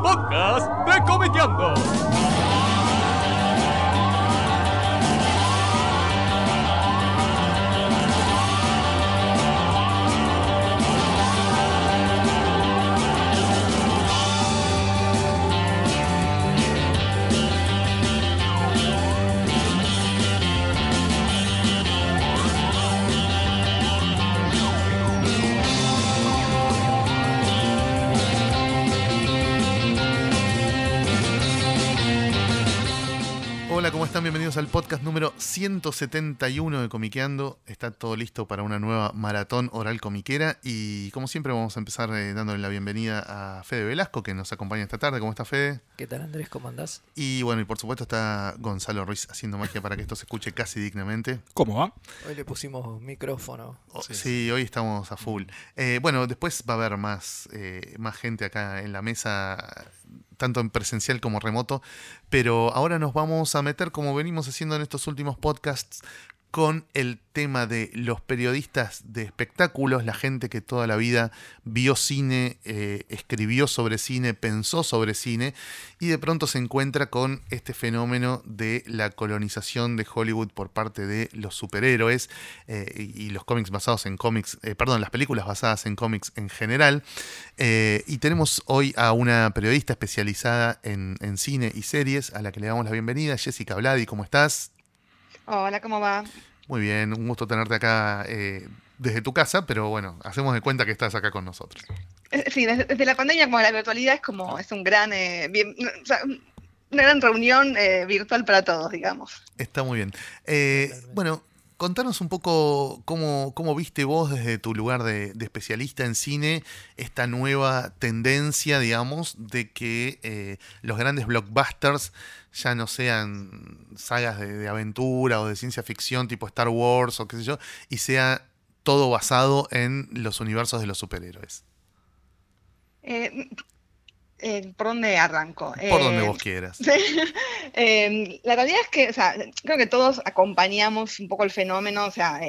podcast de Comiqueando. Hola, ¿cómo están? Bienvenidos al podcast número 171 de Comiqueando. Está todo listo para una nueva maratón oral comiquera y como siempre vamos a empezar dándole la bienvenida a Fede Velasco, que nos acompaña esta tarde. ¿Cómo está, Fede? ¿Qué tal, Andrés? ¿Cómo andás? Y bueno, y por supuesto está Gonzalo Ruiz haciendo magia para que esto se escuche casi dignamente. ¿Cómo va? Hoy le pusimos micrófono. Sí, hoy estamos a full. Bueno, después va a haber más gente acá en la mesa, tanto en presencial como remoto, pero ahora nos vamos a meter, como venimos haciendo en estos últimos podcasts, con el tema de los periodistas de espectáculos, la gente que toda la vida vio cine, escribió sobre cine, pensó sobre cine, y de pronto se encuentra con este fenómeno de la colonización de Hollywood por parte de los superhéroes y los cómics basados en cómics, las películas basadas en cómics en general. Y tenemos hoy a una periodista especializada en cine y series, a la que le damos la bienvenida, Jessica Vladi. ¿Cómo estás? Hola, ¿cómo va? Muy bien, un gusto tenerte acá desde tu casa, pero bueno, hacemos de cuenta que estás acá con nosotros. Sí, desde la pandemia, como la virtualidad es un gran, una gran reunión virtual para todos, digamos. Está muy bien. Bueno, contanos un poco cómo viste vos desde tu lugar de especialista en cine esta nueva tendencia, digamos, de que los grandes blockbusters ya no sean sagas de aventura o de ciencia ficción tipo Star Wars o qué sé yo, y sea todo basado en los universos de los superhéroes. ¿Por dónde arranco? Por donde vos quieras. La realidad es que, creo que todos acompañamos un poco el fenómeno,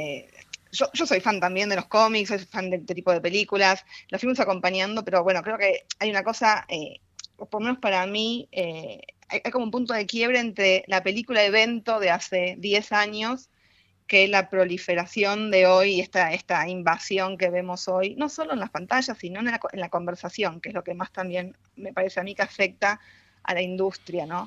yo soy fan también de los cómics, soy fan de este tipo de películas, los fuimos acompañando, pero bueno, creo que hay una cosa, por lo menos para mí, hay como un punto de quiebre entre la película evento de hace 10 años, que es la proliferación de hoy, esta invasión que vemos hoy, no solo en las pantallas, sino en la conversación, que es lo que más también me parece a mí que afecta a la industria, ¿no?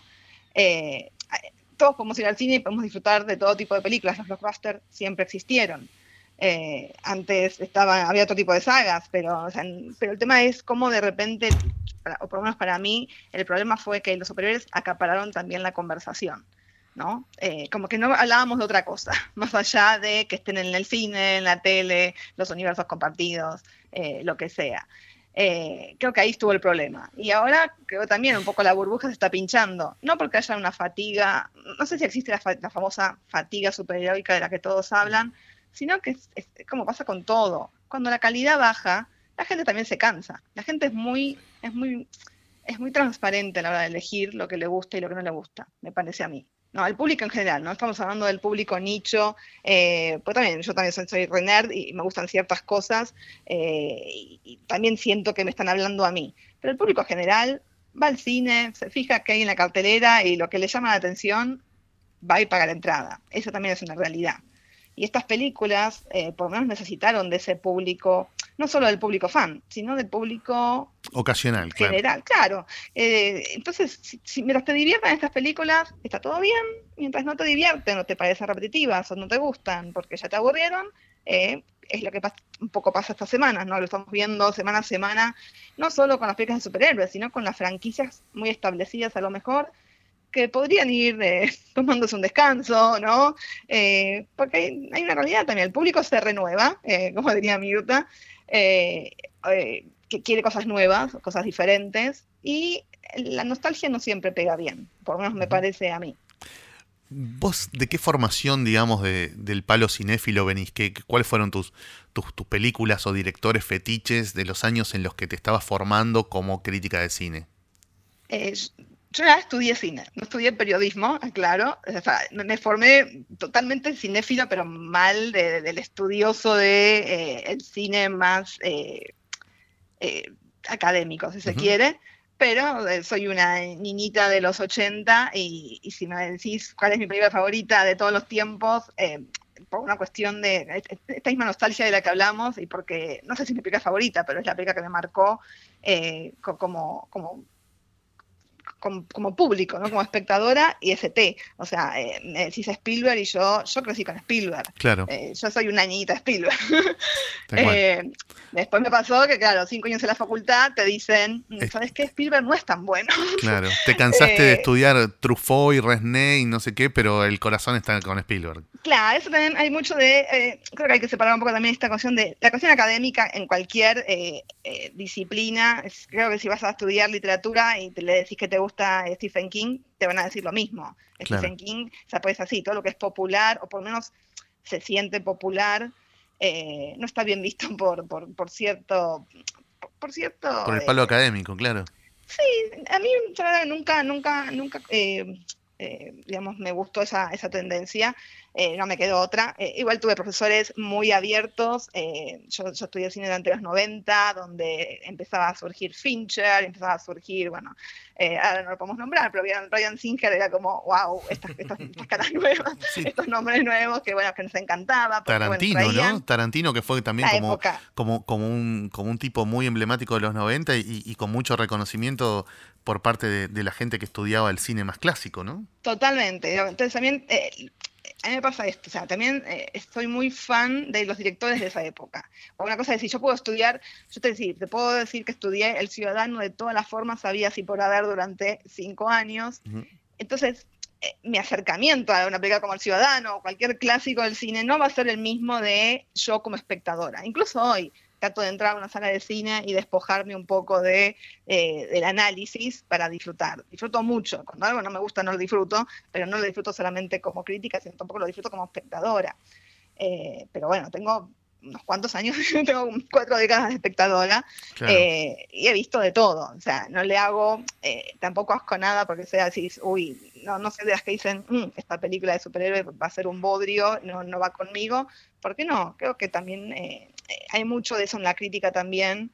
Todos podemos ir al cine y podemos disfrutar de todo tipo de películas, los blockbusters siempre existieron. Antes había otro tipo de sagas, pero el tema es cómo de repente, o por lo menos para mí, el problema fue que los superhéroes acapararon también la conversación, ¿no? Como que no hablábamos de otra cosa, más allá de que estén en el cine, en la tele, los universos compartidos, lo que sea. Creo que ahí estuvo el problema. Y ahora creo también un poco la burbuja se está pinchando, no porque haya una fatiga, no sé si existe la famosa fatiga superheroica de la que todos hablan, sino que es como pasa con todo. Cuando la calidad baja, la gente también se cansa. La gente es muy transparente a la hora de elegir lo que le gusta y lo que no le gusta, me parece a mí. No, al público en general, no estamos hablando del público nicho, pues yo también soy re nerd y me gustan ciertas cosas, y también siento que me están hablando a mí. Pero el público en general va al cine, se fija qué hay en la cartelera y lo que le llama la atención va y paga la entrada. Eso también es una realidad. Y estas películas, por lo menos necesitaron de ese público, no solo del público fan, sino del público ocasional, general, claro. Entonces, si mientras te diviertan estas películas, está todo bien. Mientras no te divierten o te parecen repetitivas o no te gustan porque ya te aburrieron, es lo que un poco pasa estas semanas, ¿no? Lo estamos viendo semana a semana, no solo con las películas de superhéroes, sino con las franquicias muy establecidas a lo mejor, que podrían ir tomándose un descanso, ¿no? Porque hay una realidad también, el público se renueva, como diría Mirta, que quiere cosas nuevas, cosas diferentes, y la nostalgia no siempre pega bien, por lo menos me parece a mí. ¿Vos de qué formación, digamos, del palo cinéfilo venís? ¿Cuáles fueron tus películas o directores fetiches de los años en los que te estabas formando como crítica de cine? Yo ya estudié cine, no estudié periodismo, claro. O sea, me formé totalmente cinéfilo, pero mal del estudioso de el cine más académico, si se quiere. pero soy una niñita de los 80 y si me decís cuál es mi película favorita de todos los tiempos, por una cuestión de esta misma nostalgia de la que hablamos y porque, no sé si es mi película favorita, pero es la película que me marcó como público, ¿no? Como espectadora, y ST. O sea, me decís Spielberg y yo crecí con Spielberg. Claro. Yo soy una niñita Spielberg. Tal cual. Después me pasó que, claro, 5 años en la facultad te dicen, ¿sabes qué? Spielberg no es tan bueno. Claro, te cansaste de estudiar Truffaut y Resnais y no sé qué, pero el corazón está con Spielberg. Claro, eso también hay mucho de, creo que hay que separar un poco también esta cuestión de, la cuestión académica en cualquier disciplina. Creo que si vas a estudiar literatura y le decís que te gusta Stephen King, te van a decir lo mismo. Claro. Stephen King, o sea, pues así, todo lo que es popular, o por lo menos se siente popular, no está bien visto por cierto... Por el palo académico, claro. Sí, a mí nunca, digamos, me gustó esa tendencia, no me quedó otra. Igual tuve profesores muy abiertos, yo estudié cine durante los 90, donde empezaba a surgir Fincher, empezaba a surgir, bueno, ahora no lo podemos nombrar, pero Ryan Singer era como, wow, estas caras nuevas, sí. Estos nombres nuevos que, bueno, que nos encantaba. Porque, Tarantino, bueno, ¿no? Tarantino, que fue también como un tipo muy emblemático de los 90 y con mucho reconocimiento por parte de la gente que estudiaba el cine más clásico, ¿no? Totalmente. Entonces también a mí me pasa esto, o sea, también estoy muy fan de los directores de esa época. Una cosa es decir, yo puedo estudiar, te puedo decir que estudié El Ciudadano de todas las formas, había y por haber durante 5 años. Uh-huh. Entonces, mi acercamiento a una película como El Ciudadano o cualquier clásico del cine no va a ser el mismo de yo como espectadora. Incluso hoy trato de entrar a una sala de cine y despojarme un poco del análisis para disfrutar. Disfruto mucho. Cuando algo no me gusta no lo disfruto, pero no lo disfruto solamente como crítica, sino tampoco lo disfruto como espectadora. Pero bueno, tengo unos cuantos años, tengo 4 décadas de espectadora, claro. Y he visto de todo. O sea, no le hago tampoco asco nada porque sea así, uy, no sé de las que dicen, esta película de superhéroes va a ser un bodrio, no va conmigo. ¿Por qué no? Creo que también hay mucho de eso en la crítica también,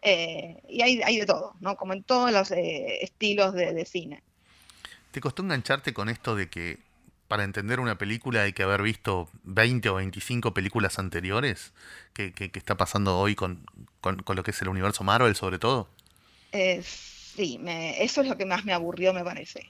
y hay de todo, ¿no? Como en todos los estilos de cine. ¿Te costó engancharte con esto de que para entender una película hay que haber visto 20 o 25 películas anteriores? ¿Qué está pasando hoy con lo que es el universo Marvel, sobre todo? Sí, eso es lo que más me aburrió, me parece.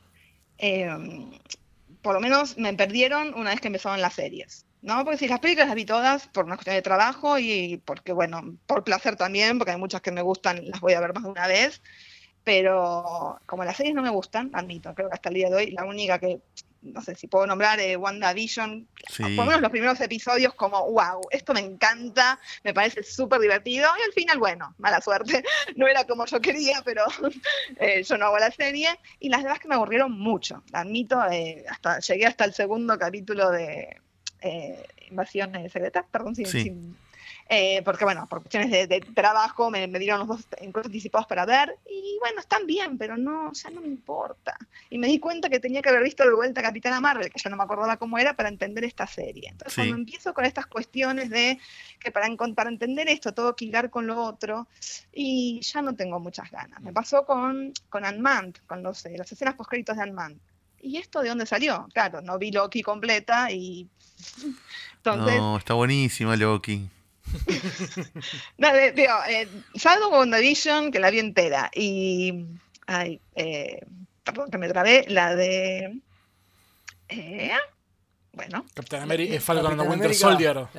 Por lo menos me perdieron una vez que empezaron las series. No, porque si las películas las vi todas por una cuestión de trabajo y porque, bueno, por placer también, porque hay muchas que me gustan, las voy a ver más de una vez, pero como las series no me gustan, admito, creo que hasta el día de hoy la única que, no sé si puedo nombrar, WandaVision, sí. Por lo menos los primeros episodios como, wow, esto me encanta, me parece súper divertido, y al final, bueno, mala suerte, no era como yo quería, pero yo no hago la serie, y las demás que me aburrieron mucho, admito, llegué hasta el segundo capítulo de Invasión Secreta, perdón, porque bueno, por cuestiones de trabajo me dieron los 2 encuentros anticipados para ver, y bueno, están bien, pero no, ya no me importa. Y me di cuenta que tenía que haber visto de vuelta Capitana Marvel, que yo no me acordaba cómo era, para entender esta serie. Entonces, cuando empiezo con estas cuestiones de que para entender esto tengo que hilar con lo otro, y ya no tengo muchas ganas. Me pasó con Ant-Man, con las escenas postcréditos de Ant-Man. ¿Y esto de dónde salió? Claro, no vi Loki completa y... Entonces, no, está buenísima Loki. No, salvo WandaVision, que la vi entera, y perdón que me trabé, la de bueno, Captain America, Falcon and the Winter Soldier.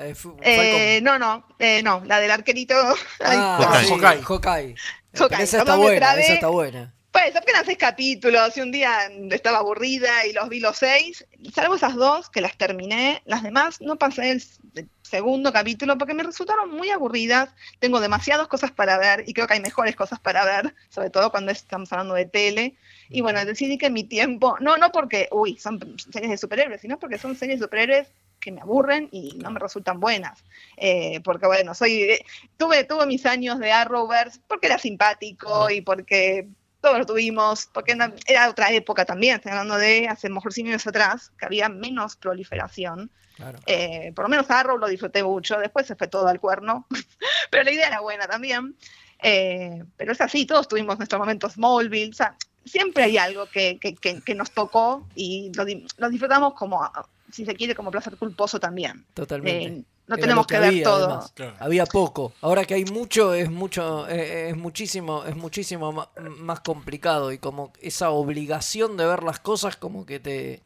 No, la del arquerito. Hawkeye. Esa está buena. Pues apenas 6 capítulos, y un día estaba aburrida y los vi los 6, salvo esas 2 que las terminé, las demás no pasé el segundo capítulo porque me resultaron muy aburridas, tengo demasiadas cosas para ver y creo que hay mejores cosas para ver, sobre todo cuando estamos hablando de tele, y bueno, decidí que mi tiempo, no porque, son series de superhéroes, sino porque son series de superhéroes que me aburren y no me resultan buenas, porque bueno, tuve mis años de Arrowverse porque era simpático y porque... todos lo tuvimos, porque era otra época también, estoy hablando de hace mejor 100 años atrás, que había menos proliferación. Claro. Por lo menos Arrow lo disfruté mucho, después se fue todo al cuerno, pero la idea era buena también. Pero es así, todos tuvimos nuestros momentos Smallville, o sea, siempre hay algo que nos tocó y lo disfrutamos como, si se quiere, como placer culposo también. Totalmente. No tenemos que ver todo. Además, claro. Había poco. Ahora que hay mucho, es muchísimo más complicado, y como esa obligación de ver las cosas como que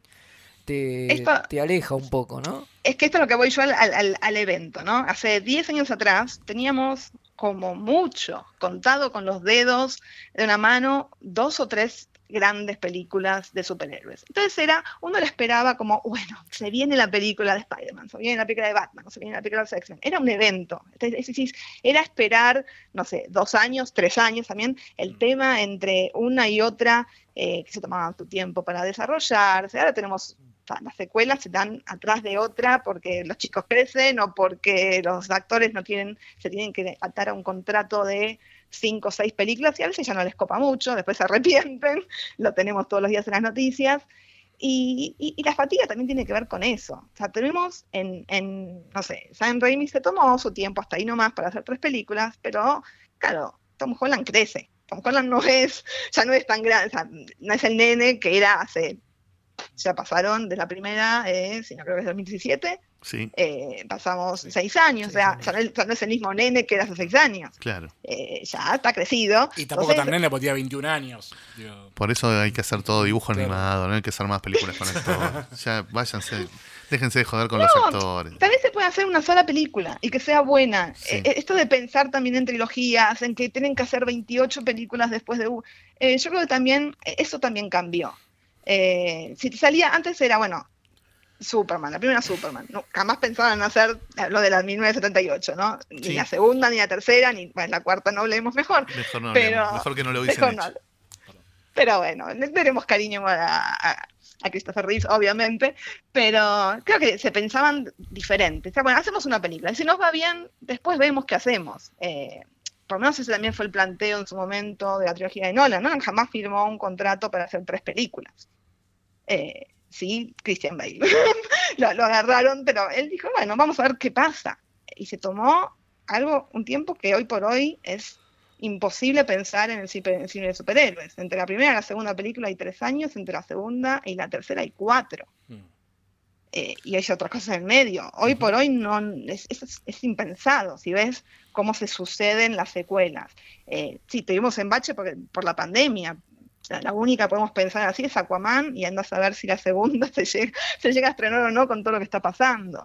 te aleja un poco, ¿no? Es que esto es lo que voy yo al evento, ¿no? Hace 10 años atrás teníamos como mucho, contado con los dedos de una mano, 2 o 3 grandes películas de superhéroes. Entonces uno lo esperaba como, bueno, se viene la película de Spider-Man, se viene la película de Batman, se viene la película de X-Men. Era un evento. Entonces, era esperar, no sé, 2 años, 3 años también, el tema entre una y otra, que se tomaban su tiempo para desarrollarse. Ahora tenemos, las secuelas se dan atrás de otra porque los chicos crecen o porque los actores se tienen que atar a un contrato de 5 o 6 películas y a veces ya no les copa mucho, después se arrepienten, lo tenemos todos los días en las noticias. Y la fatiga también tiene que ver con eso. O sea, tenemos no sé, Sam Raimi se tomó su tiempo hasta ahí nomás para hacer 3 películas, pero claro, Tom Holland crece. Tom Holland ya no es tan grande, o sea, no es el nene que era ya pasaron de la primera, si no creo que es 2017, sí. Pasamos 6 años, o sea, ya no es el mismo nene que era hace 6 años. Claro. Ya está crecido. Y tampoco tan nene porque tenía 21 años. Por eso hay que hacer todo dibujo animado, no hay que hacer más películas con actores. Ya váyanse, déjense de joder con los actores. Tal vez se puede hacer una sola película y que sea buena. Sí. Esto de pensar también en trilogías, en que tienen que hacer 28 películas después de... yo creo que también, eso también cambió. Si te salía, antes era, bueno, Superman, la primera Superman, no, jamás pensaban en hacer lo de la 1978, ¿no? Ni sí. La segunda, ni la tercera, ni la cuarta no hablemos mejor. Mejor que no lo hubiesen hecho. No. Pero bueno, le daremos cariño a Christopher Reeves, obviamente, pero creo que se pensaban diferente. O sea, bueno, hacemos una película, y si nos va bien, después vemos qué hacemos. Por lo menos ese también fue el planteo en su momento de la trilogía de Nolan. Nolan jamás firmó un contrato para hacer 3 películas. Sí, Christian Bale. lo agarraron, pero él dijo, bueno, vamos a ver qué pasa. Y se tomó un tiempo que hoy por hoy es imposible pensar en el cine de superhéroes. Entre la primera y la segunda película hay 3 años, entre la segunda y la tercera hay 4. Y hay otras cosas en medio. Hoy por hoy no es impensado. Si ves cómo se suceden las secuelas. Sí, tuvimos embache por la pandemia. O sea, la única que podemos pensar así es Aquaman, y andas a ver si la segunda se llega a estrenar o no con todo lo que está pasando.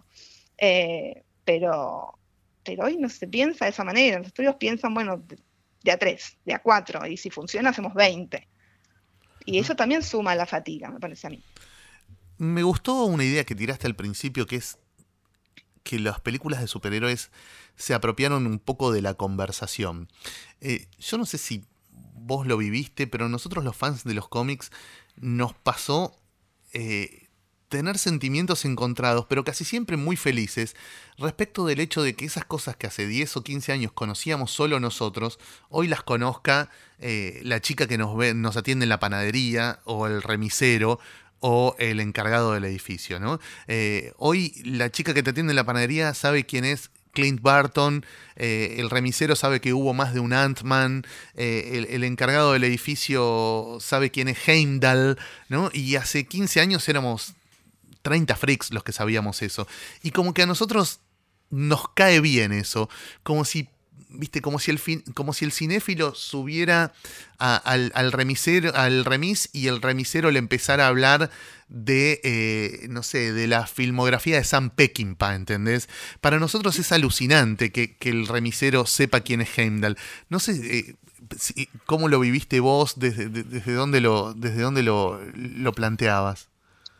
Pero hoy no se piensa de esa manera. Los estudios piensan, bueno, de a 3, de a 4, y si funciona hacemos 20. Y eso también suma a la fatiga, me parece a mí. Me gustó una idea que tiraste al principio, que es que las películas de superhéroes se apropiaron un poco de la conversación. Yo no sé si vos lo viviste, pero nosotros los fans de los cómics nos pasó tener sentimientos encontrados, pero casi siempre muy felices, respecto del hecho de que esas cosas que hace 10 o 15 años conocíamos solo nosotros, hoy las conozca la chica que nos atiende en la panadería, o el remisero, o el encargado del edificio, ¿no? Hoy la chica que te atiende en la panadería sabe quién es Clint Barton, el remisero sabe que hubo más de un Ant-Man, el encargado del edificio sabe quién es Heimdall, ¿no? Y hace 15 años éramos 30 freaks los que sabíamos eso. Y como que a nosotros nos cae bien eso, como si el cinéfilo subiera al remisero, al remis, y el remisero le empezara a hablar de, no sé, de la filmografía de Sam Peckinpah, ¿entendés? Para nosotros es alucinante que el remisero sepa quién es Heimdall. No sé cómo lo viviste vos, desde dónde lo planteabas.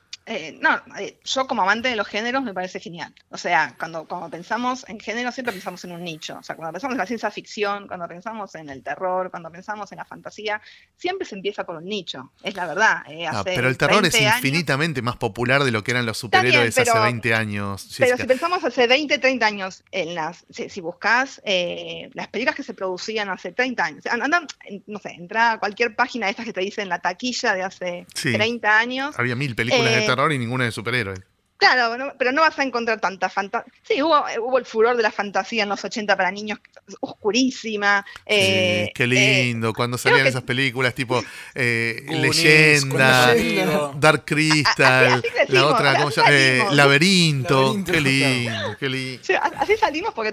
Yo como amante de los géneros me parece genial. O sea, cuando pensamos en género siempre pensamos en un nicho. O sea, cuando pensamos en la ciencia ficción, cuando pensamos en el terror, cuando pensamos en la fantasía, siempre se empieza por un nicho. Es la verdad. Pero el terror es infinitamente más popular de lo que eran los superhéroes hace 20 años. Pero si pensamos hace 20, 30 años, si buscás las películas que se producían hace 30 años, no sé, entra a cualquier página de estas que te dicen la taquilla de hace 30 años. Había 1000 películas de terror y ninguna de superhéroes. Claro, pero no vas a encontrar tanta fantasía. Sí, hubo el furor de la fantasía en los 80 para niños, oscurísima. Sí, qué lindo, cuando salían esas películas tipo Goonies, Leyenda, Dark Crystal, así crecimos, la otra, ¿cómo se llama? Laberinto, qué lindo, qué lindo. Sí, así salimos porque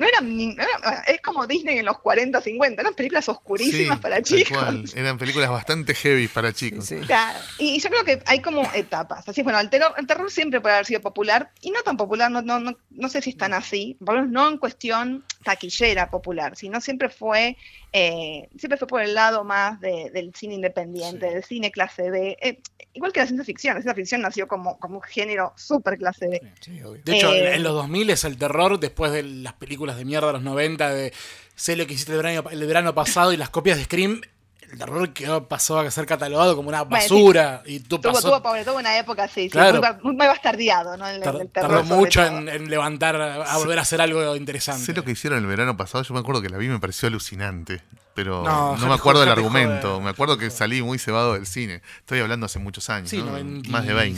es como Disney en los 40, 50, eran películas oscurísimas para chicos. Cual. Eran películas bastante heavy para chicos. Sí. Claro, y yo creo que hay como etapas. Así, bueno, el terror siempre puede haber sido popular, y no tan popular, no sé si están así, por lo menos no en cuestión taquillera popular, sino siempre fue por el lado más del cine independiente, del cine clase B, igual que la ciencia ficción. La ciencia ficción nació como un género súper clase B. Sí, obvio. De hecho, en los 2000 es el terror, después de las películas de mierda de los 90, de sé lo que hiciste el verano pasado y las copias de Scream. El terror pasó a ser catalogado como una basura. Sí. Y tuvo una época así, claro. muy bastardeado, ¿no? El terror, tardó mucho en levantar, a volver a hacer algo interesante. Sé lo que hicieron el verano pasado, yo me acuerdo que la vi y me pareció alucinante. Pero no me acuerdo del argumento. Joder. Me acuerdo que salí muy cebado del cine. Estoy hablando hace muchos años, sí, ¿no? 97, Más de 20.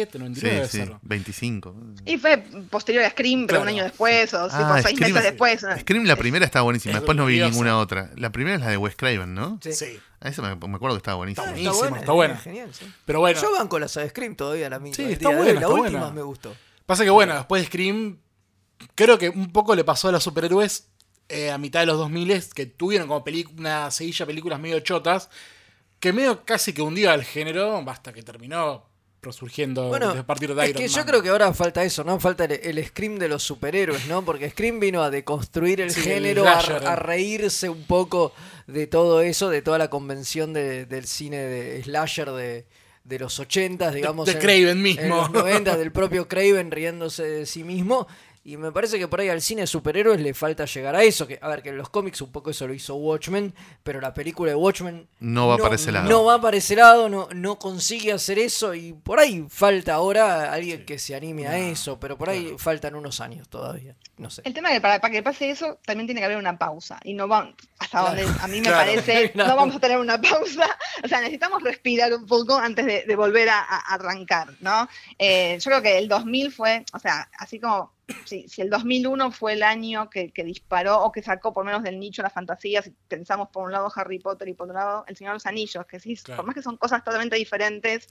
99 Sí, 25. Y fue posterior a Scream, pero un año después, o 6 meses después. Scream, la primera estaba buenísima. Después no vi gloriosa. ninguna otra. La primera es la de Wes Craven, ¿no? Sí. A esa me acuerdo que estaba buenísima. Está buena. Genial, sí. Pero bueno. Yo banco la saga Scream todavía, la misma. Sí, está buena, la última me gustó. Pasa que bueno, después de Scream, creo que un poco le pasó a los superhéroes a mitad de los 2000, que tuvieron como una seguilla de películas medio chotas, que medio casi que hundió al género, hasta que terminó resurgiendo a partir de Iron Man. Es que yo creo que ahora falta eso, ¿no? Falta el Scream de los superhéroes, ¿no? Porque Scream vino a deconstruir el género, a reírse un poco de todo eso, de toda la convención del cine de slasher de los 80s, digamos. De Craven mismo. En los 90, del propio Craven riéndose de sí mismo. Y me parece que por ahí al cine de superhéroes le falta llegar a eso. Que en los cómics un poco eso lo hizo Watchmen, pero la película de Watchmen no va para ese lado. No va para ese lado, no consigue hacer eso. Y por ahí falta ahora alguien que se anime a eso, pero por ahí faltan unos años todavía. No sé. El tema es que para que pase eso también tiene que haber una pausa. Y no va hasta donde a mí me parece, no vamos a tener una pausa. O sea, necesitamos respirar un poco antes de volver a arrancar, ¿no? Yo creo que el 2000 fue, o sea, así como si el 2001 fue el año que disparó o que sacó por menos del nicho la fantasía, si pensamos por un lado Harry Potter y por otro lado El Señor de los Anillos, que sí, por más que son cosas totalmente diferentes,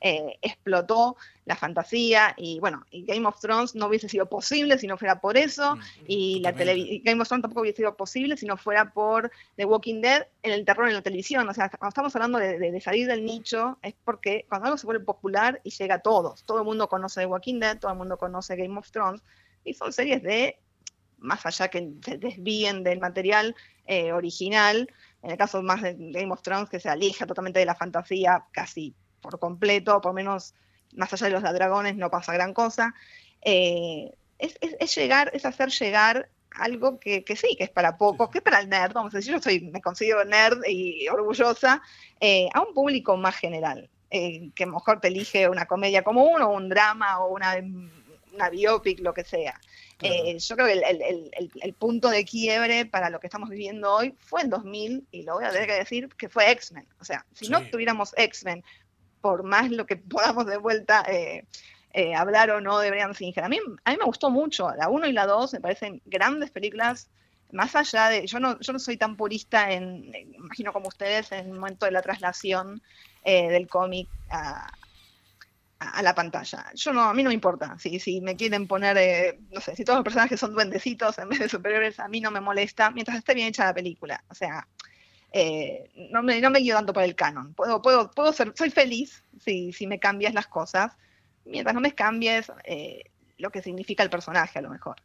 explotó la fantasía, y bueno, y Game of Thrones no hubiese sido posible si no fuera por eso, y Game of Thrones tampoco hubiese sido posible si no fuera por The Walking Dead, en el terror en la televisión. O sea, cuando estamos hablando de salir del nicho, es porque cuando algo se vuelve popular y llega a todos, todo el mundo conoce The Walking Dead, todo el mundo conoce Game of Thrones, y son series más allá que se desvíen del material original, en el caso más de Game of Thrones, que se aleja totalmente de la fantasía casi por completo, por lo menos más allá de los dragones no pasa gran cosa. Es hacer llegar algo que sí, que es para pocos, que es para el nerd, vamos a decir, me considero nerd y orgullosa, a un público más general, que mejor te elige una comedia común o un drama o una biopic, lo que sea. Yo creo que el punto de quiebre para lo que estamos viviendo hoy fue el 2000, y lo voy a tener que decir, que fue X-Men. O sea, si no tuviéramos X-Men, por más lo que podamos de vuelta hablar o no de Bryan Singer, a mí me gustó mucho. La 1 y la 2 me parecen grandes películas, más allá de... Yo no soy tan purista imagino como ustedes, en el momento de la traslación del cómic a la pantalla. A mí no me importa. Si me quieren poner, no sé, si todos los personajes son duendecitos en vez de superhéroes, a mí no me molesta, mientras esté bien hecha la película. O sea, no me guío tanto por el canon. Puedo soy feliz si me cambias las cosas, mientras no me cambies lo que significa el personaje, a lo mejor.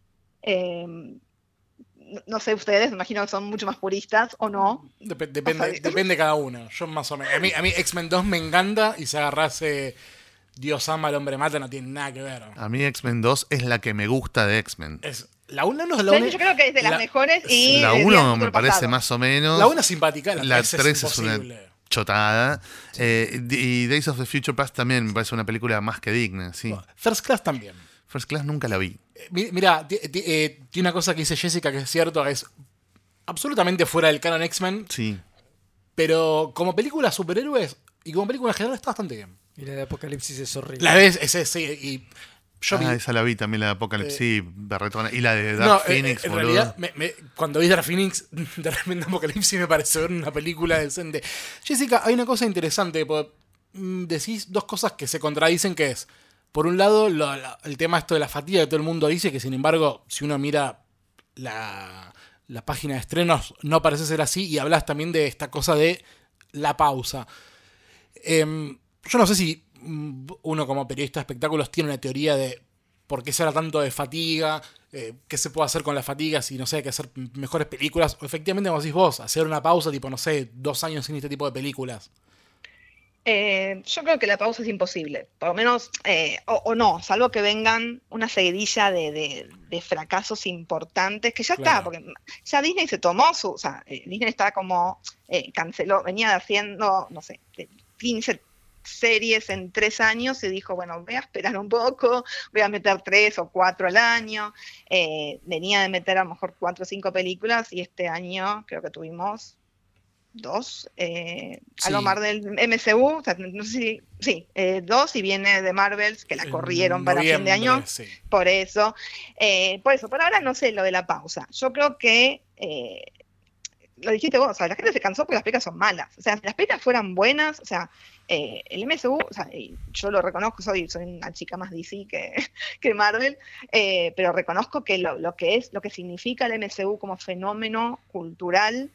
No sé, ustedes, me imagino que son mucho más puristas, ¿o no? Depende de cada uno. Yo más o menos. A mí X-Men 2 me encanta, y se agarrase Dios ama al hombre mata, no tiene nada que ver. A mí X-Men 2 es la que me gusta de X-Men. La 1 no es la 1. Yo creo que es de las mejores. Y la 1 me parece más o menos. La 1 es simpática, la 3 es una chotada. Sí. Y Days of the Future Past también me parece una película más que digna. Sí. First Class también. First Class nunca la vi. Mira, tiene una cosa que dice Jessica que es cierto, es absolutamente fuera del canon X-Men. Sí. Pero como película superhéroes y como película en general está bastante bien. Y la de Apocalipsis es horrible. La ves, sí, y yo vi... esa la vi también, la de Apocalipsis, sí, berretona. Y la de Dark Phoenix, en boludo. realidad, cuando vi Dark Phoenix, de repente Apocalipsis me pareció una película decente. Jessica, hay una cosa interesante, porque decís dos cosas que se contradicen, que es, por un lado, el tema esto de la fatiga que todo el mundo dice, que sin embargo, si uno mira la página de estrenos, no parece ser así, y hablas también de esta cosa de la pausa. Yo no sé si uno como periodista de espectáculos tiene una teoría de por qué se habla tanto de fatiga, qué se puede hacer con la fatiga, si no sé, hay que hacer mejores películas, o efectivamente, como decís vos, hacer una pausa, tipo, no sé, 2 años sin este tipo de películas. Yo creo que la pausa es imposible, por lo menos, o no, salvo que vengan una seguidilla de fracasos importantes, que ya está, porque ya Disney se tomó o sea, Disney está como, canceló, venía haciendo, no sé, 15 series en 3 años y dijo, bueno, voy a esperar un poco, voy a meter 3 o 4 al año, venía de meter a lo mejor 4 o 5 películas y este año creo que tuvimos 2, a lo mar del MCU, o sea, no sé si, 2 y viene de Marvels, que la corrieron para fin de año, sí. por eso, pero ahora no sé lo de la pausa, yo creo que, lo dijiste vos, o sea, la gente se cansó porque las películas son malas, o sea, si las películas fueran buenas, o sea, el MCU, o sea, yo lo reconozco, soy una chica más DC que Marvel, pero reconozco que lo que significa el MCU como fenómeno cultural,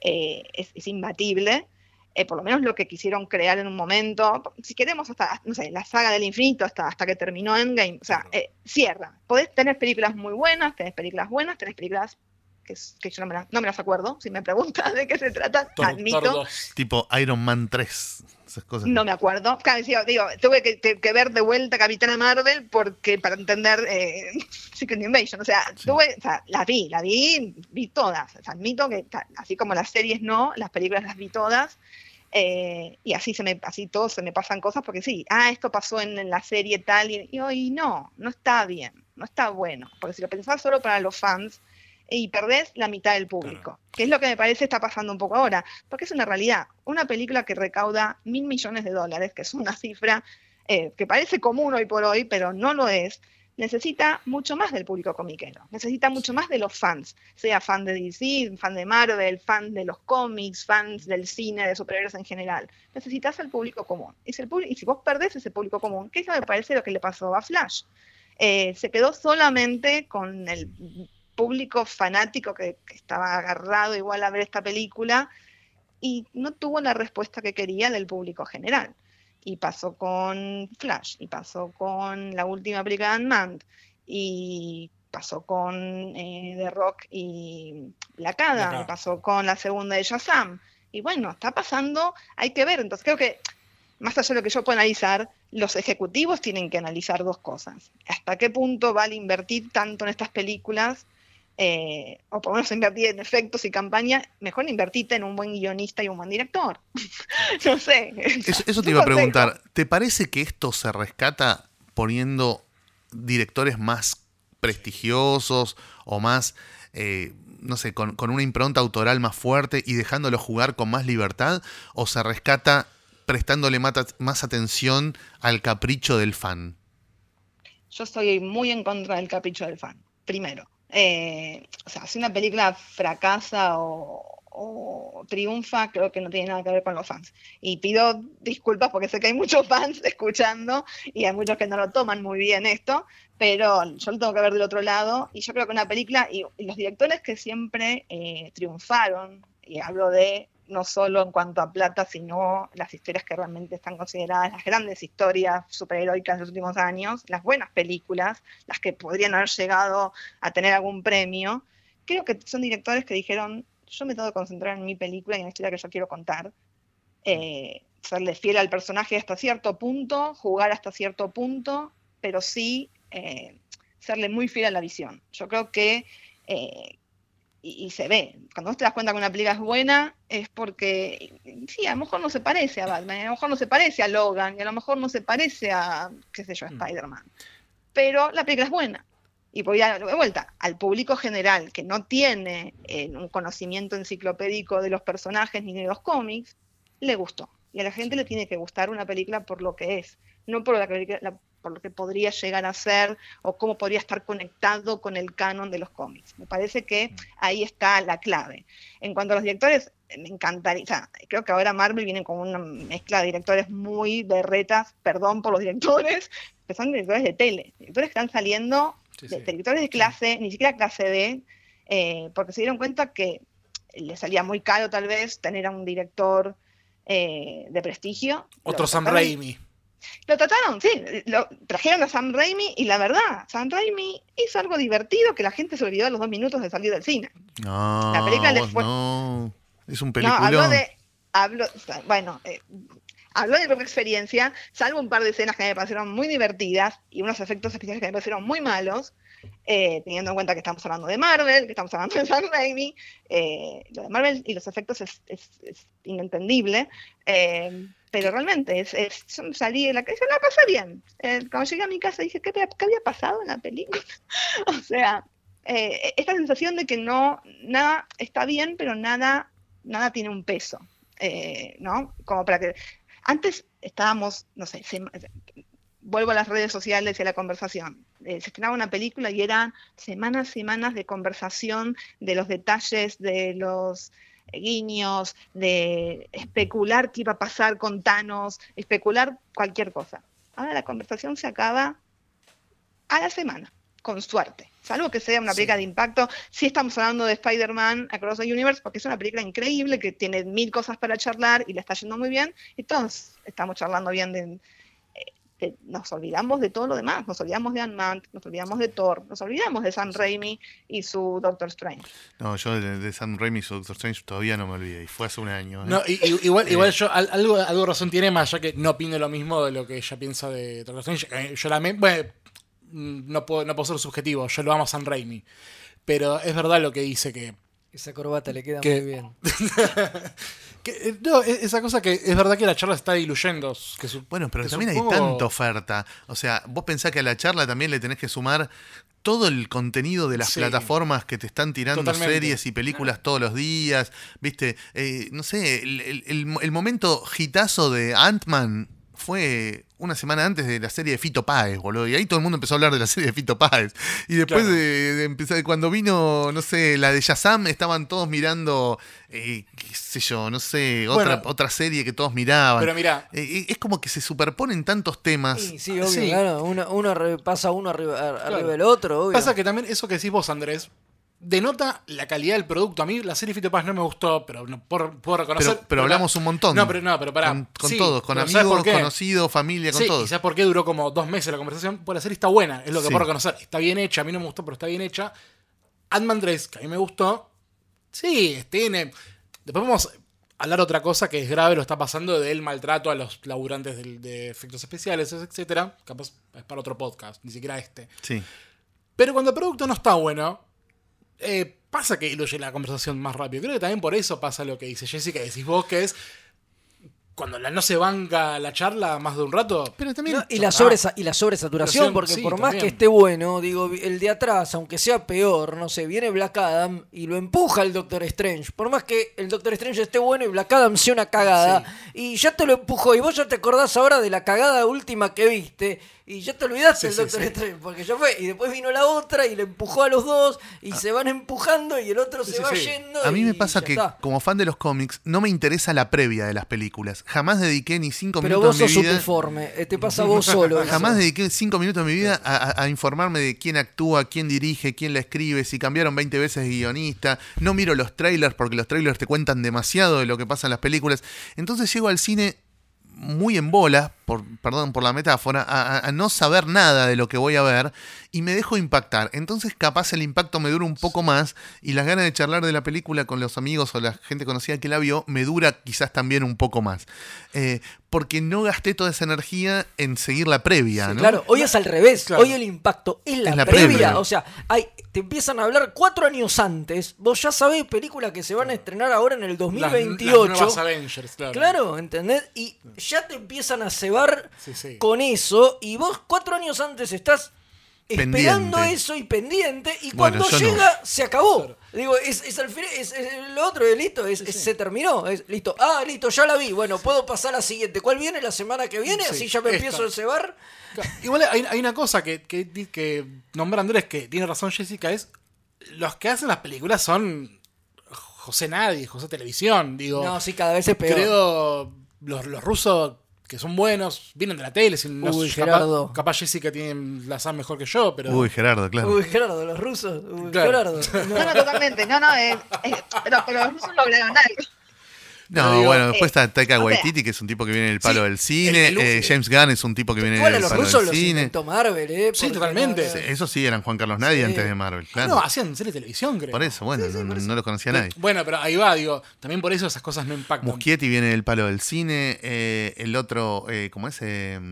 es imbatible, por lo menos lo que quisieron crear en un momento, si queremos hasta, no sé, la saga del infinito hasta que terminó Endgame, o sea, cierra. Podés tener películas muy buenas, tenés películas buenas, tenés películas que yo no me las acuerdo, si me preguntas de qué se trata, admito. Tipo Iron Man 3, esas cosas. No me acuerdo. Claro, digo, tuve que ver de vuelta Capitana Marvel para entender Secret Invasion. O sea, sí. Las vi todas. O sea, admito que así como las series no, las películas las vi todas. Y así todos se me pasan cosas porque sí, esto pasó en la serie tal y hoy no está bien, no está bueno. Porque si lo pensás solo para los fans, y perdés la mitad del público, claro. Que es lo que me parece está pasando un poco ahora, porque es una realidad, una película que recauda $1.000 millones, que es una cifra que parece común hoy por hoy, pero no lo es, necesita mucho más del público comiquero, necesita mucho más de los fans, sea fan de DC, fan de Marvel, fan de los cómics, fans del cine, de superhéroes en general, necesitas el público común, y si vos perdés ese público común, ¿qué es lo que parece lo que le pasó a Flash? Se quedó solamente con el público fanático que estaba agarrado igual a ver esta película y no tuvo la respuesta que quería del público general. Y pasó con Flash, y pasó con la última película de Ant-Man, y pasó con The Rock y Black Adam, y pasó con la segunda de Shazam. Y bueno, está pasando, hay que ver. Entonces creo que, más allá de lo que yo puedo analizar, los ejecutivos tienen que analizar 2 cosas. ¿Hasta qué punto vale invertir tanto en estas películas? O por lo menos invertir en efectos y campaña, mejor invertirte en un buen guionista y un buen director. No sé. Eso te iba a preguntar. ¿Te parece que esto se rescata poniendo directores más prestigiosos o más, no sé, con una impronta autoral más fuerte y dejándolo jugar con más libertad? ¿O se rescata prestándole más atención al capricho del fan? Yo estoy muy en contra del capricho del fan, primero. O sea, si una película fracasa o triunfa, creo que no tiene nada que ver con los fans. Y pido disculpas porque sé que hay muchos fans escuchando y hay muchos que no lo toman muy bien esto, pero yo lo tengo que ver del otro lado. Y yo creo que una película, y los directores que siempre triunfaron, y hablo de no solo en cuanto a plata, sino las historias que realmente están consideradas las grandes historias superheroicas de los últimos años, las buenas películas, las que podrían haber llegado a tener algún premio, creo que son directores que dijeron, yo me tengo que concentrar en mi película y en la historia que yo quiero contar, serle fiel al personaje hasta cierto punto, jugar hasta cierto punto, pero sí serle muy fiel a la visión. Yo creo que y se ve, cuando vos te das cuenta que una película es buena, es porque, sí, a lo mejor no se parece a Batman, a lo mejor no se parece a Logan, y a lo mejor no se parece a, qué sé yo, a Spider-Man, pero la película es buena. Y voy a de vuelta, al público general, que no tiene un conocimiento enciclopédico de los personajes ni de los cómics, le gustó. Y a la gente le tiene que gustar una película por lo que es, no por por lo que podría llegar a ser o cómo podría estar conectado con el canon de los cómics. Me parece que ahí está la clave. En cuanto a los directores, me encantaría, o sea, creo que ahora Marvel viene con una mezcla de directores muy berretas, perdón por los directores, que son directores de tele, directores que están saliendo, directores de clase, ni siquiera clase B, porque se dieron cuenta que les salía muy caro tal vez tener a un director de prestigio. Otro Sam Raimi. Lo trataron, sí, lo trajeron a Sam Raimi y la verdad, Sam Raimi hizo algo divertido que la gente se olvidó a los 2 minutos de salir del cine. No, la película después... no, es un peliculón. Habló de propia experiencia, salvo un par de escenas que me parecieron muy divertidas y unos efectos especiales que me parecieron muy malos, teniendo en cuenta que estamos hablando de Marvel, que estamos hablando de Sam Raimi, lo de Marvel y los efectos es inentendible, pero realmente salí de la casa y la pasé bien. Cuando llegué a mi casa dije, ¿qué había pasado en la película? O sea, esta sensación de que nada está bien, pero nada tiene un peso, ¿no? Como para que... Antes estábamos, no sé, vuelvo a las redes sociales y a la conversación. Se estrenaba una película y eran semanas de conversación de los detalles, de los guiños, de especular qué iba a pasar con Thanos, especular cualquier cosa. Ahora la conversación se acaba a la semana, con suerte. Salvo que sea una película de impacto. Sí estamos hablando de Spider-Man Across the Universe, porque es una película increíble, que tiene 1000 cosas para charlar y le está yendo muy bien. Y todos estamos charlando bien nos olvidamos de todo lo demás. Nos olvidamos de Ant-Man, nos olvidamos de Thor, nos olvidamos de Sam Raimi y su Doctor Strange. No, yo de Sam Raimi y su Doctor Strange todavía no me olvidé, y fue hace un año. No, igual yo algo razón tiene, más ya que no opino lo mismo de lo que ella piensa de Doctor Strange. No puedo ser subjetivo, yo lo amo a Sam Raimi. Pero es verdad lo que dice que... Esa corbata le queda muy bien. Esa cosa que es verdad que la charla está diluyendo. Bueno, pero también hay tanta oferta. O sea, vos pensás que a la charla también le tenés que sumar todo el contenido de las plataformas que te están tirando series y películas todos los días. ¿Viste? No sé, el momento hitazo de Ant-Man fue una semana antes de la serie de Fito Páez, boludo. Y ahí todo el mundo empezó a hablar de la serie de Fito Páez. Y después de empezar, cuando vino, no sé, la de Shazam, estaban todos mirando, qué sé yo, no sé, otra serie que todos miraban. Pero mirá, es como que se superponen tantos temas. Sí, obvio, claro. Uno pasa arriba del otro, obvio. Pasa que también eso que decís vos, Andrés, denota la calidad del producto. A mí la serie Fito Páez no me gustó, pero puedo reconocer. Pero hablamos un montón. No, pero pará. Con todos, con amigos, conocidos, familia, con todos. ¿Y sabes por qué duró como 2 meses la conversación? Pues la serie está buena, es lo que puedo reconocer. Está bien hecha, a mí no me gustó, pero está bien hecha. Ant-Man 3, que a mí me gustó. Sí, tiene. Después vamos a hablar otra cosa que es grave, lo está pasando del maltrato a los laburantes de efectos especiales, etcétera. Capaz es para otro podcast, ni siquiera este. Sí. Pero cuando el producto no está bueno, pasa que diluye la conversación más rápido. Creo que también por eso pasa lo que dice Jessica, que decís vos, que es cuando no se banca la charla más de un rato. Pero también y la sobresaturación, porque por más que esté bueno, digo, el de atrás, aunque sea peor, no sé, viene Black Adam y lo empuja el Doctor Strange. Por más que el Doctor Strange esté bueno y Black Adam sea una cagada, y ya te lo empujó, y vos ya te acordás ahora de la cagada última que viste, y ya te olvidaste del Doctor Strange, porque ya fue, y después vino la otra y le empujó a los dos, y se van empujando y el otro se va yendo. A mí me pasa que, como fan de los cómics, no me interesa la previa de las películas. Jamás dediqué ni 5 minutos de mi vida. Pero vos sos uniforme, te pasa a vos solo. Jamás dediqué 5 minutos de mi vida a informarme de quién actúa, quién dirige, quién la escribe, si cambiaron 20 veces de guionista. No miro los trailers porque los trailers te cuentan demasiado de lo que pasa en las películas. Entonces llego al cine muy en bola, perdón por la metáfora, a no saber nada de lo que voy a ver y me dejo impactar. Entonces capaz el impacto me dura un poco más y las ganas de charlar de la película con los amigos o la gente conocida que la vio me dura quizás también un poco más. Porque no gasté toda esa energía en seguir la previa, ¿no? Claro, hoy es al revés. Claro. Hoy el impacto es la previa. O sea, te empiezan a hablar 4 años antes. Vos ya sabés películas que se van a estrenar ahora en el 2028. Las nuevas Avengers, claro. Claro, ¿entendés? Y ya te empiezan a cebar con eso. Y vos 4 años antes estás esperando pendiente. eso y pendiente, y Bueno, cuando yo no. llega, se acabó. Claro. Digo, es al final, es lo otro, es listo, se terminó, listo. Listo, ya la vi. Bueno, puedo pasar a la siguiente. ¿Cuál viene? La semana que viene, Sí, así ya me esta. empiezo a cebar. Igual hay una cosa que nombra Andrés, que tiene razón Jessica, es los que hacen las películas son José Nadie, José Televisión, digo. No, sí, cada vez es peor. Creo los rusos que son buenos vienen de la tele, Uy, Gerardo. capaz Jessica la sabe mejor que yo, pero Uy, Gerardo, claro. Uy, Gerardo, los rusos. Uy, Claro. Gerardo. No, totalmente. Pero los rusos lograron algo. No, Pero digo, bueno, después está Taika o sea, Waititi, que es un tipo que viene del palo del cine. el- James Gunn es un tipo que viene Igual a del los palo rusos del los cine. inventó Marvel, Sí, porque totalmente. Sí, eso sí, eran Juan Carlos Nadie Sí. antes de Marvel, claro. no, hacían serie de televisión, creo. Por eso, bueno, no lo conocía nadie. Bueno, pero ahí va, digo, también por eso esas cosas no impactan. Muschietti viene del palo del cine. El otro, ¿cómo es?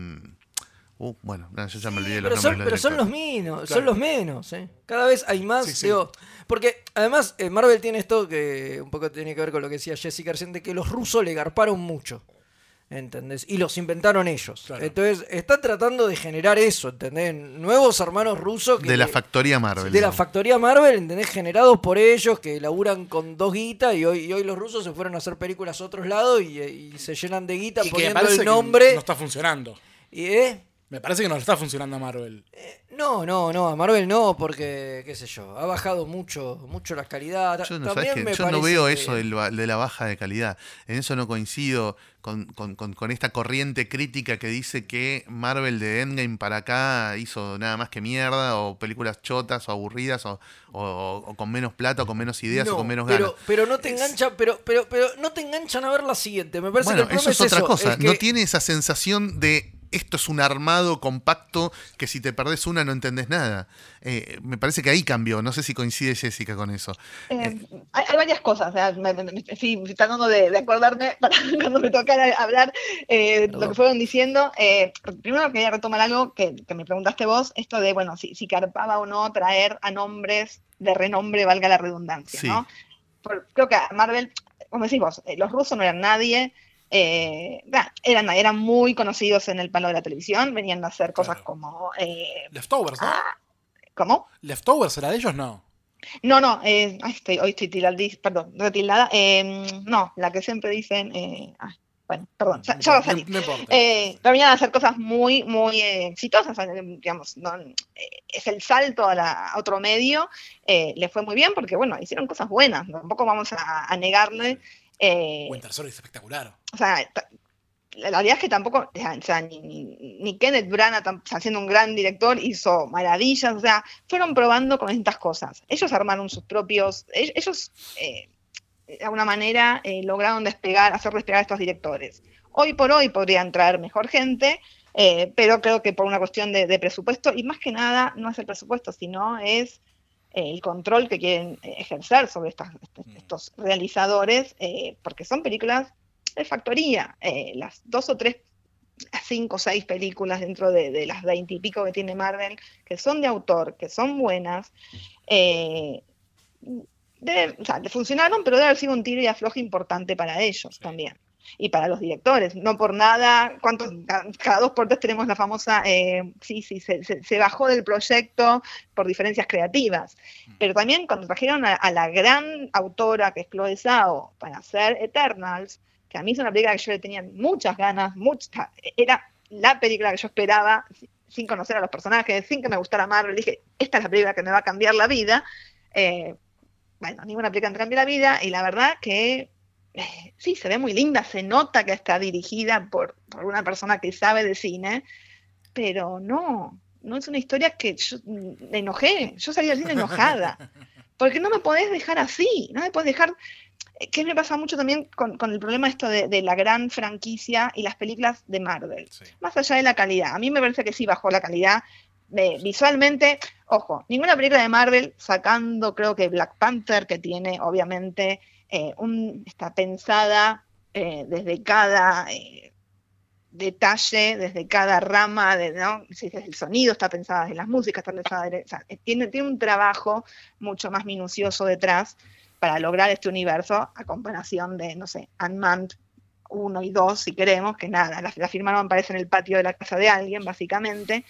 Bueno, no, yo ya me olvidé los Pero nombres. son, de pero los son directores. los menos, son los menos, ¿eh? Cada vez hay más, Sí, sí. digo, porque además Marvel tiene esto que un poco tiene que ver con lo que decía Jessica recién, de que los rusos le garparon mucho, ¿entendés? Y los inventaron ellos. Claro. Entonces está tratando de generar eso, ¿entendés? Nuevos hermanos rusos que De la factoría Marvel. de la digamos. factoría Marvel, ¿entendés? Generados por ellos, que laburan con 2 guitas, y hoy los rusos se fueron a hacer películas a otros lados y se llenan de guita Y que me poniendo parece el nombre. que no está funcionando. Y, Me parece que no está funcionando a Marvel. No, a Marvel no, porque, qué sé yo, ha bajado mucho la calidad. Yo no, También ¿sabes qué? me Yo no parece veo que- eso de la baja de calidad. En eso no coincido con esta corriente crítica que dice que Marvel de Endgame para acá hizo nada más que mierda, o películas chotas, o aburridas, o con menos plata, o con menos ideas, o con menos ganas. pero no te enganchan, pero no te enganchan a ver la siguiente. Me parece Bueno, que el eso problema es otra cosa. es que- No tiene esa sensación de esto es un armado compacto que si te perdés una no entendés nada. Me parece que ahí cambió. No sé si coincide Jessica con eso. Hay varias cosas, o sea, me estoy tratando de acordarme para cuando me tocara hablar lo que fueron diciendo. Primero quería retomar algo que me preguntaste vos, esto de, bueno, si carpaba o no traer a nombres de renombre, valga la redundancia, Sí. ¿no? Creo que a Marvel, como decís vos, los rusos no eran nadie, eran muy conocidos en el palo de la televisión, venían a hacer cosas Claro. como... Leftovers, ¿no? ¿Cómo? Leftovers, ¿era de ellos? No. No, hoy estoy retildada. No, la que siempre dicen. Bueno, perdón, ya va a salir. No importa. Pero venían a hacer cosas muy, muy exitosas, digamos, ¿no? Es el salto a otro medio, le fue muy bien porque, bueno, hicieron cosas buenas, tampoco vamos a negarle. Winter Soldier es espectacular. O sea, la realidad es que tampoco, o sea, ni Kenneth Branagh, siendo un gran director, hizo maravillas, o sea, fueron probando con estas cosas. Ellos armaron sus propios, ellos de alguna manera lograron hacer despegar a estos directores. Hoy por hoy podrían traer mejor gente, pero creo que por una cuestión de presupuesto, y más que nada no es el presupuesto, sino es el control que quieren ejercer sobre estos realizadores, porque son películas de factoría, las 2 o 3, 5 o 6 películas dentro de las 20 y pico que tiene Marvel, que son de autor, que son buenas, o sea, funcionaron, pero debe haber sido un tiro y afloje importante para ellos también. Y para los directores, no por nada, cada 2 por 3 tenemos la famosa, se bajó del proyecto por diferencias creativas, pero también cuando trajeron a la gran autora que es Chloe Zhao para hacer Eternals, que a mí es una película que yo le tenía muchas ganas, era la película que yo esperaba, sin conocer a los personajes, sin que me gustara Marvel, dije, esta es la película que me va a cambiar la vida. Bueno, ninguna película me cambió la vida, y la verdad que sí, se ve muy linda, se nota que está dirigida por una persona que sabe de cine, pero no es una historia que yo me enojé, yo salí del cine enojada, porque no me podés dejar así, no me podés dejar, que me pasa mucho también con el problema esto de la gran franquicia y las películas de Marvel, Sí. más allá de la calidad, a mí me parece que sí bajó la calidad, visualmente, ojo, ninguna película de Marvel, sacando creo que Black Panther, que tiene obviamente está pensada desde cada detalle, desde cada rama, ¿no? Desde el sonido está pensada, desde las músicas está pensada, o sea, tiene un trabajo mucho más minucioso detrás para lograr este universo, a comparación de, no sé, Ant-Man 1 y 2, si queremos, que nada, la firmaron, parece en el patio de la casa de alguien, básicamente.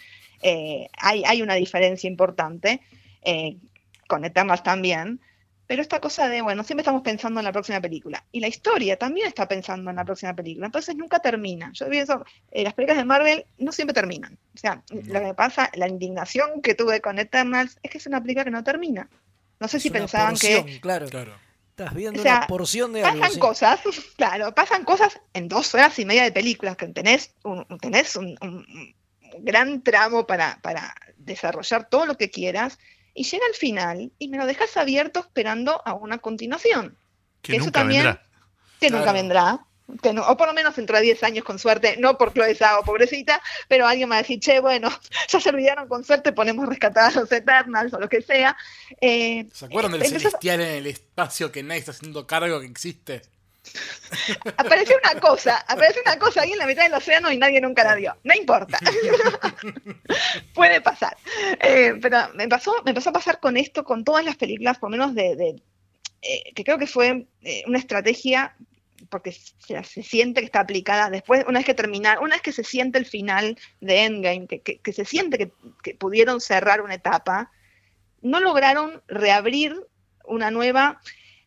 hay una diferencia importante, con Eternals también, pero esta cosa de, bueno, siempre estamos pensando en la próxima película, y la historia también está pensando en la próxima película, entonces nunca termina. Yo pienso, las películas de Marvel no siempre terminan. O sea, lo que pasa, la indignación que tuve con Eternals es que es una película que no termina. No sé si pensaban porción, que... Claro. Estás viendo una porción de algo. Pasan cosas, claro, pasan cosas en 2 horas y media de películas, que tenés un gran tramo para desarrollar todo lo que quieras, y llega al final y me lo dejas abierto esperando a una continuación. Que eso nunca también, vendrá. Que nunca vendrá. Que no, o por lo menos dentro de 10 años con suerte, no por Chloe Zhao, pobrecita, pero alguien va a decir, che, bueno, ya se olvidaron, con suerte ponemos rescatar a los Eternals o lo que sea. ¿Se acuerdan del celestial en el espacio que nadie está haciendo cargo que existe? Apareció una cosa ahí en la mitad del océano y nadie nunca la vio. No importa. Puede pasar. Pero me pasó a pasar con esto, con todas las películas, por lo menos que creo que fue una estrategia, porque se siente que está aplicada después, una vez que se siente el final de Endgame, que se siente que pudieron cerrar una etapa, no lograron reabrir una nueva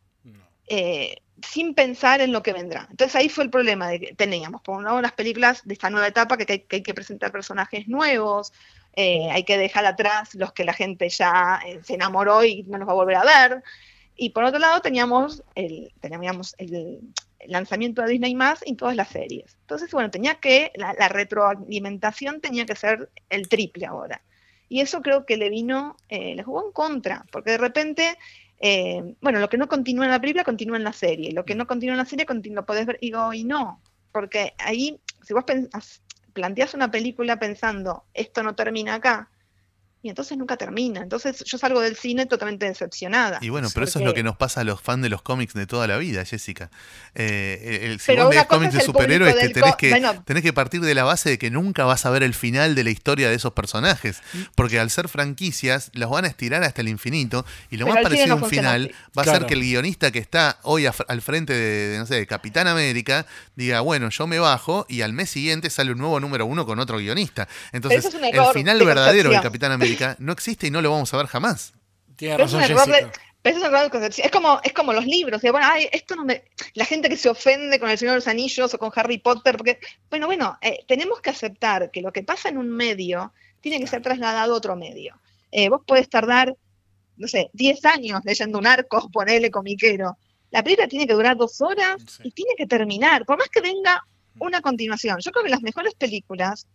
sin pensar en lo que vendrá. Entonces ahí fue el problema de que teníamos, por un lado, las películas de esta nueva etapa, que hay que presentar personajes nuevos, hay que dejar atrás los que la gente ya se enamoró y no los va a volver a ver, y por otro lado teníamos el lanzamiento de Disney+ y todas las series. Entonces, bueno, la retroalimentación tenía que ser el triple ahora. Y eso creo que le jugó en contra, porque de repente, lo que no continúa en la película continúa en la serie, lo que no continúa en la serie lo podés ver, y no, porque ahí, si vos planteás una película pensando, esto no termina acá, y entonces nunca termina. Entonces yo salgo del cine totalmente decepcionada. Y bueno, pero eso es lo que nos pasa a los fans de los cómics de toda la vida, Jessica. Si vos lees cómics de superhéroes, tenés que partir de la base de que nunca vas a ver el final de la historia de esos personajes. Porque al ser franquicias, los van a estirar hasta el infinito. Y lo más parecido a un final va a ser que el guionista que está hoy al frente de Capitán América diga, bueno, yo me bajo, y al mes siguiente sale un nuevo número 1 con otro guionista. Entonces, el final verdadero del Capitán América no existe y no lo vamos a ver jamás. Tiene razón, Jessica. Pero es un error de concepción. Es como los libros. La gente que se ofende con El Señor de los Anillos o con Harry Potter, porque, tenemos que aceptar que lo que pasa en un medio tiene que ser trasladado a otro medio. Vos podés tardar, 10 años leyendo un arco, ponele comiquero. La película tiene que durar 2 horas y tiene que terminar, por más que venga una continuación. Yo creo que las mejores películas,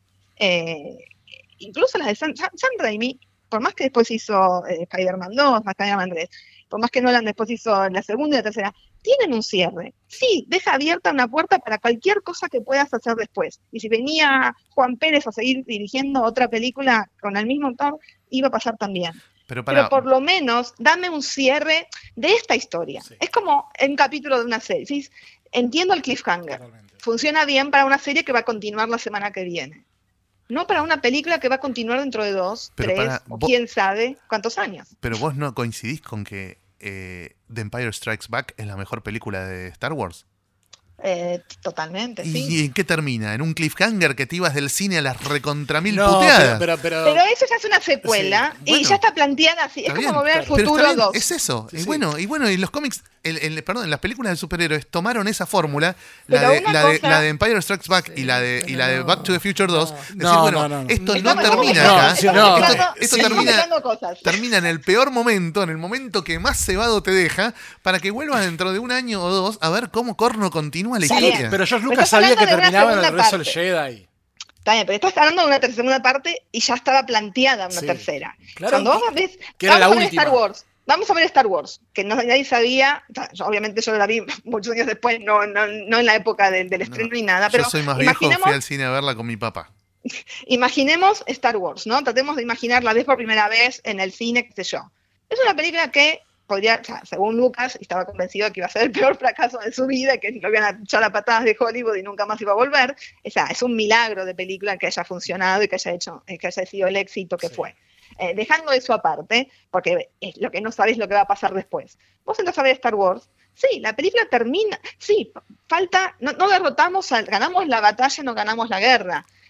incluso las de Sam Raimi, por más que después hizo Spider-Man 2, Spider-Man 3, por más que Nolan después hizo la segunda y la tercera, tienen un cierre. Sí, deja abierta una puerta para cualquier cosa que puedas hacer después. Y si venía Juan Pérez a seguir dirigiendo otra película con el mismo autor, iba a pasar también. Pero por lo menos, dame un cierre de esta historia. Sí. Es como un capítulo de una serie. ¿Sí? Entiendo el cliffhanger. Totalmente. Funciona bien para una serie que va a continuar la semana que viene. No para una película que va a continuar dentro de 2, 3, o quién sabe cuántos años. Pero vos no coincidís con que The Empire Strikes Back es la mejor película de Star Wars. Totalmente, sí. ¿Y en qué termina? ¿En un cliffhanger que te ibas del cine a las recontramil puteadas? Pero eso ya es una secuela, sí, y ya está planteada así. Es como Volver al Futuro 2. Es eso. Sí. Y los cómics, las películas de superhéroes tomaron esa fórmula, la de Empire Strikes Back y la de Back to the Future 2. Esto no termina acá. Esto termina en el peor momento, en el momento que más cebado te deja, para que vuelvas dentro de un año o 2 a ver cómo corno continúa la historia. Pero George Lucas sabía que terminaba en el regreso del Jedi. Está bien, pero estás hablando de una segunda parte y ya estaba planteada una tercera. Claro, cuando vos ves, que era la última. Vamos a ver Star Wars, que nadie sabía, obviamente yo la vi muchos años después, no en la época del estreno ni nada, pero yo soy más viejo, fui al cine a verla con mi papá. Imaginemos Star Wars, ¿no? Tratemos de imaginarla por primera vez en el cine, qué sé yo. Es una película que podría, según Lucas, estaba convencido de que iba a ser el peor fracaso de su vida, que lo iban a echar a patadas de Hollywood y nunca más iba a volver. Es un milagro de película que haya funcionado y que haya sido el éxito que fue. Dejando eso aparte, porque lo que no sabes lo que va a pasar después. Vos entras a ver Star Wars, sí, la película termina, sí, falta, no derrotamos, ganamos la batalla, no ganamos la guerra.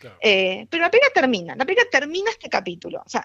Claro. Pero la película termina este capítulo. O sea,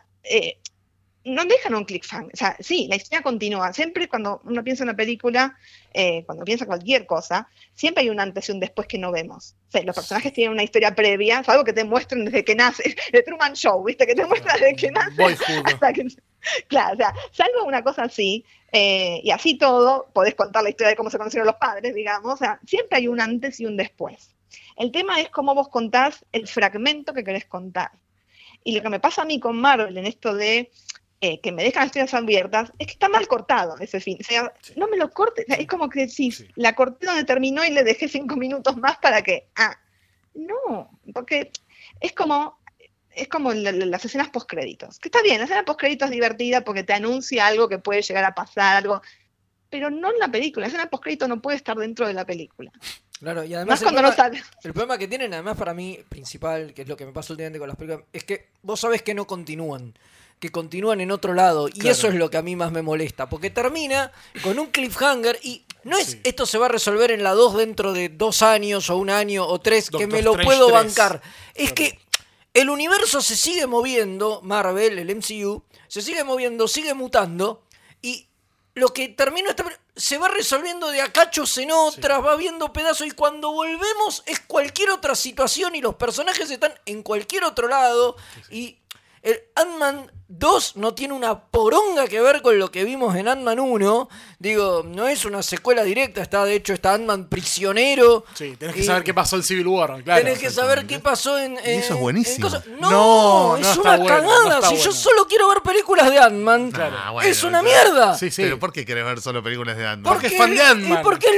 no dejan un cliffhanger. O sea, sí, la historia continúa. Siempre cuando uno piensa en una película, cuando piensa cualquier cosa, siempre hay un antes y un después que no vemos. O sea, los personajes tienen una historia previa, es algo que te muestran desde que nace, de Truman Show, ¿viste? Que te muestra desde que nace hasta que... Claro, o sea, salvo una cosa así, y así todo, podés contar la historia de cómo se conocieron los padres, digamos. O sea, siempre hay un antes y un después. El tema es cómo vos contás el fragmento que querés contar. Y lo que me pasa a mí con Marvel en esto de que me dejan las historias abiertas, es que está mal cortado ese fin. O sea, no me lo cortes. O sea, es como que decís, la corté donde terminó y le dejé 5 minutos más para que... no, porque es como las escenas postcréditos. Que está bien, la escena postcréditos es divertida porque te anuncia algo que puede llegar a pasar, algo... Pero no en la película. La escena postcrédito no puede estar dentro de la película. Claro, y además el problema que tienen, además para mí, principal, que es lo que me pasa últimamente con las películas, es que vos sabés que no continúan, que continúan en otro lado, y claro, eso es lo que a mí más me molesta, porque termina con un cliffhanger y no es esto se va a resolver en la 2 dentro de 2 años o 1 año o 3, que me lo puedo bancar. Es que el universo se sigue moviendo, Marvel, el MCU, se sigue moviendo, sigue mutando, y lo que terminó se va resolviendo de a cachos en otras, va viendo pedazos, y cuando volvemos es cualquier otra situación y los personajes están en cualquier otro lado, y el Ant-Man 2 no tiene una poronga que ver con lo que vimos en Ant-Man 1. Digo, no es una secuela directa, de hecho está Ant-Man prisionero. Sí, tenés que saber qué pasó en Civil War, claro. Tenés que saber qué pasó en... Y eso es buenísimo. No, es una cagada. Si yo solo quiero ver películas de Ant-Man, es una mierda. Sí. Pero ¿por qué querés ver solo películas de Ant-Man? Porque es fan de Ant-Man. Y porque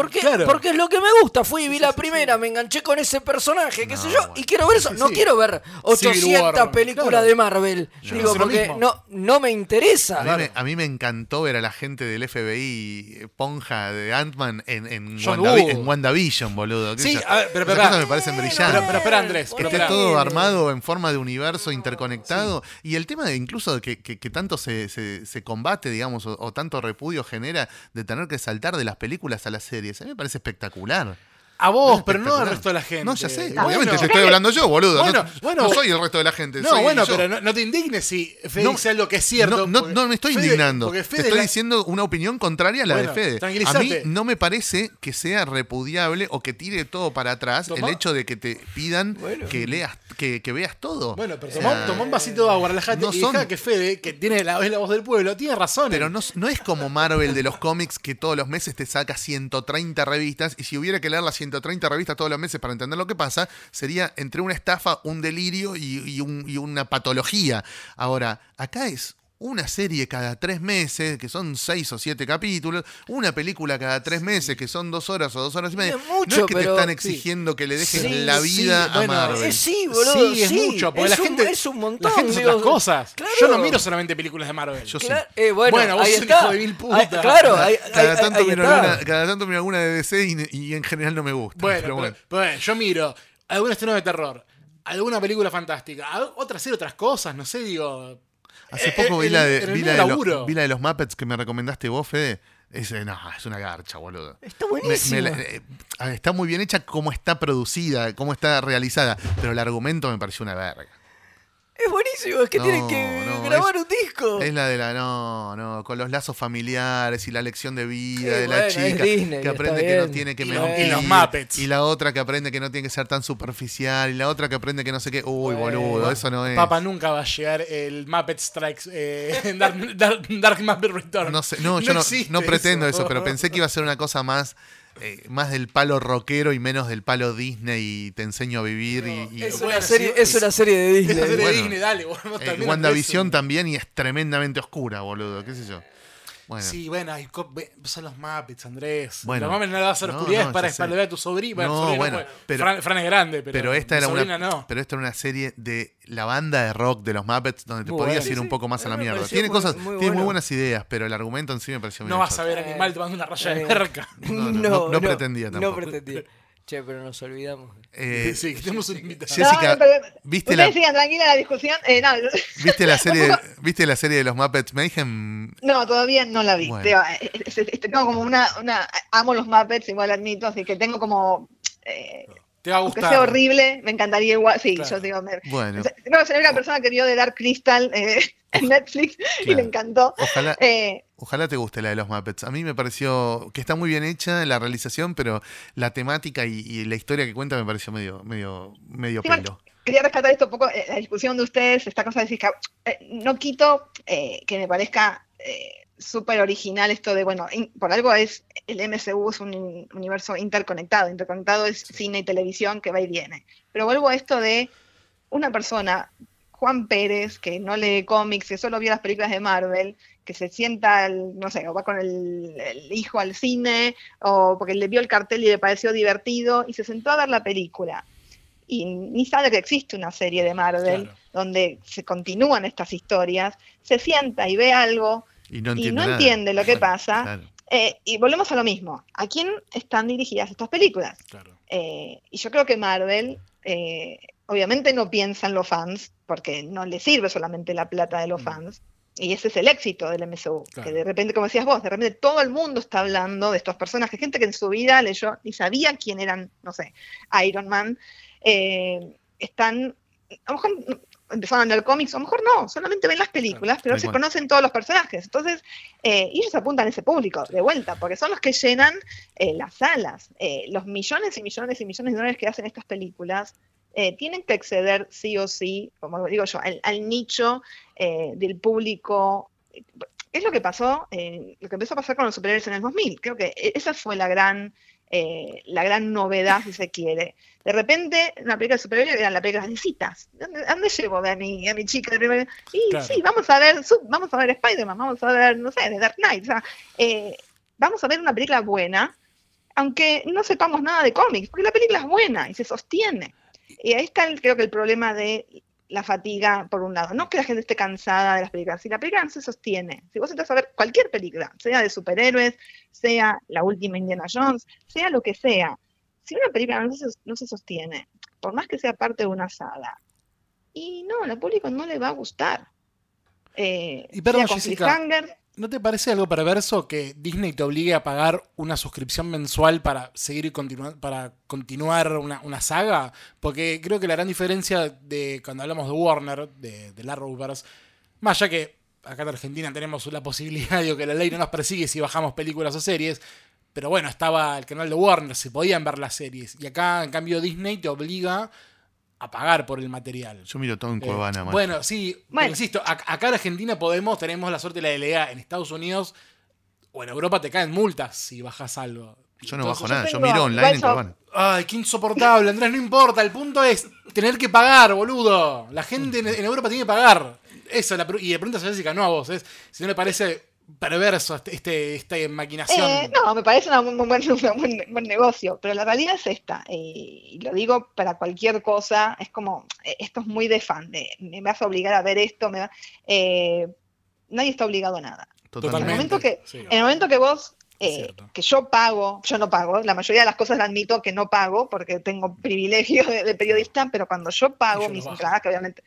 es lo que me gusta. Fui y vi la primera, me enganché con ese personaje, qué sé yo, y quiero ver eso. No quiero ver 800 películas de Marvel. Digo, porque no me interesa. A mí me encantó ver a la gente del FBI ponja de Ant-Man en WandaVision, boludo. Sí, pero me parecen brillantes. Pero espera, Andrés. Que esté todo armado en forma de universo interconectado. Y el tema de incluso que tanto se combate, digamos, o tanto repudio genera de tener que saltar de las películas a las series. A mí me parece espectacular. A vos, pero no al resto de la gente. No, ya sé. Obviamente te estoy hablando yo, boludo. No soy el resto de la gente. No, pero no te indignes si Fede dice algo que es cierto. No me estoy indignando. Te estoy diciendo una opinión contraria a la de Fede. A mí no me parece que sea repudiable o que tire todo para atrás el hecho de que te pidan que leas, que veas todo. Bueno, pero tomá un vasito de agua, relajate y deja que Fede, que es la voz del pueblo, tiene razón. Pero no es como Marvel de los cómics que todos los meses te saca 130 revistas y si hubiera que leer las 130 revistas todos los meses para entender lo que pasa, sería entre una estafa, un delirio y una patología. Ahora, acá es una serie cada 3 meses, que son 6 o 7 capítulos, una película cada 3 meses, que son 2 horas o 2 horas y media. Mucho, no es que te están exigiendo que le dejes la vida a Marvel. Sí, boludo. Sí, es mucho, porque la gente es un montón. La gente hace otras cosas. Claro. Yo no miro solamente películas de Marvel. Yo sí. Bueno, vos sos un hijo de mil puta. Claro, cada tanto miro alguna de DC y en general no me gusta. Bueno, yo miro alguna estreno de terror, alguna película fantástica, otras cosas, no sé, digo... Hace poco vi la de los Muppets que me recomendaste vos, Fede. Es una garcha, boludo. Está buenísimo. Está muy bien hecha como está producida, como está realizada, pero el argumento me pareció una verga. Es buenísimo, es que tienen que grabar un disco. Es la de con los lazos familiares y la lección de vida de la chica Disney, que aprende que no tiene que mentir. Y los Muppets. Y la otra que aprende que no tiene que ser tan superficial. Y la otra que aprende que no sé qué. Uy, boludo, eso no es. Papá, nunca va a llegar el Muppet Strikes, Dark Muppet Return. No sé, yo no pretendo eso, pero pensé que iba a ser una cosa más del palo rockero y menos del palo Disney y te enseño a vivir. Es una serie de Disney. Es una serie de Disney, dale. WandaVision también y es tremendamente oscura, boludo, qué sé yo. Bueno. Sí, bueno, son los Muppets, Andrés. Bueno, los Muppets no le vas a hacer oscuridad para ver a tu sobrino. Fran es grande, pero esta era una serie de la banda de rock de los Muppets donde te podías ir un poco más a la mierda. Tiene muy buenas ideas, pero el argumento en sí me pareció muy No vas a ver Animal tomando una raya de merca. No pretendía tampoco. No pretendía. Che, pero nos olvidamos. Sí, que tenemos un invitado. Jessica, ¿viste ustedes sigan tranquila la discusión. ¿Viste la serie de los Muppets Mayhem? No, todavía no la vi. Bueno. Tengo como amo los Muppets, igual admito, así que tengo como Te va a aunque gustar. sea horrible, me encantaría igual. Sí, Claro. yo digo, Bueno, no, soy una persona que vio The Dark Crystal en Netflix y claro. le encantó. Ojalá, Eh, ojalá te guste la de los Muppets. A mí me pareció que está muy bien hecha la realización, pero la temática y la historia que cuenta me pareció medio sí, pelo. quería rescatar esto un poco, la discusión de ustedes, esta cosa de decir que no quito que me parezca súper original esto de, bueno, por algo es, el MCU es un universo interconectado es cine y televisión que va y viene. Pero vuelvo a esto de una persona, Juan Pérez, que no lee cómics, que solo vio las películas de Marvel, que se sienta, no sé, o va con el hijo al cine, o porque le vio el cartel y le pareció divertido, y se sentó a ver la película. Y ni sabe que existe una serie de Marvel, Claro. donde se continúan estas historias, se sienta y ve algo, Y no y entiende no nada. entiende lo que Bueno, pasa. claro. Y volvemos a lo mismo. ¿A quién están dirigidas estas películas? Claro. Y yo creo que Marvel, obviamente no piensa en los fans, porque no le sirve solamente la plata de los fans. Y ese es el éxito del MCU. Claro. Que de repente, como decías vos, de repente todo el mundo está hablando de estos personajes. Gente que en su vida leyó ni sabía quién eran, no sé, Iron Man. Están, a lo mejor empezaron a leer cómics, a lo mejor no, solamente ven las películas, Claro, pero tal se cual. conocen todos los personajes. Entonces, y ellos apuntan a ese público de vuelta, porque son los que llenan las salas. Los millones y millones y millones de dólares que hacen estas películas tienen que exceder sí o sí, como digo yo, al nicho del público. Es lo que pasó, lo que empezó a pasar con los superhéroes en el 2000. Creo que esa fue la gran novedad, si se quiere. De repente, una película de superhéroes era la película de citas. ¿A dónde llevo a mi chica? Y Claro. sí, vamos a ver Spider-Man, vamos a ver, no sé, The Dark Knight. O sea, vamos a ver una película buena, aunque no sepamos nada de cómics, porque la película es buena y se sostiene. Y ahí está, creo que el problema de la fatiga, por un lado. No que la gente esté cansada de las películas, si la película no se sostiene. Si vos entras a ver cualquier película, sea de superhéroes, sea la última Indiana Jones, sea lo que sea, si una película no se sostiene, por más que sea parte de una saga, y no, al público no le va a gustar. Y perdón, sea con Jessica, cliffhanger, ¿no te parece algo perverso que Disney te obligue a pagar una suscripción mensual para seguir y continuar una saga? Porque creo que la gran diferencia de cuando hablamos de Warner, de la Arrowverse, más allá que acá en Argentina tenemos la posibilidad de que la ley no nos persigue si bajamos películas o series, pero bueno, estaba el canal de Warner, se podían ver las series. Y acá, en cambio, Disney te obliga a pagar por el material. Yo miro todo en Cuevana, man. Bueno, sí, Bueno. pero insisto, acá en Argentina tenemos la suerte de la LGA. En Estados Unidos o en Europa te caen multas si bajas algo. Yo no Entonces, bajo nada, yo tengo- miro online igual en yo- Cuevana. Ay, qué insoportable, Andrés, no importa. El punto es tener que pagar, boludo. La gente en Europa tiene que pagar. Eso, y le preguntas a Jessica, no a vos. Si no le parece perverso esta maquinación. No, me parece un buen negocio, pero la realidad es esta, y lo digo para cualquier cosa, es como, esto es muy de fan, me vas a obligar a ver esto, nadie está obligado a nada. Totalmente. Sí. En el momento que vos, Es cierto. que yo no pago, la mayoría de las cosas las admito que no pago, porque tengo privilegio de periodista, pero cuando yo pago Y yo lo mis bajo. entradas, que obviamente,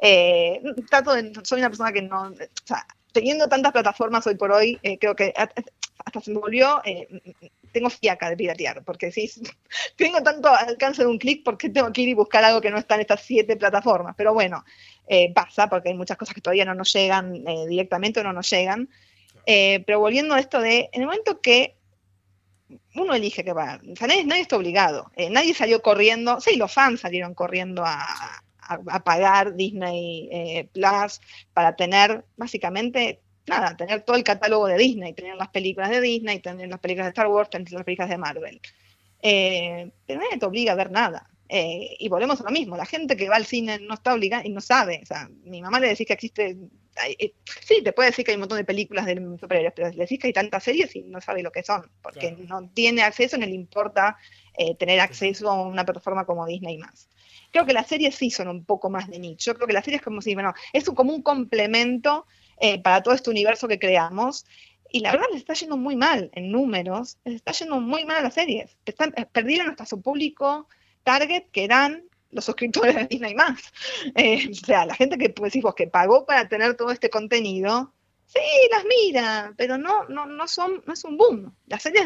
soy una persona que no, o sea, teniendo tantas plataformas hoy por hoy, creo que hasta se me volvió, tengo fiaca de piratear, porque si tengo tanto alcance de un clic, ¿por qué tengo que ir y buscar algo que no está en estas 7 plataformas? Pero bueno, pasa, porque hay muchas cosas que todavía no nos llegan directamente o no nos llegan. Pero volviendo a esto en el momento que uno elige que va, o sea, nadie está obligado, nadie salió corriendo, sí, los fans salieron corriendo a pagar Disney Plus para tener, básicamente, tener todo el catálogo de Disney, tener las películas de Disney, tener las películas de Star Wars, tener las películas de Marvel. Pero nadie te obliga a ver nada. Y volvemos a lo mismo, la gente que va al cine no está obligada y no sabe. O sea, mi mamá le decís que existe, sí, te puede decir que hay un montón de películas de superhéroes, pero le decís que hay tantas series y no sabe lo que son, porque Claro. no tiene acceso, no le importa tener acceso a una plataforma como Disney+. Creo que las series sí son un poco más de nicho, creo que las series como si, bueno, es como un complemento para todo este universo que creamos. Y la verdad les está yendo muy mal en números, les está yendo muy mal a las series. Perdieron hasta su público target, que eran los suscriptores de Disney+. O sea, la gente que, pues, decís vos, que pagó para tener todo este contenido, Sí, las mira, pero no es un boom. La serie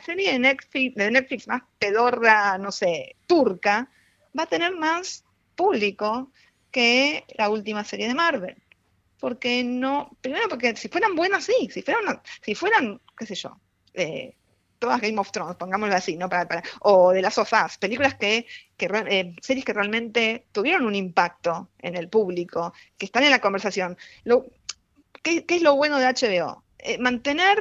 de Netflix más pedorra, no sé, turca, va a tener más público que la última serie de Marvel. Porque no, primero porque si fueran buenas, sí, si fueran, qué sé yo, todas Game of Thrones, pongámoslo así, ¿no? O de las of Us, películas series que realmente tuvieron un impacto en el público, que están en la conversación. ¿Qué es lo bueno de HBO? Mantener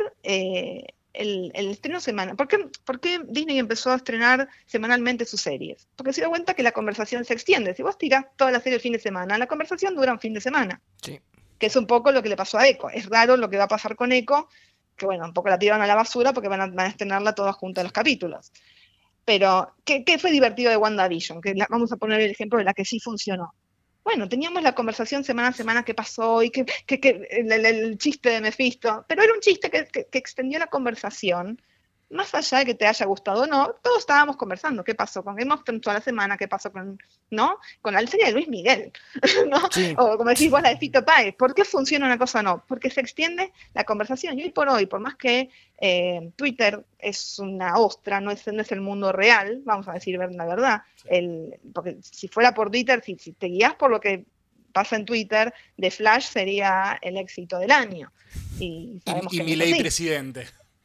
el estreno semanal. ¿Por qué Disney empezó a estrenar semanalmente sus series? Porque se dio cuenta que la conversación se extiende. Si vos tirás toda la serie el fin de semana, la conversación dura un fin de semana. Sí. Que es un poco lo que le pasó a Echo. Es raro lo que va a pasar con Echo, que bueno, un poco la tiraron a la basura porque van a estrenarla todas juntas los capítulos. Pero, ¿qué fue divertido de WandaVision? Vamos a poner el ejemplo de la que sí funcionó. Bueno, teníamos la conversación semana a semana qué pasó y el chiste de Mephisto, pero era un chiste que extendió la conversación, más allá de que te haya gustado o no, todos estábamos conversando qué pasó con Game of Thrones toda la semana, qué pasó con la serie de Luis Miguel, ¿no? Sí. O como decís vos, la de Fito Páez. ¿Por qué funciona una cosa o no? Porque se extiende la conversación. Y hoy, por más que Twitter es una ostra, no es el mundo real, vamos a decir la verdad, porque si fuera por Twitter, si te guías por lo que pasa en Twitter, The Flash sería el éxito del año. Y Milei presidente.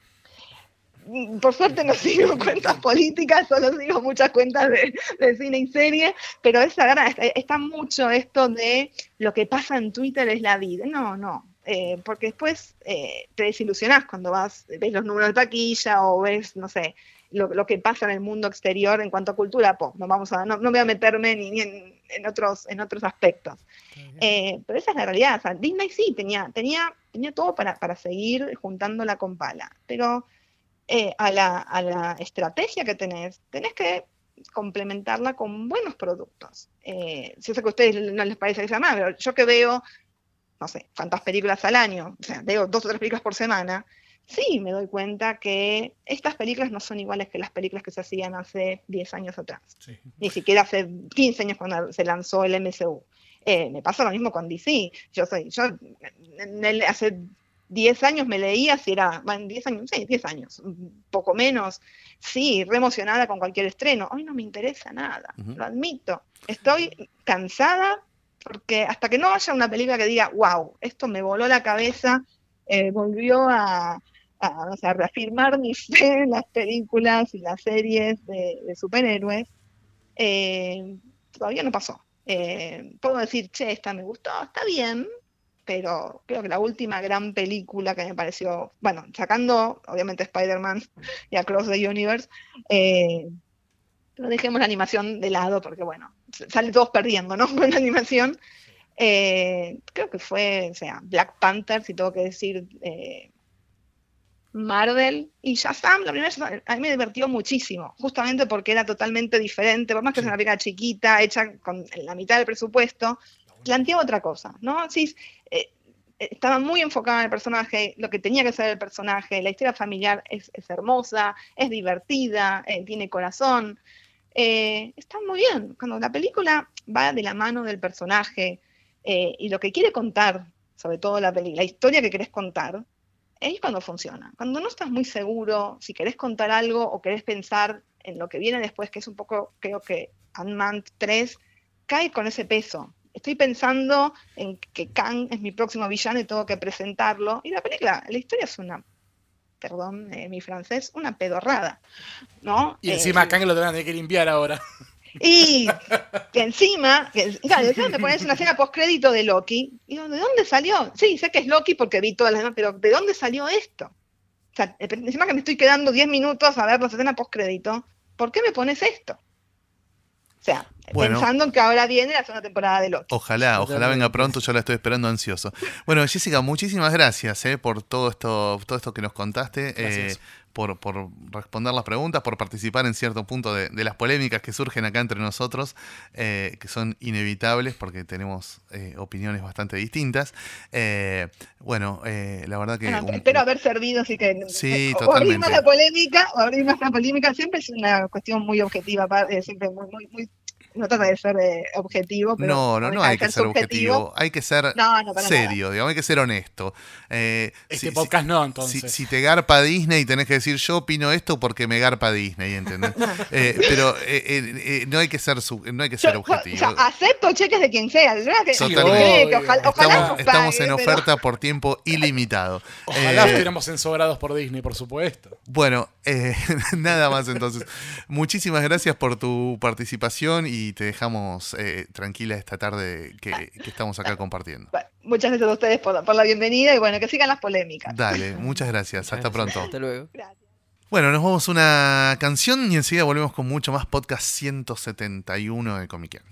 Por suerte no sigo cuentas políticas, solo sigo muchas cuentas de cine y serie, pero está mucho esto de lo que pasa en Twitter es la vida. No, porque después te desilusionás cuando ves los números de taquilla o ves, no sé, lo que pasa en el mundo exterior en cuanto a cultura pop. No voy a meterme ni en otros aspectos. Pero esa es la realidad. O sea, Disney sí tenía todo para seguir juntándola con pala, pero a la estrategia que tenés que complementarla con buenos productos. Yo sé que a ustedes no les parece que sea más, pero yo que veo, no sé, cuántas películas al año, o sea, veo 2 o 3 películas por semana, sí me doy cuenta que estas películas no son iguales que las películas que se hacían hace 10 años atrás. Sí. Ni siquiera hace 15 años cuando se lanzó el MCU. Me pasa lo mismo con DC. Yo hace 10 años me leía, si era, 10 años, sí, 10 años, un poco menos, sí, re emocionada con cualquier estreno. Hoy no me interesa nada, lo admito. Estoy cansada porque hasta que no haya una película que diga, wow, esto me voló la cabeza, volvió a reafirmar mi fe en las películas y las series de superhéroes, todavía no pasó. Puedo decir, esta me gustó, está bien, pero creo que la última gran película que me pareció, bueno, sacando obviamente Spider-Man y Across the Universe, pero dejemos la animación de lado porque bueno, salen todos perdiendo, ¿no? Con la animación. Creo que fue, o sea, Black Panther, si tengo que decir, Marvel y Shazam, la primera a mí me divertió muchísimo, justamente porque era totalmente diferente, por más que sea una película chiquita, hecha con la mitad del presupuesto, planteaba otra cosa, ¿no? Sí, estaba muy enfocada en el personaje, lo que tenía que ser el personaje, la historia familiar es hermosa, es divertida, tiene corazón, está muy bien. Cuando la película va de la mano del personaje y lo que quiere contar, sobre todo la historia que querés contar, es cuando funciona. Cuando no estás muy seguro si querés contar algo o querés pensar en lo que viene después, que es un poco, creo que Ant-Man 3 cae con ese peso. Estoy pensando en que Kang es mi próximo villano y tengo que presentarlo. Y la historia es una, perdón mi francés, una pedorrada, ¿no? Y encima Kang lo tendrán que limpiar ahora. Y que encima me pones una escena postcrédito de Loki. Y digo, ¿de dónde salió? Sí, sé que es Loki porque vi todas las demás, pero ¿de dónde salió esto? O sea, encima que me estoy quedando 10 minutos a ver las escenas postcrédito, ¿por qué me pones esto? O sea, pensando en que ahora viene la segunda temporada de Loki. Ojalá venga pronto, yo la estoy esperando ansioso. Bueno, Jessica, muchísimas gracias por todo esto que nos contaste, por responder las preguntas, por participar en cierto punto de las polémicas que surgen acá entre nosotros, que son inevitables porque tenemos opiniones bastante distintas. La verdad que... espero haber servido, así que sí, o totalmente. abrir más la polémica siempre es una cuestión muy objetiva, siempre muy no trata de ser objetivo, pero no hay que ser objetivo, hay que ser serio, digamos, hay que ser honesto. Podcast no, entonces. Si te garpa Disney, tenés que decir yo opino esto porque me garpa Disney, ¿entendés? Pero no hay que ser objetivo. O sea, acepto cheques de quien sea. Totalmente. Ojalá estamos en oferta por tiempo ilimitado. Ojalá estuviéramos ensobrados por Disney, por supuesto. Bueno, nada más entonces. Muchísimas gracias por tu participación y te dejamos tranquila esta tarde que estamos acá compartiendo. Muchas gracias a ustedes por la bienvenida y bueno, que sigan las polémicas. Dale, muchas gracias. Hasta pronto. Hasta luego. Gracias. Bueno, nos vamos a una canción y enseguida volvemos con mucho más podcast 171 de Comiqueando.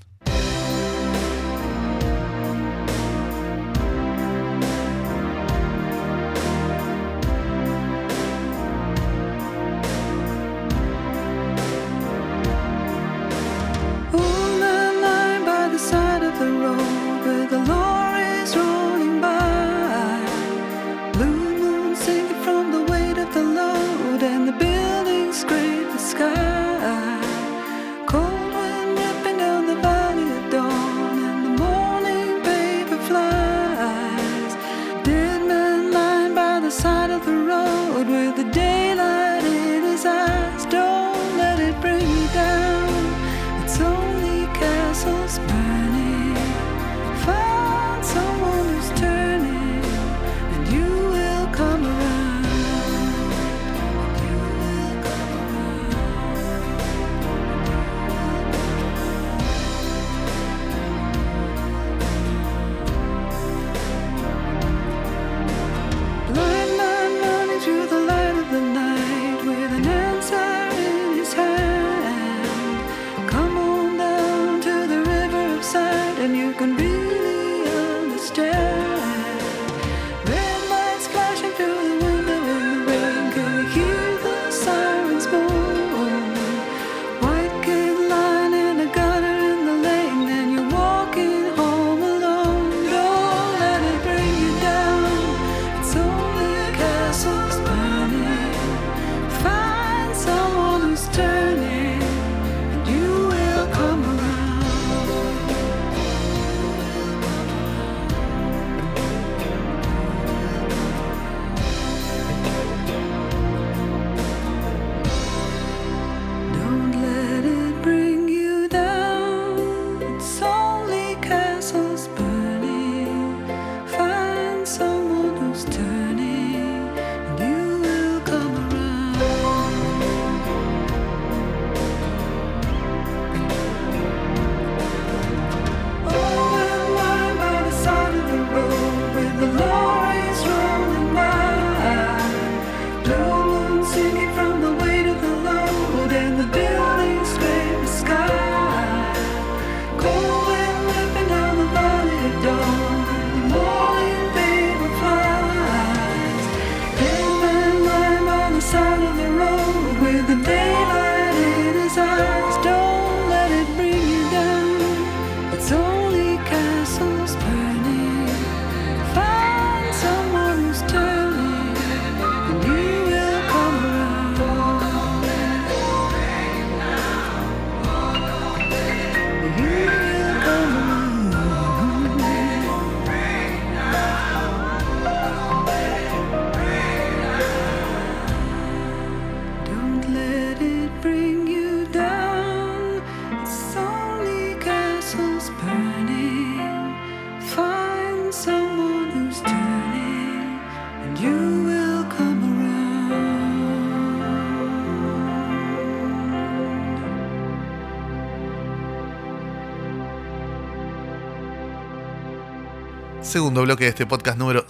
Segundo bloque de este podcast número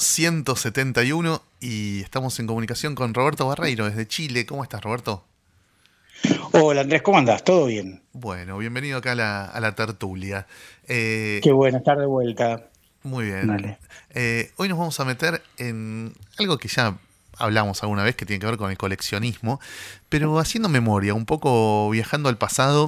171 y estamos en comunicación con Roberto Barreiro desde Chile. ¿Cómo estás, Roberto? Hola, Andrés, ¿cómo andás? ¿Todo bien? Bueno, bienvenido acá a la tertulia. Qué bueno estar de vuelta. Muy bien. Dale. Hoy nos vamos a meter en algo que ya hablamos alguna vez, que tiene que ver con el coleccionismo, pero haciendo memoria, un poco viajando al pasado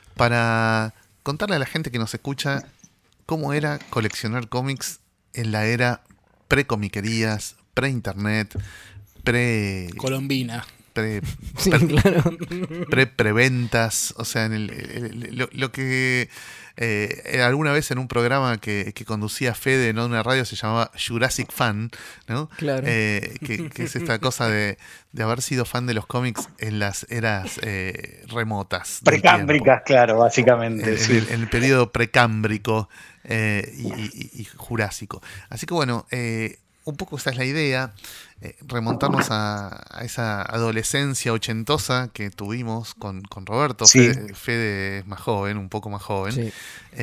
para contarle a la gente que nos escucha cómo era coleccionar cómics en la era pre-comiquerías, pre-internet, Colombina. preventas, o sea, lo que alguna vez en un programa que conducía Fede en una radio se llamaba Jurassic Fan, ¿no? Claro. Que es esta cosa de haber sido fan de los cómics en las eras remotas. Precámbricas, claro, básicamente. En el periodo precámbrico y jurásico. Así que bueno, un poco esa es la idea, remontarnos a esa adolescencia ochentosa que tuvimos con Roberto. Sí. Fede es más joven, un poco más joven, Sí.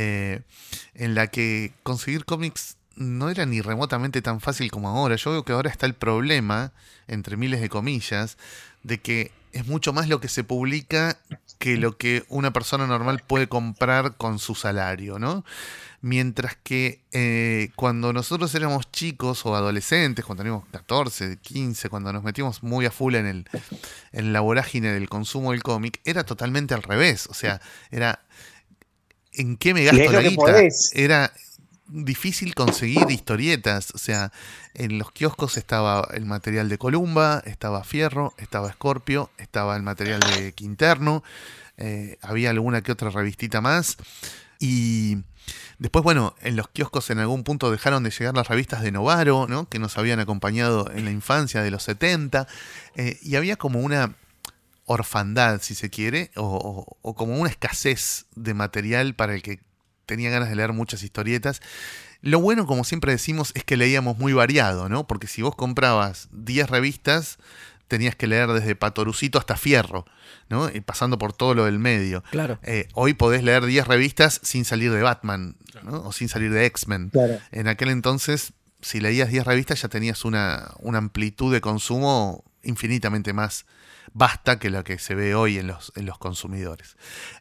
En la que conseguir cómics no era ni remotamente tan fácil como ahora. Yo veo que ahora está el problema, entre miles de comillas, de que es mucho más lo que se publica que lo que una persona normal puede comprar con su salario, ¿no? Mientras que cuando nosotros éramos chicos o adolescentes, cuando teníamos 14, 15, cuando nos metimos muy a full en la vorágine del consumo del cómic, era totalmente al revés. O sea, era ¿en qué me gasto la guita? Era difícil conseguir historietas. O sea, en los kioscos estaba el material de Columba, estaba Fierro, estaba Scorpio, estaba el material de Quinterno, había alguna que otra revistita más. Y después, bueno, en los kioscos en algún punto dejaron de llegar las revistas de Novaro, ¿no? Que nos habían acompañado en la infancia de los 70. Y había como una orfandad, si se quiere, o como una escasez de material para el que tenía ganas de leer muchas historietas. Lo bueno, como siempre decimos, es que leíamos muy variado, ¿no? Porque si vos comprabas 10 revistas, tenías que leer desde Patorucito hasta Fierro, ¿no? Y pasando por todo lo del medio. Claro. Hoy podés leer 10 revistas sin salir de Batman, ¿no? O sin salir de X-Men. Claro. En aquel entonces, si leías 10 revistas, ya tenías una amplitud de consumo infinitamente más vasta que la que se ve hoy en los consumidores.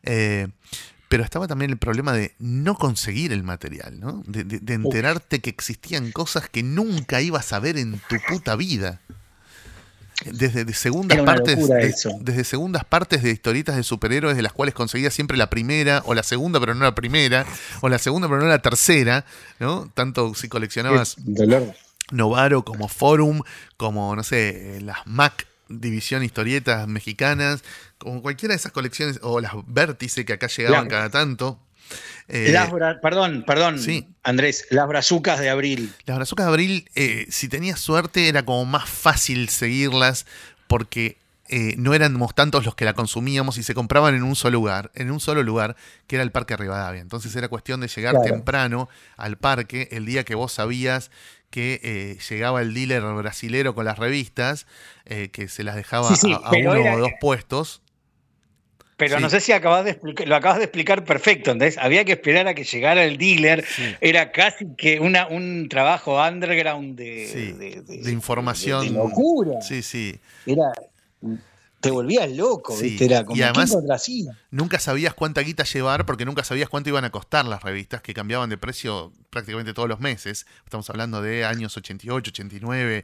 Pero estaba también el problema de no conseguir el material, ¿no? De enterarte que existían cosas que nunca ibas a ver en tu puta vida. Desde segundas partes de historietas de superhéroes de las cuales conseguías siempre la primera, o la segunda pero no la primera, o la segunda pero no la tercera, ¿no? Tanto si coleccionabas Novaro como Forum, como, no sé, las Mac División Historietas Mexicanas, como cualquiera de esas colecciones, o las Vértice que acá llegaban cada tanto. Perdón, sí. Andrés, las brazucas de Abril. Las brazucas de Abril, si tenías suerte, era como más fácil seguirlas porque no éramos tantos los que la consumíamos y se compraban en un solo lugar, que era el Parque Rivadavia. Entonces era cuestión de llegar temprano al parque el día que vos sabías que llegaba el dealer brasilero con las revistas, que se las dejaba a uno o dos puestos. Pero no sé si lo acabas de explicar perfecto, ¿entendés? Había que esperar a que llegara el dealer. Sí. Era casi que un trabajo underground de información. De locura. Sí. Te volvías loco, ¿viste? Era como, y además, nunca sabías cuánta guita llevar porque nunca sabías cuánto iban a costar las revistas, que cambiaban de precio prácticamente todos los meses. Estamos hablando de años 88, 89,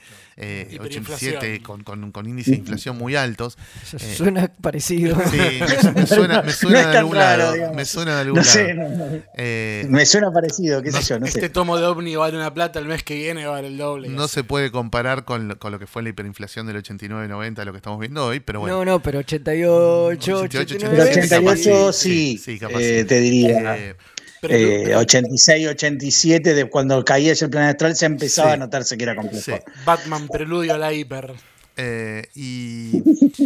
87, con índices de inflación muy altos. Suena parecido. Sí, me suena de algún lado. Me suena de algún lado. Me suena parecido, qué sé yo, no sé. Este tomo de Omni vale una plata, el mes que viene vale el doble. No se puede comparar con lo que fue la hiperinflación del 89-90, lo que estamos viendo hoy, pero bueno. No, pero 88, 89. Pero 88 sí, capaz, te diría. 86, 87, de cuando caía el plan astral se empezaba a notarse que era complejo. Sí. Batman, preludio a la hiper. Y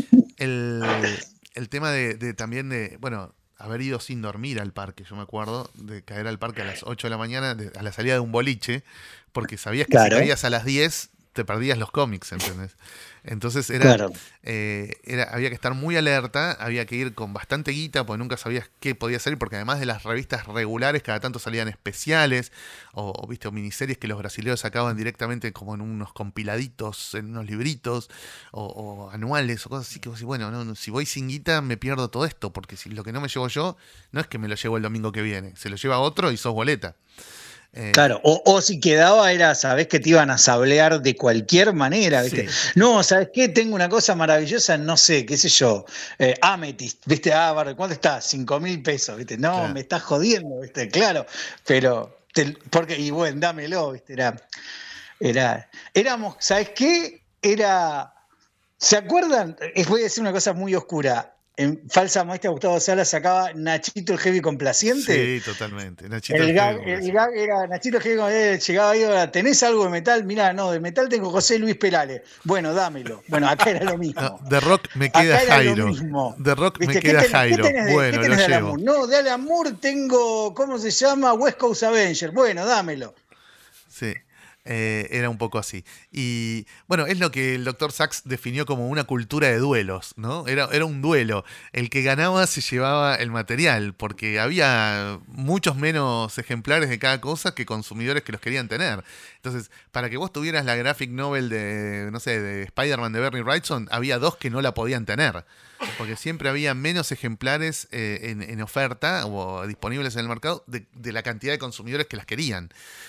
el tema de también de, bueno, haber ido sin dormir al parque. Yo me acuerdo de caer al parque a las 8 de la mañana, a la salida de un boliche, porque sabías que si caías a las 10 te perdías los cómics, ¿entendés? Entonces había que estar muy alerta, había que ir con bastante guita, porque nunca sabías qué podía salir, porque además de las revistas regulares, cada tanto salían especiales, o miniseries que los brasileños sacaban directamente como en unos compiladitos, en unos libritos, o anuales, o cosas así, que vos decís, bueno, no, si voy sin guita me pierdo todo esto, porque si lo que no me llevo yo, no es que me lo llevo el domingo que viene, se lo lleva otro y sos boleta. Claro, o si quedaba era, sabés que te iban a sablear de cualquier manera, ¿viste? Sí. No, ¿sabés qué? Tengo una cosa maravillosa, no sé, qué sé yo, Amethyst, ¿viste? ¿Cuánto está? 5.000 pesos, ¿viste? No, claro. Me estás jodiendo, ¿viste? Claro, pero, y bueno, dámelo, ¿viste? Éramos, ¿sabés qué? ¿Se acuerdan? Voy a decir una cosa muy oscura. En Falsa Modestia, Gustavo Sala sacaba Nachito el Heavy Complaciente. Sí, totalmente. Nachito El gag era Nachito el Heavy, llegaba ahí, ¿tenés algo de metal? Mirá, no, de metal tengo José Luis Perales. Bueno, dámelo. Bueno, acá era lo mismo. No, de rock me queda acá era Jairo. Lo mismo. De rock ¿Viste? me queda Jairo. ¿qué Bueno, tenés lo de llevo. Alan Moore? No, de Alan Moore tengo, ¿cómo se llama? West Coast Avenger. Bueno, dámelo. Sí. Era un poco así. Y bueno, es lo que el Dr. Sachs definió como una cultura de duelos, ¿no? Era un duelo. El que ganaba se llevaba el material, porque había muchos menos ejemplares de cada cosa que consumidores que los querían tener. Entonces, para que vos tuvieras la graphic novel de, no sé, de Spider-Man de Bernie Wrightson, había 2 que no la podían tener. Porque siempre había menos ejemplares en oferta o disponibles en el mercado de la cantidad de consumidores que las querían.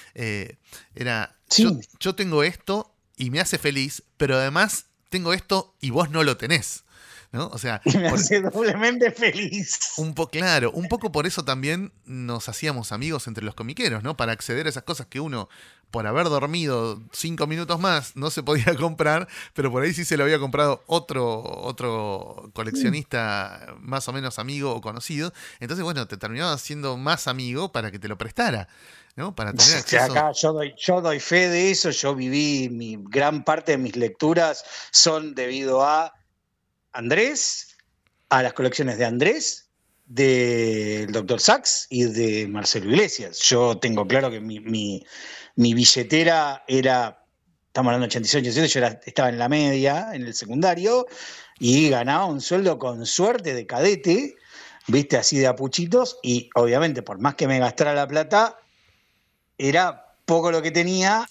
Sí. Yo tengo esto y me hace feliz, pero además tengo esto y vos no lo tenés, ¿no? O sea, Y me hace doblemente feliz. Claro, un poco por eso también nos hacíamos amigos entre los comiqueros, ¿no? Para acceder a esas cosas que uno, por haber dormido 5 minutos más, no se podía comprar, pero por ahí sí se lo había comprado otro coleccionista más o menos amigo o conocido. Entonces, bueno, te terminaba siendo más amigo para que te lo prestara, ¿no? Para tener acceso. Acá yo doy fe de eso. Yo viví, gran parte de mis lecturas son debido a Andrés, a las colecciones de Andrés, del Dr. Sachs y de Marcelo Iglesias. Yo tengo claro que mi billetera era, estamos hablando de 86, 87, yo estaba en la media, en el secundario, y ganaba un sueldo con suerte de cadete, viste, así de apuchitos, y obviamente por más que me gastara la plata, era poco lo que tenía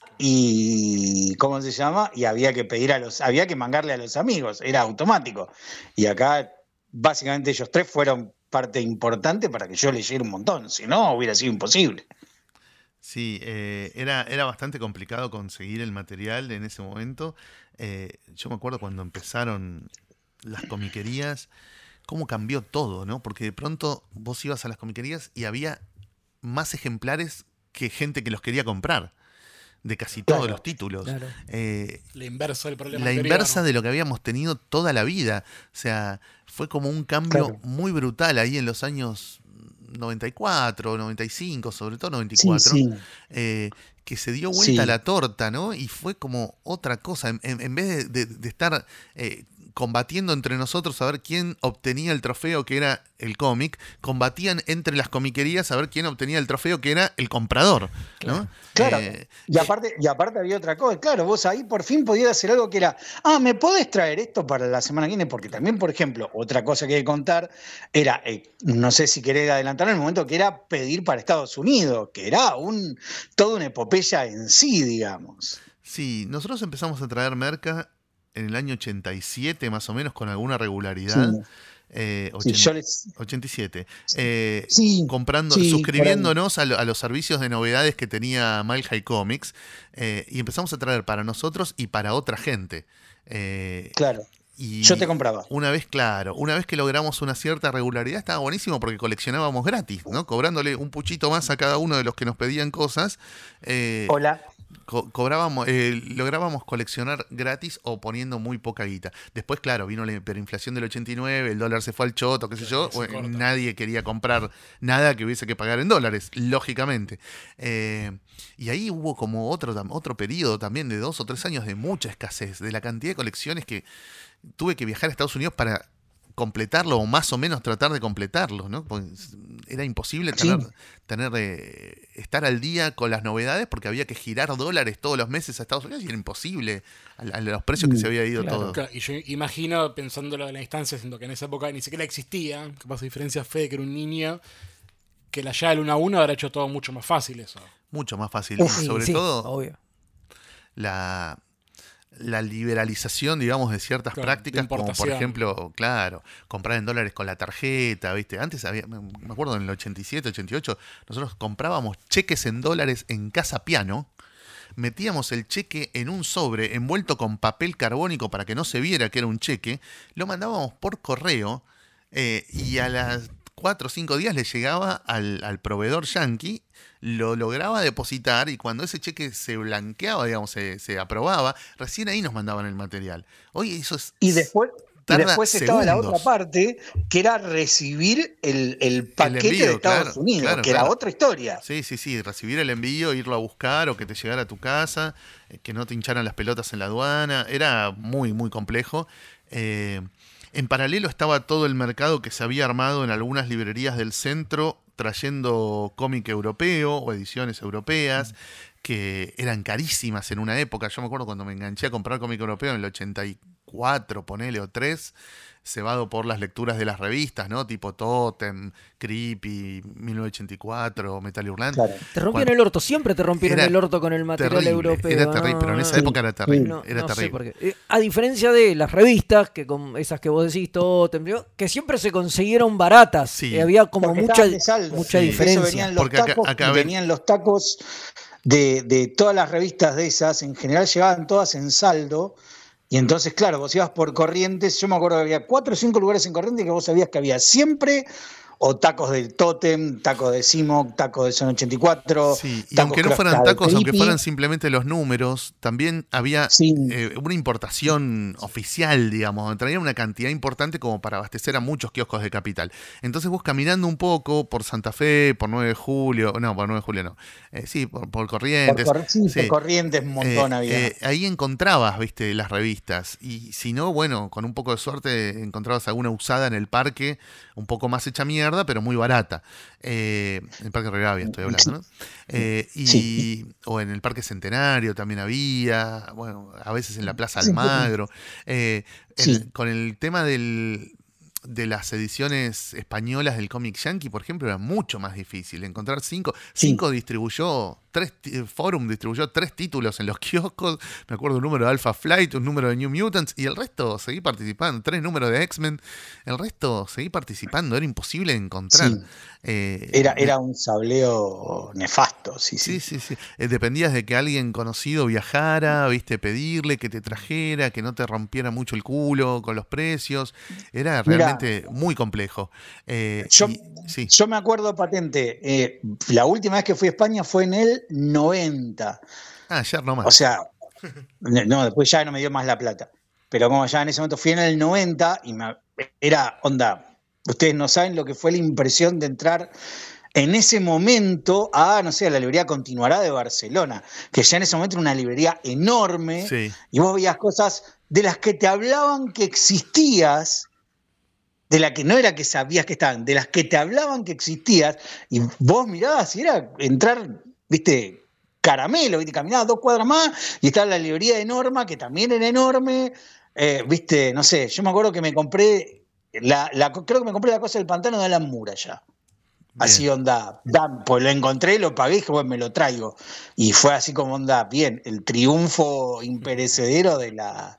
y ¿cómo se llama? Y había que había que mangarle a los amigos, era automático. Y acá básicamente ellos 3 fueron parte importante para que yo leyera un montón, si no hubiera sido imposible. Sí, era bastante complicado conseguir el material en ese momento. Yo me acuerdo cuando empezaron las comiquerías, cómo cambió todo, ¿no? Porque de pronto vos ibas a las comiquerías y había más ejemplares que gente que los quería comprar, de casi todos los títulos. Claro. La inversa del problema La anterior, inversa ¿no? de lo que habíamos tenido toda la vida. O sea, fue como un cambio muy brutal ahí en los años 94, 95, sobre todo 94, Sí. que se dio vuelta la torta, ¿no? Y fue como otra cosa. En vez de estar combatiendo entre nosotros a ver quién obtenía el trofeo que era el cómic, combatían entre las comiquerías a ver quién obtenía el trofeo que era el comprador, ¿no? Claro. Y aparte había otra cosa. Claro, vos ahí por fin podías hacer algo que era, ¿me podés traer esto para la semana que viene? Porque también, por ejemplo, otra cosa que hay que contar era, no sé si querés adelantar en el momento que era pedir para Estados Unidos, que era toda una epopeya en sí, digamos. Sí, nosotros empezamos a traer merca en el año 87, más o menos, con alguna regularidad. Sí. 87. Comprando, suscribiéndonos a los servicios de novedades que tenía Mile High Comics, y empezamos a traer para nosotros y para otra gente. Claro. Y yo te compraba. Una vez que logramos una cierta regularidad, estaba buenísimo porque coleccionábamos gratis, ¿no? Cobrándole un puchito más a cada uno de los que nos pedían cosas. Hola. Lográbamos coleccionar gratis o poniendo muy poca guita. Después, claro, vino la hiperinflación del 89, el dólar se fue al choto, qué sé yo. Nadie quería comprar nada que hubiese que pagar en dólares, lógicamente. Y ahí hubo como otro periodo también de 2 o 3 años de mucha escasez, de la cantidad de colecciones que tuve que viajar a Estados Unidos para completarlo o más o menos tratar de completarlo, ¿no? Pues era imposible estar al día con las novedades porque había que girar dólares todos los meses a Estados Unidos y era imposible a los precios que se había ido todo. Claro, y yo imagino, pensándolo en la distancia, siendo que en esa época ni siquiera existía, capaz de diferencia Fede, que era un niño, que la llave del 1 a 1 habrá hecho todo mucho más fácil eso. Mucho más fácil. Y sobre todo, obvio. La liberalización, digamos, de ciertas prácticas, como por ejemplo, comprar en dólares con la tarjeta, ¿viste? Antes me acuerdo en el 87, 88, nosotros comprábamos cheques en dólares en Casa Piano, metíamos el cheque en un sobre envuelto con papel carbónico para que no se viera que era un cheque, lo mandábamos por correo y a las 4 o 5 días le llegaba al proveedor yanqui, lo lograba depositar y cuando ese cheque se blanqueaba, digamos, se aprobaba, recién ahí nos mandaban el material. Hoy eso es... Y después estaba la otra segundos. parte, que era recibir el paquete envío, de Estados claro, Unidos, claro, que claro. era otra historia. Sí, recibir el envío, irlo a buscar o que te llegara a tu casa, que no te hincharan las pelotas en la aduana, era muy, muy complejo. En paralelo estaba todo el mercado que se había armado en algunas librerías del centro, trayendo cómic europeo o ediciones europeas, que eran carísimas en una época. Yo me acuerdo cuando me enganché a comprar cómic europeo en el 84, ponele, o 3, cebado por las lecturas de las revistas, ¿no? Tipo Totem, Creepy, 1984, Metal Hurlant. Claro. Te rompieron el orto, siempre te rompieron el orto con el material europeo. Era terrible, pero en esa época era terrible. No era terrible. sé por qué. A diferencia de las revistas, que con esas que vos decís, Totem, que siempre se consiguieron baratas. Sí. Había como Porque mucha estaban de saldo. mucha Sí. diferencia. Eso venían los Porque acá- tacos, acá y ven- venían los tacos de todas las revistas de esas, en general llegaban todas en saldo. Y entonces, claro, vos ibas por Corrientes, yo me acuerdo que había 4 o 5 lugares en Corrientes que vos sabías que había siempre o tacos del Totem, tacos de Simoc, tacos de Son 84. Sí, y tacos aunque no creo fueran hasta de tacos, aunque Creepy. fueran simplemente los números, también había Sí. una importación oficial, digamos, traía una cantidad importante como para abastecer a muchos kioscos de Capital. Entonces vos caminando un poco por Santa Fe, por 9 de julio, no, por 9 de julio no, sí, por Corrientes. Por Corrientes un montón había. Ahí encontrabas, viste, las revistas. Y si no, bueno, con un poco de suerte encontrabas alguna usada en el parque, un poco más hecha mierda, pero muy barata. En el Parque Rivadavia estoy hablando, ¿no? O en el Parque Centenario también había, bueno, a veces en la Plaza Almagro. Con el tema de las ediciones españolas del cómic yankee, por ejemplo, era mucho más difícil encontrar 5. Forum distribuyó 3 títulos en los kioscos. Me acuerdo un número de Alpha Flight, un número de New Mutants, y el resto seguí participando. 3 números de X-Men, el resto seguí participando. Era imposible encontrar. Sí. Era un sableo nefasto, sí. Dependías de que alguien conocido viajara, viste, pedirle que te trajera, que no te rompiera mucho el culo con los precios. Era realmente muy complejo. Yo me acuerdo patente, la última vez que fui a España fue en el 90. Ya no más. O sea, no, después ya no me dio más la plata. Pero como ya en ese momento fui en el 90 y era onda. Ustedes no saben lo que fue la impresión de entrar en ese momento a la librería Continuará de Barcelona, que ya en ese momento era una librería enorme, y vos veías cosas de las que te hablaban que existías, de las que no era que sabías que estaban, de las que te hablaban que existías, y vos mirabas y era entrar, viste, caramelo, viste, caminabas 2 cuadras más y estaba la librería de Norma, que también era enorme, viste, no sé, yo me acuerdo que me compré creo que me compré la cosa del pantano de Alan Moore allá. Así onda, pues lo encontré, lo pagué y dije, bueno, me lo traigo. Y fue así como onda, bien, el triunfo imperecedero de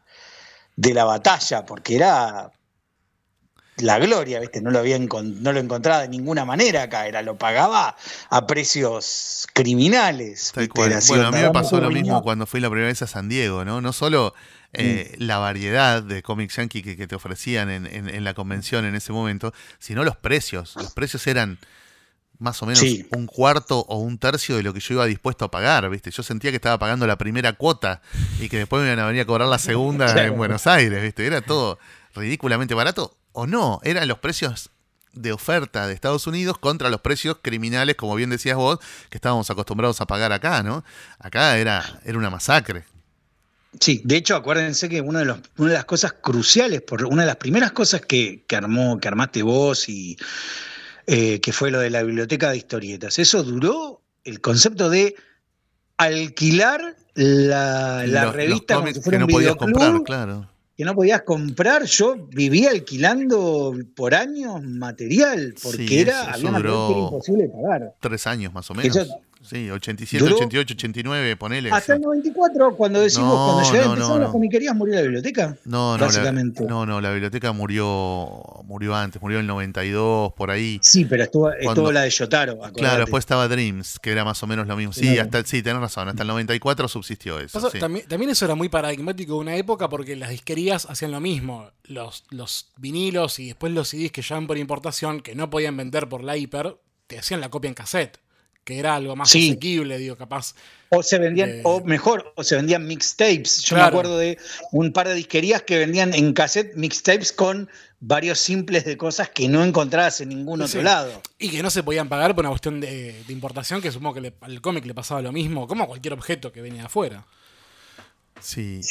la batalla, porque era la gloria, ¿viste? No lo encontraba de ninguna manera acá, lo pagaba a precios criminales. Tal cual. Bueno, a mí me pasó lo mismo cuando fui la primera vez a San Diego, ¿no? No solo la variedad de cómics yankee que te ofrecían en la convención en ese momento, sino los precios. Los precios eran más o menos un cuarto o un tercio de lo que yo iba dispuesto a pagar, ¿viste? Yo sentía que estaba pagando la primera cuota y que después me iban a venir a cobrar la segunda en Buenos Aires, ¿viste? Era todo ridículamente barato, o no, eran los precios de oferta de Estados Unidos contra los precios criminales, como bien decías vos, que estábamos acostumbrados a pagar acá, ¿no? Acá era una masacre. Sí, de hecho, acuérdense que una de las cosas cruciales, una de las primeras cosas que armaste vos y que fue lo de la biblioteca de historietas, eso duró el concepto de alquilar la revista como si fuera que no un podías videoclub, comprar, claro. Que no podías comprar. Yo vivía alquilando por años material, porque había material que era imposible de pagar. 3 años más o menos. Sí, 87, ¿Duró? 88, 89, ponele. Hasta el 94, cuando decimos, No, cuando ya no, empezaron no. las comiquerías, murió la biblioteca. No, básicamente. la biblioteca murió antes, murió en el 92, por ahí. Sí, pero estuvo la de Yotaro. Acordate. Claro, después estaba Dreams, que era más o menos lo mismo. Sí, Claro. tenés razón, hasta el 94 subsistió eso. Pasa, Sí. también eso era muy paradigmático de una época porque las disquerías hacían lo mismo. Los vinilos y después los CDs que llevan por importación, que no podían vender por la hiper, te hacían la copia en cassette, que era algo más asequible, digo, capaz. O se vendían, o se vendían mixtapes. Yo me acuerdo de un par de disquerías que vendían en cassette mixtapes con varios simples de cosas que no encontrabas en ningún otro lado. Y que no se podían pagar por una cuestión de importación, que supongo que al cómic le pasaba lo mismo, como a cualquier objeto que venía de afuera. Sí,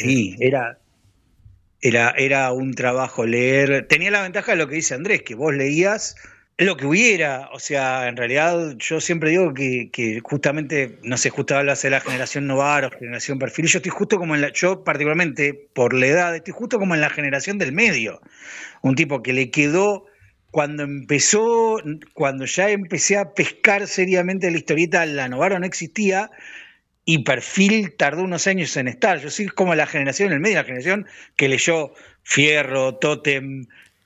era un trabajo leer. Tenía la ventaja de lo que dice Andrés, que vos leías lo que hubiera. O sea, en realidad yo siempre digo que justamente, no sé, justo hablas de la generación Novaro, generación Perfil, yo estoy justo como yo particularmente por la edad, estoy justo como en la generación del medio. Un tipo que le quedó, cuando ya empecé a pescar seriamente la historieta, la Novaro no existía, y Perfil tardó unos años en estar. Yo soy como la generación del medio, la generación que leyó Fierro, Totem,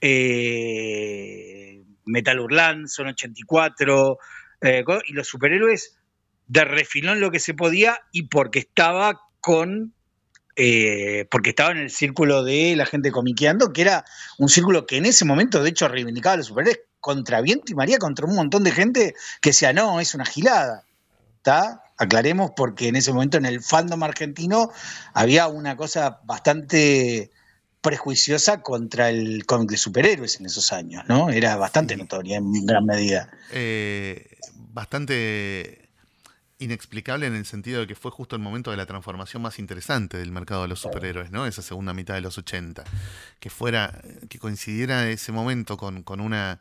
Metal Hurlant, Son 84, y los superhéroes de refilón lo que se podía, y porque estaba en el círculo de la gente comiqueando, que era un círculo que en ese momento de hecho reivindicaba a los superhéroes contra viento y marea, contra un montón de gente que decía, no, es una gilada. ¿Está? Aclaremos, porque en ese momento en el fandom argentino había una cosa bastante prejuiciosa contra el cómic de superhéroes en esos años, ¿no? Era bastante notoria en gran medida. Bastante inexplicable en el sentido de que fue justo el momento de la transformación más interesante del mercado de los superhéroes, ¿no? Esa segunda mitad de los 80. Que coincidiera ese momento con una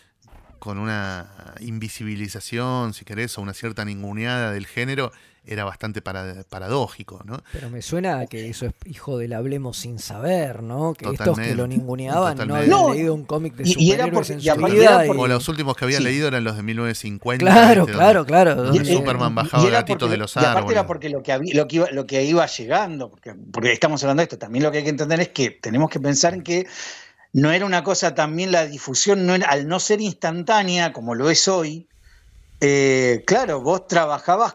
invisibilización, si querés, o una cierta ninguneada del género, era bastante paradójico, ¿no? Pero me suena que eso es hijo del hablemos sin saber, ¿no? Que Totalmente, estos que lo ninguneaban totalmente. no habían leído un cómic de superhéroes en su vida. O los últimos que había leído eran los de 1950. Claro. Donde Superman bajaba gatitos de los árboles. Y aparte era porque lo que iba llegando, porque estamos hablando de esto, también lo que hay que entender es que tenemos que pensar en que no era una cosa también la difusión, al no ser instantánea como lo es hoy, claro, vos trabajabas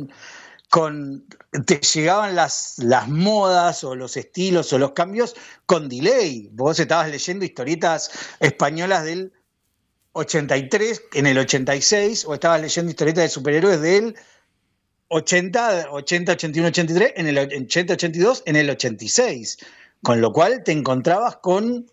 te llegaban las modas o los estilos o los cambios con delay. Vos estabas leyendo historietas españolas del 83 en el 86, o estabas leyendo historietas de superhéroes del 80, 81, 83, en el 80, 82, en el 86. Con lo cual te encontrabas con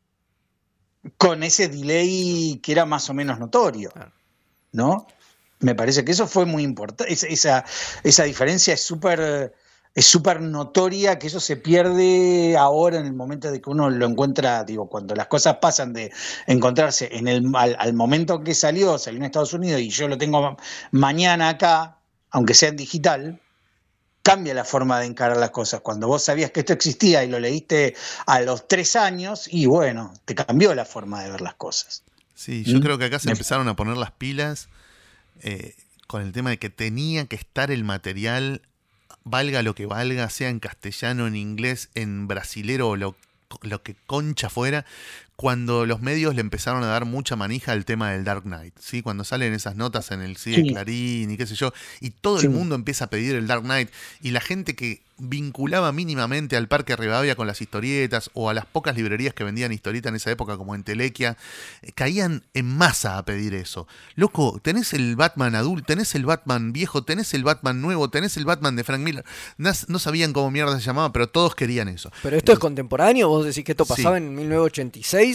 ese delay que era más o menos notorio, ¿no? Me parece que eso fue muy importante. Esa diferencia es súper notoria, que eso se pierde ahora en el momento de que uno lo encuentra, digo, cuando las cosas pasan de encontrarse al momento que salió en Estados Unidos y yo lo tengo mañana acá, aunque sea en digital, cambia la forma de encarar las cosas. Cuando vos sabías que esto existía y lo leíste a los 3 años, y bueno, te cambió la forma de ver las cosas. Sí, yo creo que acá se empezaron a poner las pilas con el tema de que tenía que estar el material, valga lo que valga, sea en castellano, en inglés, en brasilero o lo que concha fuera, cuando los medios le empezaron a dar mucha manija al tema del Dark Knight, ¿sí? Cuando salen esas notas en el Clarín y qué sé yo, y todo el mundo empieza a pedir el Dark Knight, y la gente que vinculaba mínimamente al Parque Rivadavia con las historietas, o a las pocas librerías que vendían historieta en esa época, como en Telequia, caían en masa a pedir eso. Loco, tenés el Batman adulto, tenés el Batman viejo, tenés el Batman nuevo, tenés el Batman de Frank Miller. No sabían cómo mierda se llamaba, pero todos querían eso. ¿Pero esto es contemporáneo? ¿Vos decís que esto pasaba en 1986?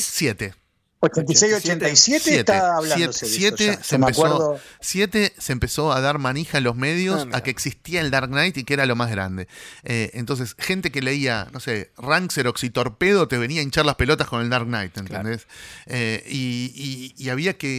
86-87 está hablándose de eso. 7 se empezó a dar manija en los medios a que existía el Dark Knight y que era lo más grande. Entonces, gente que leía, no sé, Rank, Xerox y Torpedo te venía a hinchar las pelotas con el Dark Knight, ¿entendés? Claro. Y había que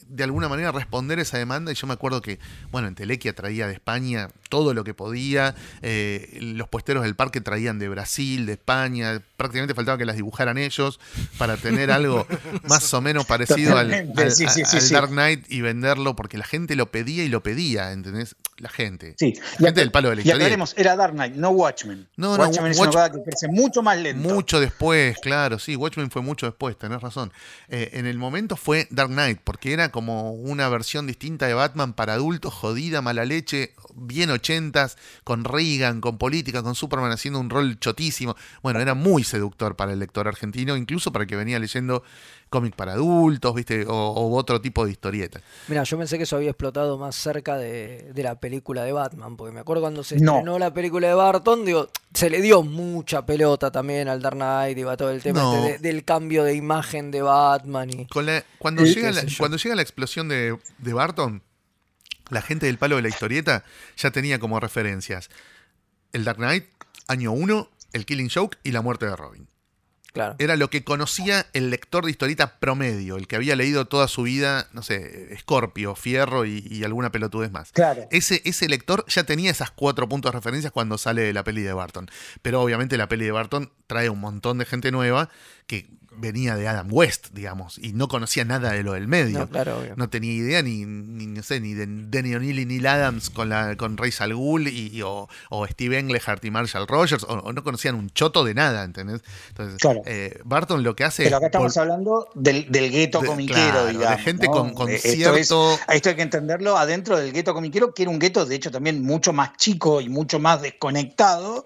de alguna manera responder esa demanda. Y yo me acuerdo que, bueno, Entelequia traía de España todo lo que podía, los puesteros del parque traían de Brasil, de España, prácticamente faltaba que las dibujaran ellos para tener algo más o menos parecido al Dark Knight y venderlo, porque la gente lo pedía y lo pedía, ¿entendés? La gente. Sí. La gente del palo de la historia. Y aclaremos, era Dark Knight, no Watchmen. Watchmen es una cosa que crece mucho más lento. Mucho después, claro, sí, Watchmen fue mucho después, tenés razón. En el momento fue Dark Knight, porque era como una versión distinta de Batman para adultos, jodida, mala leche, bien 80s, con Reagan, con política, con Superman haciendo un rol chotísimo. Bueno, era muy seductor para el lector argentino, incluso para el que venía leyendo cómic para adultos, ¿viste? O otro tipo de historietas. Mira, yo pensé que eso había explotado más cerca de la película de Batman, porque me acuerdo cuando se estrenó la película de Burton, digo, se le dio mucha pelota también al Dark Knight, iba todo el tema del cambio de imagen de Batman. Y cuando llega la explosión de Burton, la gente del palo de la historieta ya tenía como referencias el Dark Knight, año 1, el Killing Joke y la muerte de Robin. Claro. Era lo que conocía el lector de historieta promedio, el que había leído toda su vida, no sé, Scorpio, Fierro y alguna pelotudez más. Claro. Ese lector ya tenía esas 4 puntos de referencias cuando sale la peli de Burton. Pero obviamente la peli de Burton trae un montón de gente nueva que venía de Adam West, digamos, y no conocía nada de lo del medio. No, claro, obvio. No tenía idea no sé, ni de Denny O'Neil y Neil Adams con Ra's al Ghul o Steve Englehart y Marshall Rogers, o no conocían un choto de nada, ¿entendés? Entonces, claro. Burton lo que hace... Pero acá estamos hablando del gueto comiquero, claro, digamos. De gente, ¿no? con cierto... Esto hay que entenderlo adentro del gueto comiquero, que era un gueto, de hecho, también mucho más chico y mucho más desconectado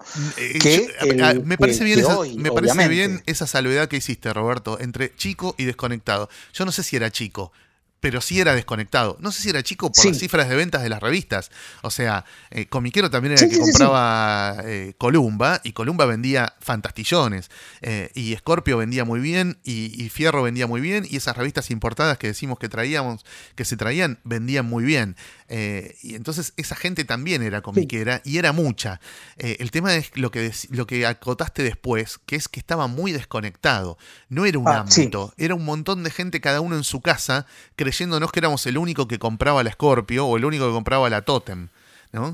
me parece hoy, bien esa salvedad que hiciste, Roberto, entre chico y desconectado. Yo no sé si era chico, pero sí era desconectado. No sé si era chico por las cifras de ventas de las revistas. O sea, Comiquero también era el que compraba Columba, y Columba vendía fantastillones. Y Scorpio vendía muy bien, y Fierro vendía muy bien, y esas revistas importadas que decimos que se traían, vendían muy bien. Y entonces esa gente también era comiquera, y era mucha. El tema es lo que acotaste después, que es que estaba muy desconectado. No era un ámbito, era un montón de gente, cada uno en su casa, creyéndonos que éramos el único que compraba la Scorpio o el único que compraba la Totem, ¿no?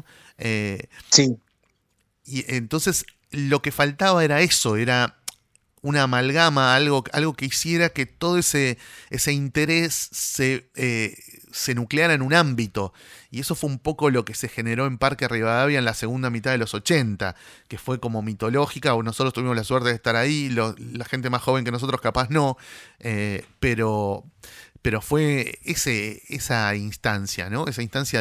Y entonces lo que faltaba era eso, era una amalgama, algo que hiciera que todo ese interés se nucleara en un ámbito. Y eso fue un poco lo que se generó en Parque Rivadavia en la segunda mitad de los 80, que fue como mitológica, o nosotros tuvimos la suerte de estar ahí, la gente más joven que nosotros capaz no, pero fue esa instancia, ¿no? Esa instancia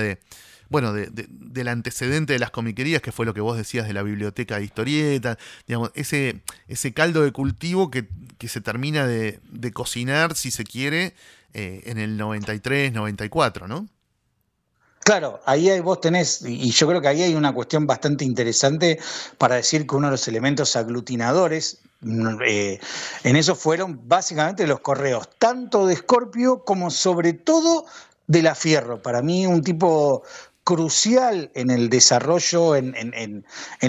del antecedente de las comiquerías, que fue lo que vos decías de la biblioteca de historietas, digamos, ese caldo de cultivo que se termina de cocinar, si se quiere, en el 93, 94, ¿no? Claro, ahí vos tenés, y yo creo que ahí hay una cuestión bastante interesante para decir que uno de los elementos aglutinadores en eso fueron básicamente los correos, tanto de Scorpio como sobre todo de la Fierro. Para mí un tipo crucial en el desarrollo, en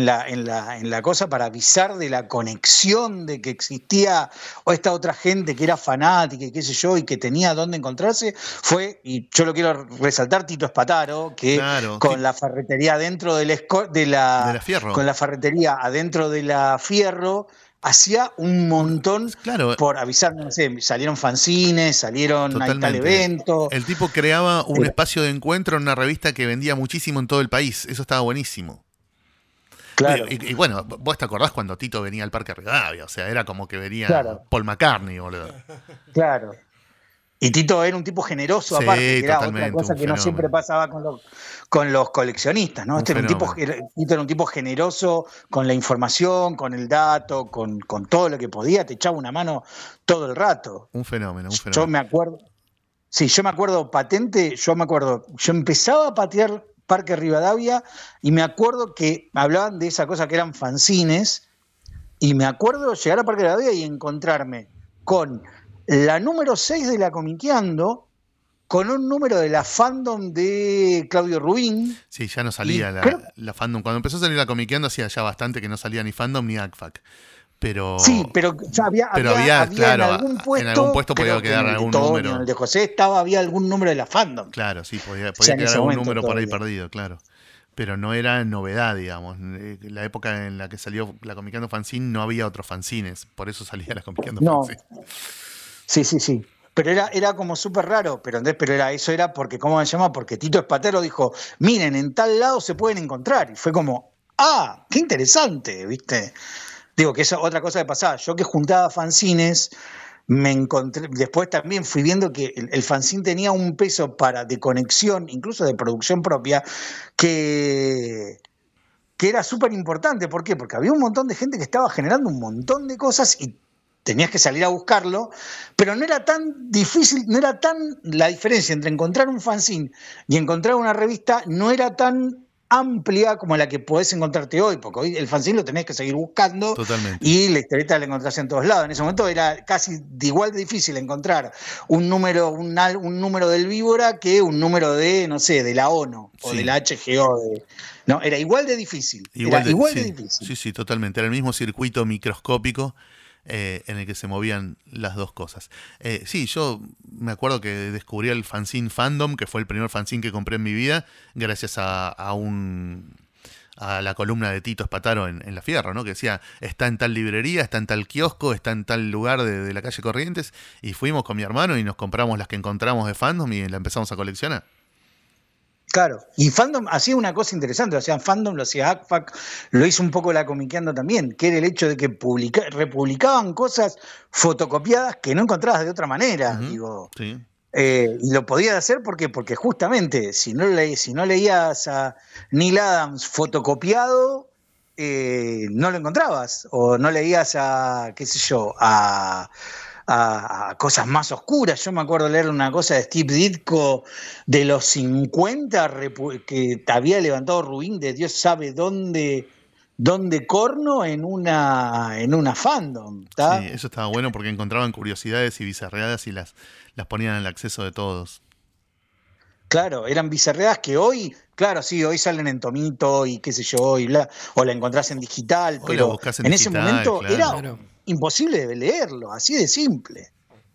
la cosa, para avisar de la conexión de que existía o esta otra gente que era fanática y qué sé yo, y que tenía dónde encontrarse, fue, y yo lo quiero resaltar, Tito Espataro, que con la ferretería adentro de la Fierro, con la ferretería adentro de la Fierro, hacía un montón por avisar, no sé, salieron fanzines, salieron a tal evento. El tipo creaba un espacio de encuentro en una revista que vendía muchísimo en todo el país. Eso estaba buenísimo. Claro. Y bueno, vos te acordás cuando Tito venía al Parque Rivadavia, o sea, era como que venía Paul McCartney, boludo. Claro. Y Tito era un tipo generoso, aparte, que era otra cosa que no siempre pasaba con los coleccionistas, ¿no? Tito era un tipo generoso con la información, con el dato, con todo lo que podía, te echaba una mano todo el rato. Un fenómeno. Yo me acuerdo patente, yo empezaba a patear Parque Rivadavia y me acuerdo que hablaban de esa cosa que eran fanzines, y me acuerdo llegar a Parque Rivadavia y encontrarme con la número 6 de la Comiqueando, con un número de la Fandom de Claudio Rubín. Sí, ya no salía la Fandom. Cuando empezó a salir la Comiqueando hacía ya bastante que no salía ni Fandom ni ACFAC. Pero, sí, pero había, claro, en algún puesto podía quedar algún número. En el de José había algún número de la fandom. Claro, sí, podía O sea, quedar algún número todavía por ahí perdido, claro. Pero no era novedad, digamos. La época en la que salió la Comiqueando Fanzine no había otros fanzines, por eso salía la Comiqueando Fanzine. Sí. Pero era como súper raro, pero eso era porque, ¿cómo se llama? Porque Tito Espatero dijo, miren, en tal lado se pueden encontrar. Y fue como, qué interesante, ¿viste? Digo, que esa otra cosa que pasaba. Yo que juntaba fanzines, me encontré, después también fui viendo que el fanzine tenía un peso de conexión, incluso de producción propia, que era súper importante. ¿Por qué? Porque había un montón de gente que estaba generando un montón de cosas y tenías que salir a buscarlo, pero no era tan difícil, la diferencia entre encontrar un fanzine y encontrar una revista no era tan amplia como la que podés encontrarte hoy, porque hoy el fanzine lo tenés que seguir buscando. Totalmente. Y la historieta la encontrás en todos lados. En ese momento era casi igual de difícil encontrar un número del Víbora que un número de, no sé, de la ONU o de la HGO. No, era igual de difícil. Igual de difícil. Sí, totalmente. Era el mismo circuito microscópico en el que se movían las dos cosas. Sí, yo me acuerdo que descubrí el fanzine Fandom, que fue el primer fanzine que compré en mi vida, gracias a la columna de Tito Espataro en La Fierro, ¿no? Que decía, está en tal librería, está en tal kiosco, está en tal lugar de la calle Corrientes, y fuimos con mi hermano y nos compramos las que encontramos de Fandom y la empezamos a coleccionar. Claro, y Fandom hacía una cosa interesante, lo hacían Fandom, lo hacía ACFAC, lo hizo un poco la Comiqueando también, que era el hecho de que republicaban cosas fotocopiadas que no encontrabas de otra manera, Sí. Y lo podías hacer porque justamente si no leías a Neil Adams fotocopiado, no lo encontrabas, o no leías a, qué sé yo, a cosas más oscuras. Yo me acuerdo leer una cosa de Steve Ditko de los 50 que había levantado ruin de Dios sabe dónde corno en una fandom. ¿tá? Sí, eso estaba bueno porque encontraban curiosidades y bizarreadas y las ponían al acceso de todos. Claro, eran bizarreadas que hoy, claro, sí, hoy salen en tomito y qué sé yo, y bla, o la encontrás en digital, Hoy pero en ese momento claro. era imposible de leerlo, así de simple.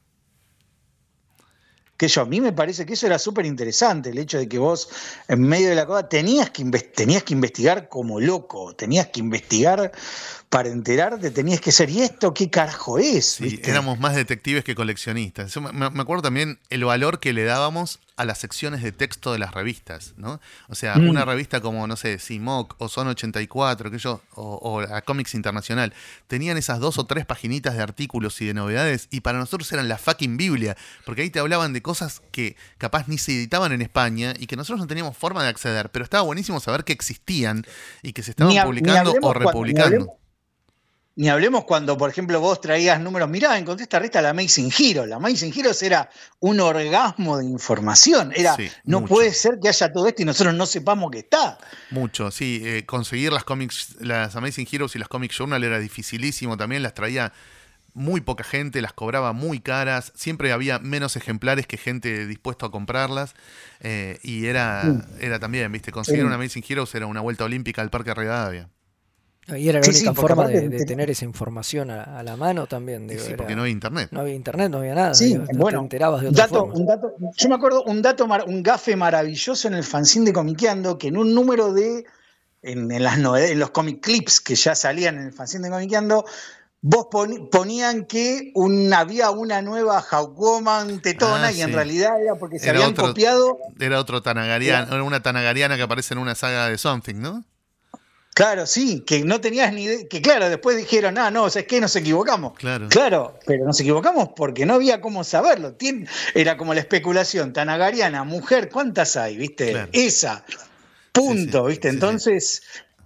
A mí me parece que eso era súper interesante, el hecho de que vos en medio de la cosa tenías que investigar como loco, tenías que investigar para enterarte, tenías que ser, ¿y esto qué carajo es? Sí, ¿viste? éramos más detectives que coleccionistas. Yo me acuerdo también el valor que le dábamos a las secciones de texto de las revistas, ¿no? O sea, una revista como, no sé, Simoc o Son 84, o la Comics Internacional, tenían esas 2 o 3 paginitas de artículos y de novedades, y para nosotros eran la fucking Biblia, porque ahí te hablaban de cosas que capaz ni se editaban en España y que nosotros no teníamos forma de acceder, pero estaba buenísimo saber que existían y que se estaban publicando o republicando. Ni hablemos cuando, por ejemplo, vos traías números. Mirá, encontré esta revista, la Amazing Heroes. La Amazing Heroes era un orgasmo de información. No mucho. Puede ser que haya todo esto y nosotros no sepamos que está. Mucho, sí. Conseguir las Amazing Heroes y las Comic Journal era dificilísimo también. Las traía muy poca gente, las cobraba muy caras. Siempre había menos ejemplares que gente dispuesta a comprarlas. Y era también, ¿viste? Conseguir una Amazing Heroes era una vuelta olímpica al Parque Rivadavia. Y era la única forma de tener esa información a la mano también. Digo, porque no había internet. No había internet, no había nada. Sí, digo, bueno, te enterabas de otra forma. Yo me acuerdo un gafe maravilloso en el fanzine de Comiqueando, que en un número en las novedades, en los comic clips que ya salían en el fanzine de Comiqueando, vos ponían que había una nueva Hawkwoman tetona y en realidad era porque se habían copiado. Era otro Tanagariana, una Tanagariana que aparece en una saga de Something, ¿no? Claro, sí, que no tenías ni idea, que claro, después dijeron, no, ¿sabes qué? Nos equivocamos. Claro, pero nos equivocamos porque no había cómo saberlo. Era como la especulación, Tanagariana, mujer, ¿cuántas hay? ¿Viste? Claro. Esa, punto, ¿viste? Entonces,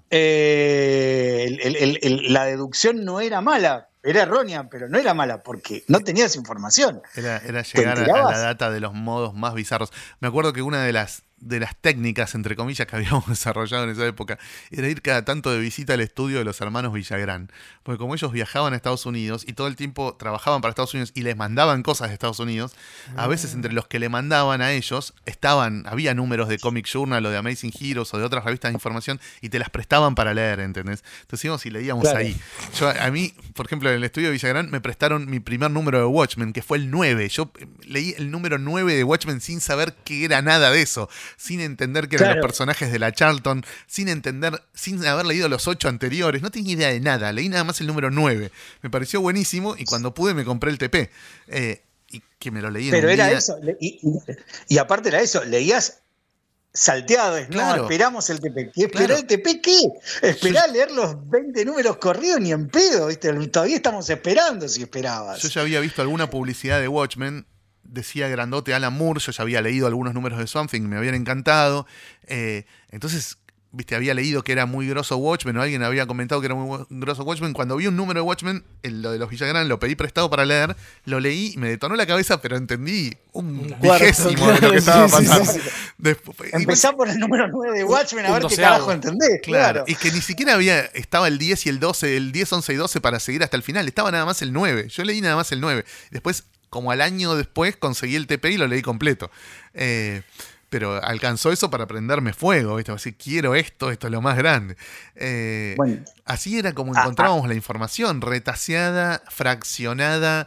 la deducción no era mala, era errónea, pero no era mala porque no tenías información. Era llegar a la data de los modos más bizarros. Me acuerdo que una de las de las técnicas, entre comillas, que habíamos desarrollado en esa época, era ir cada tanto de visita al estudio de los hermanos Villagrán. Porque como ellos viajaban a Estados Unidos y todo el tiempo trabajaban para Estados Unidos y les mandaban cosas de Estados Unidos, a veces entre los que le mandaban a ellos había números de Comic Journal o de Amazing Heroes o de otras revistas de información y te las prestaban para leer, ¿entendés? Entonces íbamos y leíamos ahí. A mí, por ejemplo, en el estudio de Villagrán me prestaron mi primer número de Watchmen, que fue el 9. Yo leí el número 9 de Watchmen sin saber qué era nada de eso, sin entender que eran los personajes de la Charlton, sin haber leído los 8 anteriores, no tenía idea de nada, leí nada más el número 9. Me pareció buenísimo y cuando pude me compré el TP. Y que me lo leí en un era día. eso, y aparte era eso, leías salteado, claro. No, esperamos el TP. ¿Qué esperá el TP? ¿Qué? Esperá leer los 20 números corridos ni en pedo, ¿viste? Todavía estamos esperando si esperabas. Yo ya había visto alguna publicidad de Watchmen, decía grandote Alan Moore, yo ya había leído algunos números de Swamp Thing, me habían encantado. Entonces, viste, había leído que era muy grosso Watchmen, o alguien había comentado que era muy grosso Watchmen. Cuando vi un número de Watchmen, lo de los Villagrán, lo pedí prestado para leer, lo leí, me detonó la cabeza, pero entendí un vigésimo de lo que estaba pasando. Empezá por el número 9 de Watchmen a ver qué carajo entendés. Claro. Y que ni siquiera estaba el 10 y el 12, el 10, 11 y 12 para seguir hasta el final, estaba nada más el 9. Yo leí nada más el 9. Después, como al año después, conseguí el TP y lo leí completo. Pero alcanzó eso para prenderme fuego, ¿viste? Así, quiero esto es lo más grande. Así era como encontrábamos la información, retaseada, fraccionada,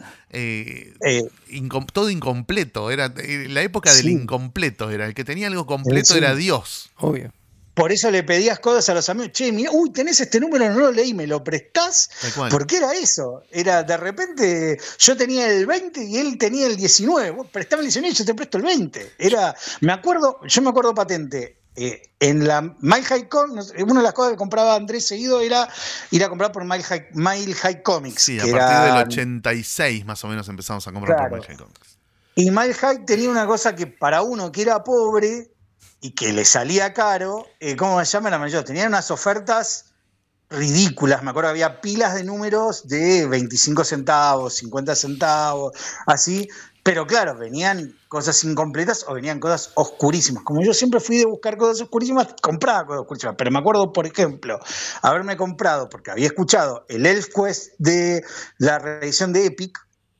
todo incompleto. Era la época del incompleto, era el que tenía algo completo era Dios. Obvio. Por eso le pedías cosas a los amigos. Che, mira, tenés este número, no lo leí, ¿me lo prestás? Porque era eso. Era de repente, yo tenía el 20 y él tenía el 19. Vos prestame el 19 y yo te presto el 20. Yo me acuerdo patente. En la Mile High Comics, una de las cosas que compraba Andrés seguido era ir a comprar por Mile High Comics. Sí, a partir del 86 más o menos empezamos a comprar por Mile High Comics. Y Mile High tenía una cosa que para uno que era pobre y que le salía caro, ¿cómo se llama la mayor? Tenían unas ofertas ridículas, me acuerdo, había pilas de números de 25 centavos, 50 centavos, así, pero claro, venían cosas incompletas o venían cosas oscurísimas. Como yo siempre fui de buscar cosas oscurísimas, compraba cosas oscurísimas, pero me acuerdo, por ejemplo, haberme comprado, porque había escuchado el ElfQuest de la reedición de Epic,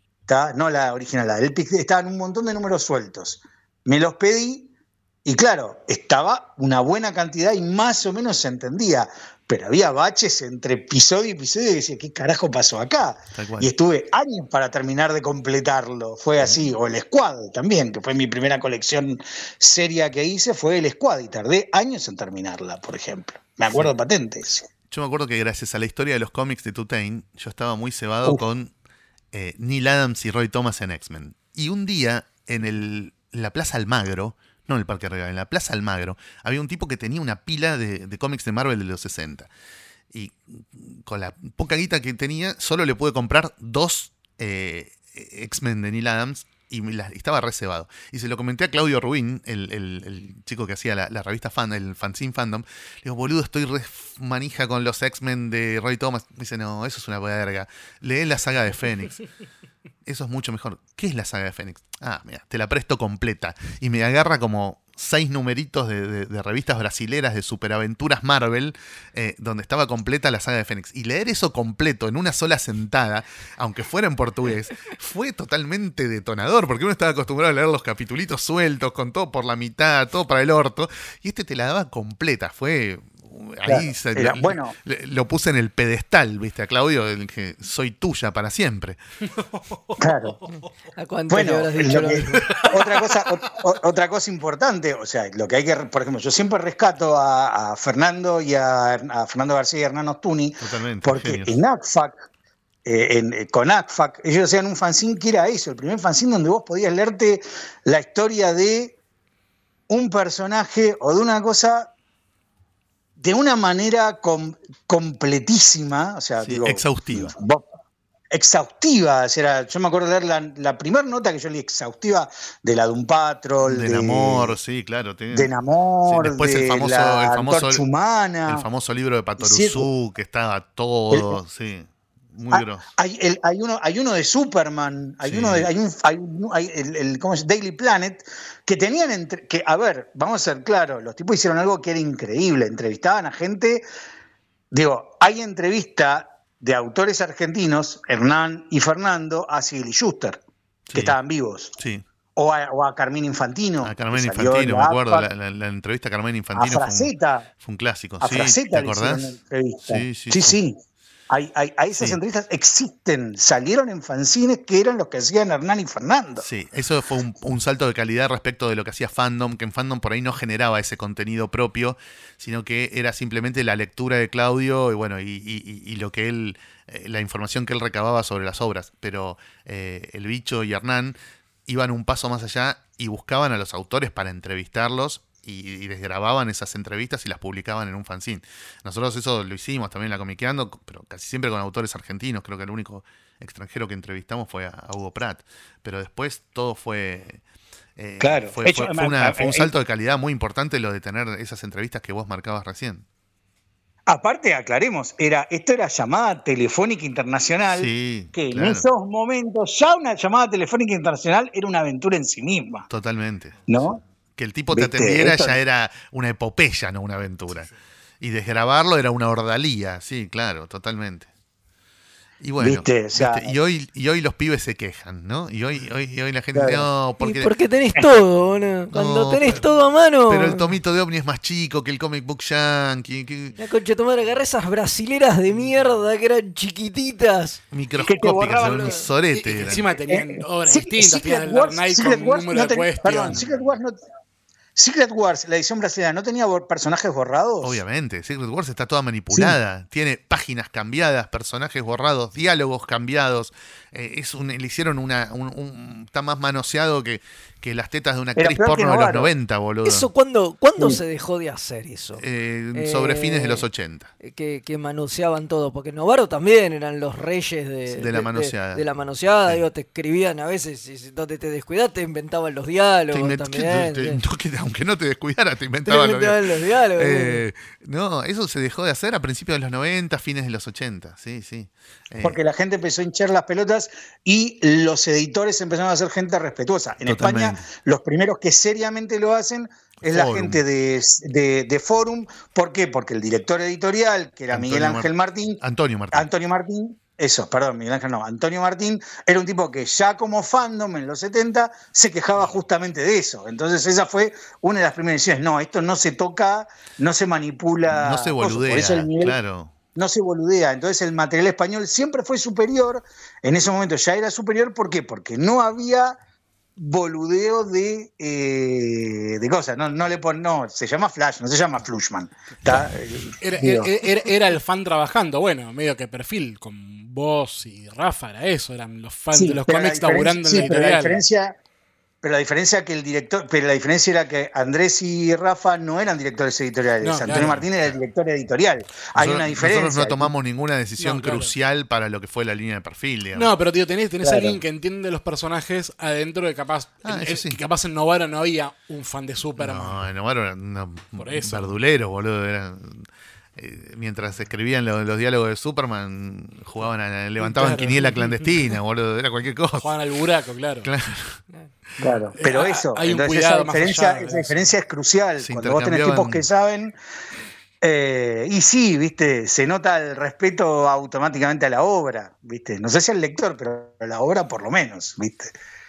no la original, la de Epic, estaban un montón de números sueltos. Me los pedí. Y claro, estaba una buena cantidad y más o menos se entendía, pero había baches entre episodio y episodio y decía, ¿qué carajo pasó acá? Y estuve años para terminar de completarlo, fue así. O el Squad también, que fue mi primera colección seria que hice, fue el Squad y tardé años en terminarla, por ejemplo. Me acuerdo patentes. Yo me acuerdo que gracias a la historia de los cómics de Tutain, yo estaba muy cebado con Neil Adams y Roy Thomas en X-Men. Y un día en la Plaza Almagro, no en el Parque Regal, en la Plaza Almagro, había un tipo que tenía una pila de cómics de Marvel de los 60. Y con la poca guita que tenía, solo le pude comprar 2 X-Men de Neil Adams y estaba reservado. Y se lo comenté a Claudio Rubín, el chico que hacía la revista el Fanzine Fandom. Le digo, boludo, estoy re manija con los X-Men de Roy Thomas. Me dice, no, eso es una verga. Lee la saga de Fénix. Eso es mucho mejor. ¿Qué es la saga de Fénix? Mira, te la presto completa. Y me agarra como 6 numeritos de revistas brasileras de superaventuras Marvel, donde estaba completa la saga de Fénix. Y leer eso completo en una sola sentada, aunque fuera en portugués, fue totalmente detonador, porque uno estaba acostumbrado a leer los capitulitos sueltos, con todo por la mitad, todo para el orto, y te la daba completa. Fue... Ahí lo puse en el pedestal, ¿viste? A Claudio, el que soy tuya para siempre. Claro. ¿A cuánto le habrás dicho lo mismo? Otra cosa importante, o sea, lo que hay que, por ejemplo, yo siempre rescato a Fernando y a Fernando García y a Hernán Ostuni, porque genios. En ACFAC, con ACFAC, ellos hacían un fanzine que era eso, el primer fanzine donde vos podías leerte la historia de un personaje o de una cosa de una manera completísima, o sea, exhaustiva. Exhaustiva, yo me acuerdo de leer la primera nota que yo leí exhaustiva de la Doom Patrol, de Namor, sí, claro. De Namor, sí, después el famoso Humana. El famoso libro de Patoruzú, que estaba todo, sí. Muy grosso. Hay uno de Superman, ¿cómo es? Daily Planet, que tenían, a ver, vamos a ser claros, los tipos hicieron algo que era increíble, entrevistaban a gente, hay entrevista de autores argentinos, Hernán y Fernando, a Sigel y Schuster, que estaban vivos. Sí. O a Carmina Infantino. A Carmina Infantino, me acuerdo, la entrevista a Carmina Infantino a Fraceta, fue un clásico. A Fraceta, ¿te acordás? Sí. Esas entrevistas existen, salieron en fanzines que eran los que hacían Hernán y Fernando. Sí, eso fue un salto de calidad respecto de lo que hacía Fandom, que en Fandom por ahí no generaba ese contenido propio, sino que era simplemente la lectura de Claudio y lo que él, la información que él recababa sobre las obras. Pero el Bicho y Hernán iban un paso más allá y buscaban a los autores para entrevistarlos y desgrababan esas entrevistas y las publicaban en un fanzine. Nosotros eso lo hicimos también en la Comiqueando, pero casi siempre con autores argentinos. Creo que el único extranjero que entrevistamos fue a Hugo Pratt. Pero después todo fue... Fue un salto de calidad muy importante lo de tener esas entrevistas que vos marcabas recién. Aparte, aclaremos, esto era llamada telefónica internacional, que en esos momentos ya una llamada telefónica internacional era una aventura en sí misma. Totalmente. ¿No? Que el tipo te atendiera ya era una epopeya, no una aventura. Y desgrabarlo era una ordalía, sí, claro, totalmente. Y bueno, y hoy los pibes se quejan, ¿no? Y hoy la gente dice, no, porque tenés todo, ¿no? Cuando tenés todo a mano. Pero el tomito de Omni es más chico que el comic book yankee. La concha de tu madre, agarré esas brasileras de mierda que eran chiquititas. Microscópicas, eran un sorete. Encima tenían obras distintas, tenían el Dark Knight con un número de cuestión. Perdón, Secret Wars, la edición brasileña, ¿no tenía personajes borrados? Obviamente, Secret Wars está toda manipulada. Tiene páginas cambiadas, personajes borrados, diálogos cambiados. Le hicieron está más manoseado que las tetas de una actriz porno de los 90, boludo. ¿Eso cuándo se dejó de hacer eso? Sobre fines de los 80. Que manoseaban todo, porque Novaro también eran los reyes de la manoseada. De la manoseada, sí. Te escribían a veces, donde te descuidaste, te inventaban los diálogos también. Aunque no te descuidaras, te inventaban los diálogos. No, eso se dejó de hacer a principios de los 90, fines de los 80, sí. Porque la gente empezó a hinchar las pelotas y los editores empezaron a ser gente respetuosa. En España, los primeros que seriamente lo hacen es la gente de Forum. ¿Por qué? Porque el director editorial, que era Antonio Martín, Antonio Martín era un tipo que ya como Fandom en los 70 se quejaba justamente de eso. Entonces esa fue una de las primeras decisiones. No, esto no se toca, no se manipula. No se boludea, por eso el nivel, claro. No se boludea. Entonces el material español siempre fue superior. En ese momento ya era superior. ¿Por qué? Porque no había boludeo de cosas. No, se llama Flash, no se llama Flushman. Era el fan trabajando. Bueno, medio que perfil con vos y Rafa era eso. Eran los fans de los cómics laburando en la editorial. Pero la diferencia era que Andrés y Rafa no eran directores editoriales. Antonio Martín era el director editorial. Hay una diferencia. Nosotros no tomamos ninguna decisión crucial para lo que fue la línea de perfil, digamos. No, pero tío, tenés alguien que entiende los personajes adentro de capaz. Que capaz en Novaro no había un fan de Superman. No, en Novaro eran verduleros, boludo. Mientras escribían los diálogos de Superman, levantaban quiniela clandestina, boludo, era cualquier cosa. Jugaban al buraco, claro. Pero hay un cuidado esa diferencia es crucial. Cuando vos tenés tipos que saben, y sí, viste, se nota el respeto automáticamente a la obra, viste. No sé si al lector, pero a la obra por lo menos, viste.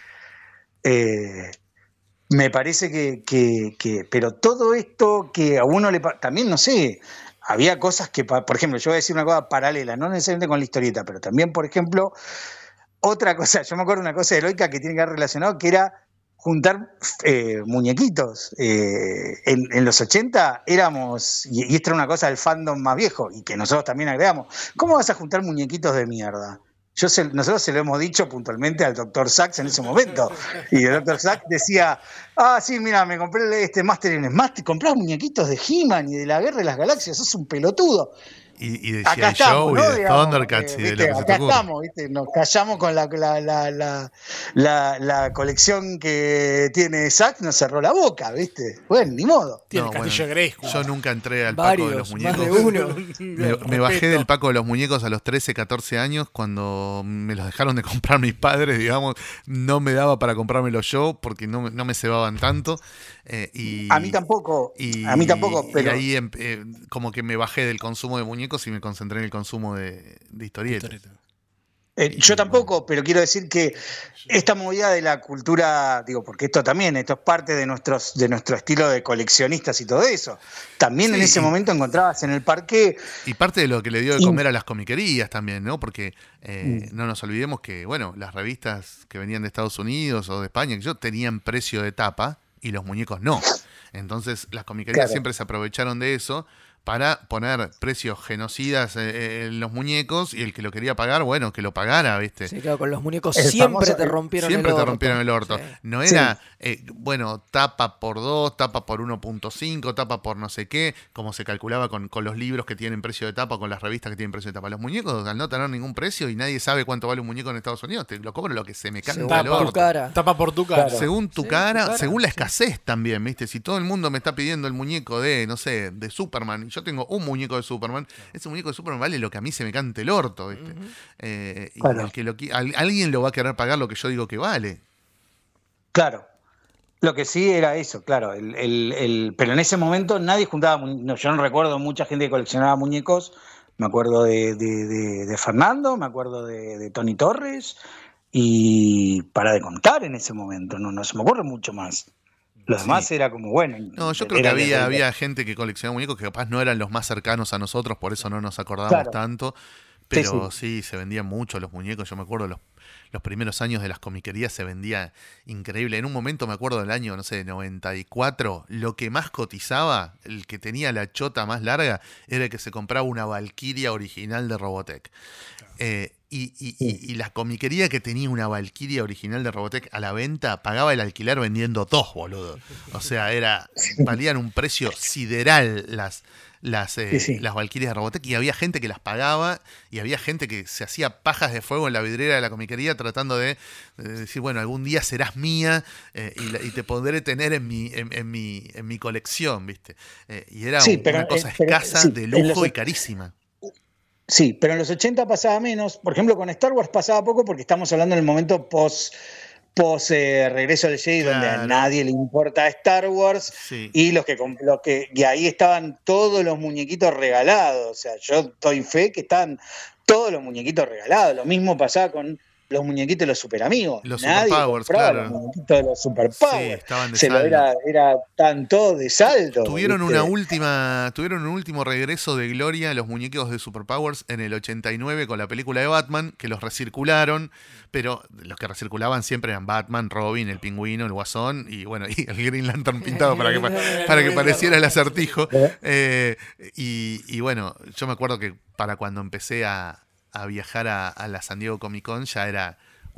Me parece que pero todo esto que a uno también, no sé, había cosas que, por ejemplo, yo voy a decir una cosa paralela, no necesariamente con la historieta, pero también, por ejemplo, otra cosa, yo me acuerdo de una cosa heroica que tiene que ver relacionado, que era juntar muñequitos. En los 80 éramos, y esta era una cosa del fandom más viejo, y que nosotros también agregamos, ¿cómo vas a juntar muñequitos de mierda? Nosotros se lo hemos dicho puntualmente al Dr. Sachs en ese momento. Y el Dr. Sachs decía, sí, mira, me compré este Master in Master, comprás muñequitos de He-Man y de la Guerra de las Galaxias, sos un pelotudo. Y de acá G.I. Joe estamos, y ¿no? de Digamos, Thundercats y de lo que se te acá ocurra. estamos, ¿viste? Nos callamos con la colección que tiene Zack, nos cerró la boca, ¿viste? Bueno, ni modo. Tiene el castillo de Grayskull. Yo nunca entré al Paco de los Varios, muñecos. más de uno. Me bajé del Paco de los muñecos a los 13, 14 años cuando me los dejaron de comprar mis padres, digamos. No me daba para comprármelos yo porque no me cebaban tanto. A mí tampoco, pero... Y ahí como que me bajé del consumo de muñecos y me concentré en el consumo de historietas. Yo tampoco, pero quiero decir que esta movida de la cultura, digo, porque esto es parte de nuestro estilo de coleccionistas y todo eso. También en ese momento encontrabas en el parque... Y parte de lo que le dio de comer a las comiquerías también, ¿no? Porque no nos olvidemos que, bueno, las revistas que venían de Estados Unidos o de España, que tenían precio de tapa y los muñecos no. Entonces las comiquerías siempre se aprovecharon de eso para poner precios genocidas en los muñecos y el que lo quería pagar, bueno, que lo pagara, ¿viste? Sí, claro, con los muñecos siempre te rompieron el orto. Sí. No era, bueno, tapa por 2, tapa por 1.5, tapa por no sé qué, como se calculaba con los libros que tienen precio de tapa, con las revistas que tienen precio de tapa. Los muñecos, al no tener ningún precio y nadie sabe cuánto vale un muñeco en Estados Unidos, te lo cobro lo que se me canta el orto. Tapa por tu cara. Según tu cara, según la escasez también, ¿viste? Si todo el mundo me está pidiendo el muñeco de, no sé, de Superman, yo tengo un muñeco de Superman, ese muñeco de Superman vale lo que a mí se me cante el orto, ¿viste? Y el que alguien lo va a querer pagar lo que yo digo que vale. Claro. Lo que sí era eso, claro. Pero en ese momento nadie juntaba. Yo no recuerdo mucha gente que coleccionaba muñecos. Me acuerdo de Fernando, me acuerdo de Tony Torres. Y para de contar en ese momento, no se me ocurre mucho más. Lo demás era como, bueno. No, yo creo que había gente que coleccionaba muñecos que capaz no eran los más cercanos a nosotros, por eso no nos acordábamos tanto. Pero sí, se vendían mucho los muñecos. Yo me acuerdo los primeros años de las comiquerías se vendía increíble. En un momento me acuerdo del año, no sé, 94, lo que más cotizaba, el que tenía la chota más larga, era el que se compraba una Valkyria original de Robotech. Y la comiquería que tenía una Valkyria original de Robotech a la venta pagaba el alquiler vendiendo 2, boludo. O sea, valían un precio sideral las Valkyrias de Robotech, y había gente que las pagaba y había gente que se hacía pajas de fuego en la vidriera de la comiquería tratando de decir, bueno, algún día serás mía y te podré tener en mi colección, ¿viste? Y era una cosa escasa, de lujo y carísima. Sí, pero en los 80 pasaba menos. Por ejemplo, con Star Wars pasaba poco porque estamos hablando en el momento post Regreso del Jedi, donde a nadie le importa Star Wars, y y ahí estaban todos los muñequitos regalados. O sea, yo doy fe que estaban todos los muñequitos regalados. Lo mismo pasaba con los muñequitos de los Super Amigos. Los nadie Super Powers, compraba los muñequitos de los Super Powers. Sí, estaban de saldo. Era tanto de saldo. Tuvieron un último regreso de gloria los muñecos de Super Powers en el 89 con la película de Batman, que los recircularon, pero los que recirculaban siempre eran Batman, Robin, el Pingüino, el Guasón y bueno, y el Green Lantern pintado para que pareciera el Acertijo. Y bueno, yo me acuerdo que para cuando empecé a viajar a la San Diego Comic Con ya era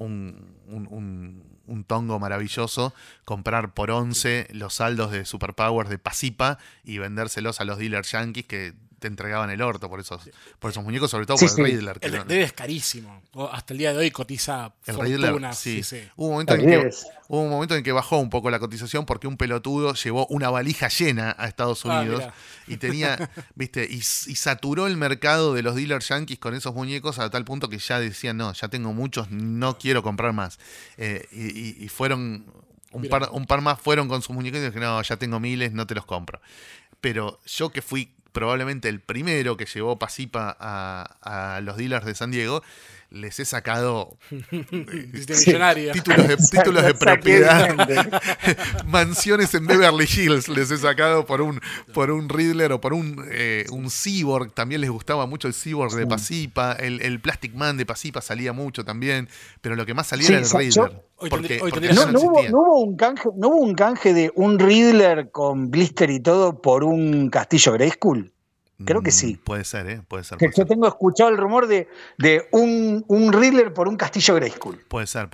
un tongo maravilloso comprar por 11 los saldos de Superpowers de Pasipa y vendérselos a los dealers yankees que te entregaban el orto por esos muñecos, sobre todo por el Riddler. El Riddler es carísimo. Hasta el día de hoy cotiza fortunas. Sí. Hubo un momento en que bajó un poco la cotización porque un pelotudo llevó una valija llena a Estados Unidos y tenía, viste, y saturó el mercado de los dealers yankees con esos muñecos a tal punto que ya decían, no, ya tengo muchos, no quiero comprar más. Y fueron un par más fueron con sus muñecos y dijeron, no, ya tengo miles, no te los compro. Pero yo que fui probablemente el primero que llevó Pasipa a los dealers de San Diego, les he sacado títulos de propiedad, mansiones en Beverly Hills les he sacado por un Riddler o por un Cyborg. También les gustaba mucho el Cyborg de Pasipa, el Plastic Man de Pasipa salía mucho también, pero lo que más salía era el Riddler. No hubo un canje de un Riddler con blister y todo por un Castillo Grayskull. Creo que sí. Puede ser. Yo tengo escuchado el rumor de un Riddler por un Castillo Grayskull. Puede ser.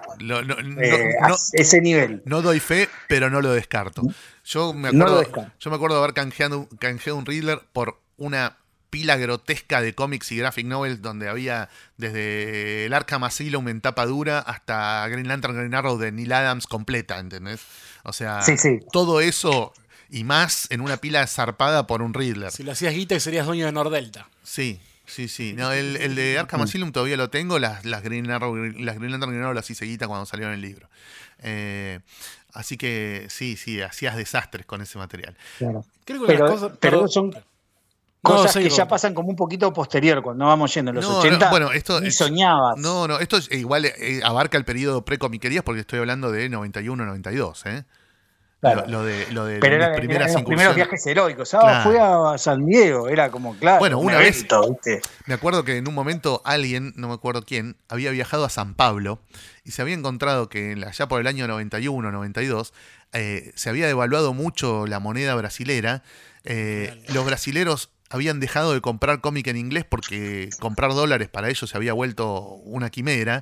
Ese nivel. No doy fe, pero no lo descarto. Yo me acuerdo de haber canjeado un Riddler por una pila grotesca de cómics y graphic novels donde había desde el Arkham Asylum en tapa dura hasta Green Lantern, Green Arrow de Neil Adams completa, ¿entendés? O sea, todo eso y más en una pila zarpada por un Riddler. Si lo hacías guita, serías dueño de Nordelta. Sí. No, el de Arkham Asylum todavía lo tengo, las Green Arrow, las Green Lantern Green Arrow las hice guita cuando salió en el libro. Así que sí, hacías desastres con ese material. Claro. Creo que pero son cosas que ya pasan como un poquito posterior, cuando vamos yendo en los 80. Bueno, esto ni soñabas. Esto es igual abarca el periodo pre-comiquerías porque estoy hablando de 91-92, ¿eh? Claro. Lo de pero eran los primeros viajes heroicos. Fue a San Diego, era como, claro. Bueno, una vez, ¿viste? Me acuerdo que en un momento alguien, no me acuerdo quién, había viajado a San Pablo y se había encontrado que allá por el año 91-92 se había devaluado mucho la moneda brasilera. Los brasileros habían dejado de comprar cómic en inglés porque comprar dólares para ellos se había vuelto una quimera.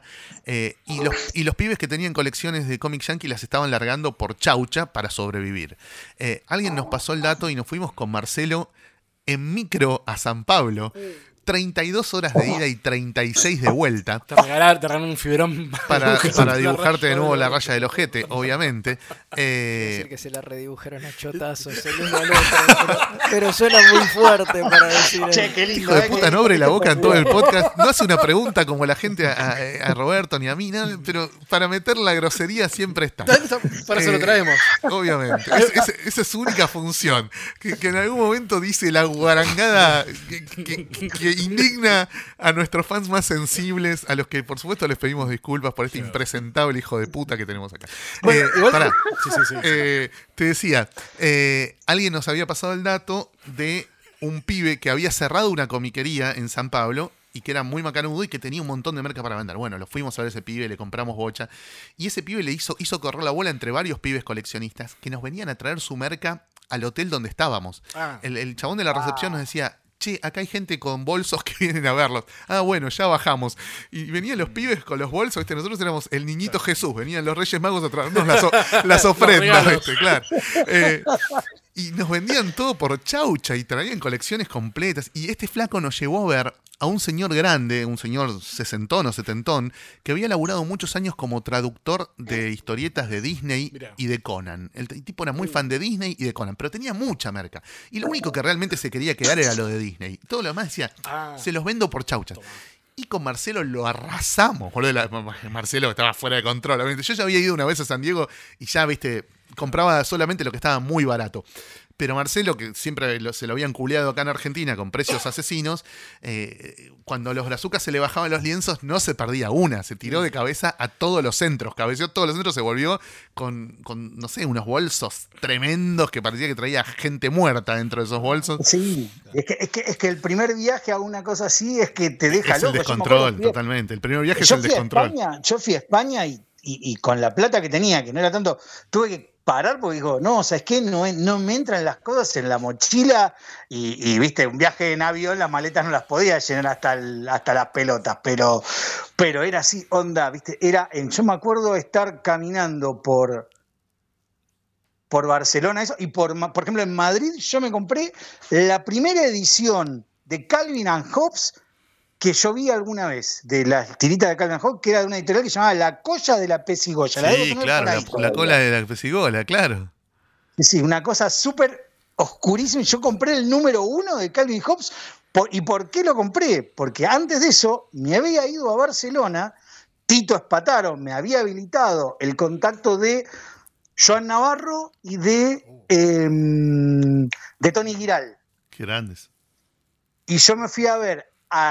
Y los pibes que tenían colecciones de cómic yankee las estaban largando por chaucha para sobrevivir. Alguien nos pasó el dato y nos fuimos con Marcelo en micro a San Pablo. 32 horas de ida y 36 de vuelta. Te regalaron un fibrón para dibujarte de nuevo la raya del ojete, obviamente. Decir que se la redibujaron a chotazos el uno al otro, pero suena muy fuerte para decir. Che, qué lindo, hijo de puta, no abre la boca en todo el podcast. No hace una pregunta como la gente a Roberto ni a mí, ¿no? Pero para meter la grosería siempre está. Para eso lo traemos. Obviamente. Esa es su única función. Que en algún momento dice la guarangada que indigna a nuestros fans más sensibles, a los que por supuesto les pedimos disculpas por este impresentable hijo de puta que tenemos acá. Pará. Te decía, alguien nos había pasado el dato de un pibe que había cerrado una comiquería en San Pablo y que era muy macanudo y que tenía un montón de merca para vender. Bueno, lo fuimos a ver a ese pibe, le compramos bocha y ese pibe le hizo correr la bola entre varios pibes coleccionistas que nos venían a traer su merca al hotel donde estábamos. El chabón de la recepción nos decía: che, acá hay gente con bolsos que vienen a verlos. Bueno, ya bajamos. Y venían los pibes con los bolsos, ¿viste? Nosotros éramos el niñito Jesús, venían los Reyes Magos a traernos las ofrendas, ¿viste? Claro. Y nos vendían todo por chaucha y traían colecciones completas. Y este flaco nos llevó a ver a un señor grande, un señor sesentón o setentón, que había laburado muchos años como traductor de historietas de Disney y de Conan. El tipo era muy fan de Disney y de Conan, pero tenía mucha merca. Y lo único que realmente se quería quedar era lo de Disney. Todo lo demás decía, se los vendo por chauchas. Y con Marcelo lo arrasamos. Marcelo estaba fuera de control. Obviamente. Yo ya había ido una vez a San Diego y ya, viste, compraba solamente lo que estaba muy barato. Pero Marcelo, que siempre se lo habían culeado acá en Argentina con precios asesinos, cuando los brazucas se le bajaban los lienzos, no se perdía una. Se tiró de cabeza a todos los centros. Cabeceó todos los centros, se volvió con no sé, unos bolsos tremendos que parecía que traía gente muerta dentro de esos bolsos. Sí, es que el primer viaje a una cosa así es que te deja loco. Es el descontrol, totalmente. El primer viaje es el descontrol. Yo fui a España y con la plata que tenía, que no era tanto, tuve que parar porque digo, no, ¿sabes qué? No me entran las cosas en la mochila y viste, un viaje en avión, las maletas no las podía llenar hasta las pelotas, pero era así, onda, viste, yo me acuerdo estar caminando por Barcelona, eso, y por ejemplo en Madrid yo me compré la primera edición de Calvin and Hobbes que yo vi alguna vez, de las tiritas de Calvin Hobbes, que era de una editorial que se llamaba La Colla de la Pesigola. Sí, claro, la cola de la Pesigola, claro. Sí, una cosa súper oscurísima. Yo compré el número 1 de Calvin Hobbes. ¿Y por qué lo compré? Porque antes de eso me había ido a Barcelona, Tito Espataro me había habilitado el contacto de Joan Navarro y de Tony Giral. Qué grandes. Y yo me fui a ver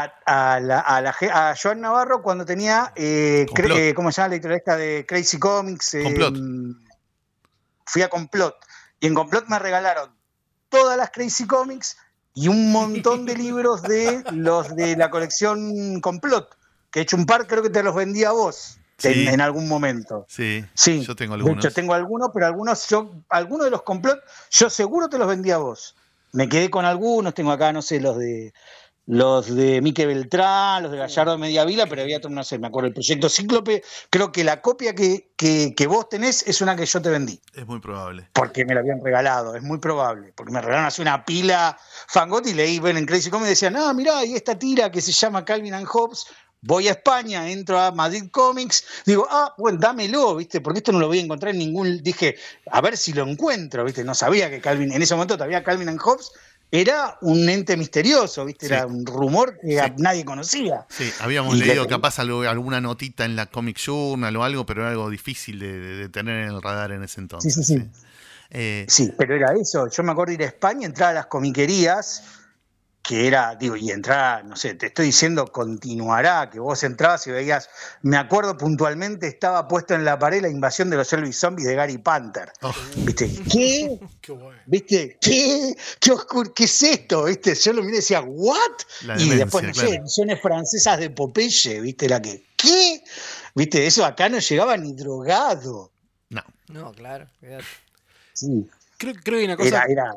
a Joan Navarro cuando tenía ¿cómo se llama la editorial esta de Crazy Comics? Complot. Fui a Complot y en Complot me regalaron todas las Crazy Comics y un montón de libros de los de la colección Complot, que he hecho un par, creo que te los vendí a vos. Sí. En algún momento. Sí, yo tengo algunos. Yo tengo algunos, pero algunos de los Complot yo seguro te los vendí a vos. Me quedé con algunos, tengo acá, no sé, los de los de Mique Beltrán, los de Gallardo Mediavila, pero había otro, no sé, me acuerdo, el Proyecto Cíclope. Creo que la copia que vos tenés es una que yo te vendí. Es muy probable. Porque me la habían regalado, es muy probable. Porque me regalaron así una pila Fangotti y leí en Crazy Comics y decían, mirá, hay esta tira que se llama Calvin and Hobbes. Voy a España, entro a Madrid Comics, digo, bueno, dámelo, ¿viste? Porque esto no lo voy a encontrar en ningún... Dije, a ver si lo encuentro, ¿viste? No sabía que Calvin, en ese momento todavía Calvin and Hobbes era un ente misterioso, ¿viste? Era un rumor que nadie conocía. Sí, habíamos leído capaz alguna notita en la Comic Journal o algo, pero era algo difícil de tener en el radar en ese entonces. Sí. Sí, pero era eso. Yo me acuerdo de ir a España, entrar a las comiquerías, que era, y entrar, no sé, te estoy diciendo, Continuará, que vos entrabas y veías, me acuerdo puntualmente, estaba puesto en la pared La invasión de los Elvis Zombies de Gary Panther. ¿Viste? ¿Qué? Qué bueno. ¿Viste? ¿Qué oscuro? ¿Qué es esto? ¿Viste? Yo lo miré y decía, ¿what? Y después, no sé, ediciones francesas de Popeye, ¿viste? ¿Qué? ¿Viste? Eso acá no llegaba ni drogado. No, claro. Sí. Creo que hay una cosa... Era...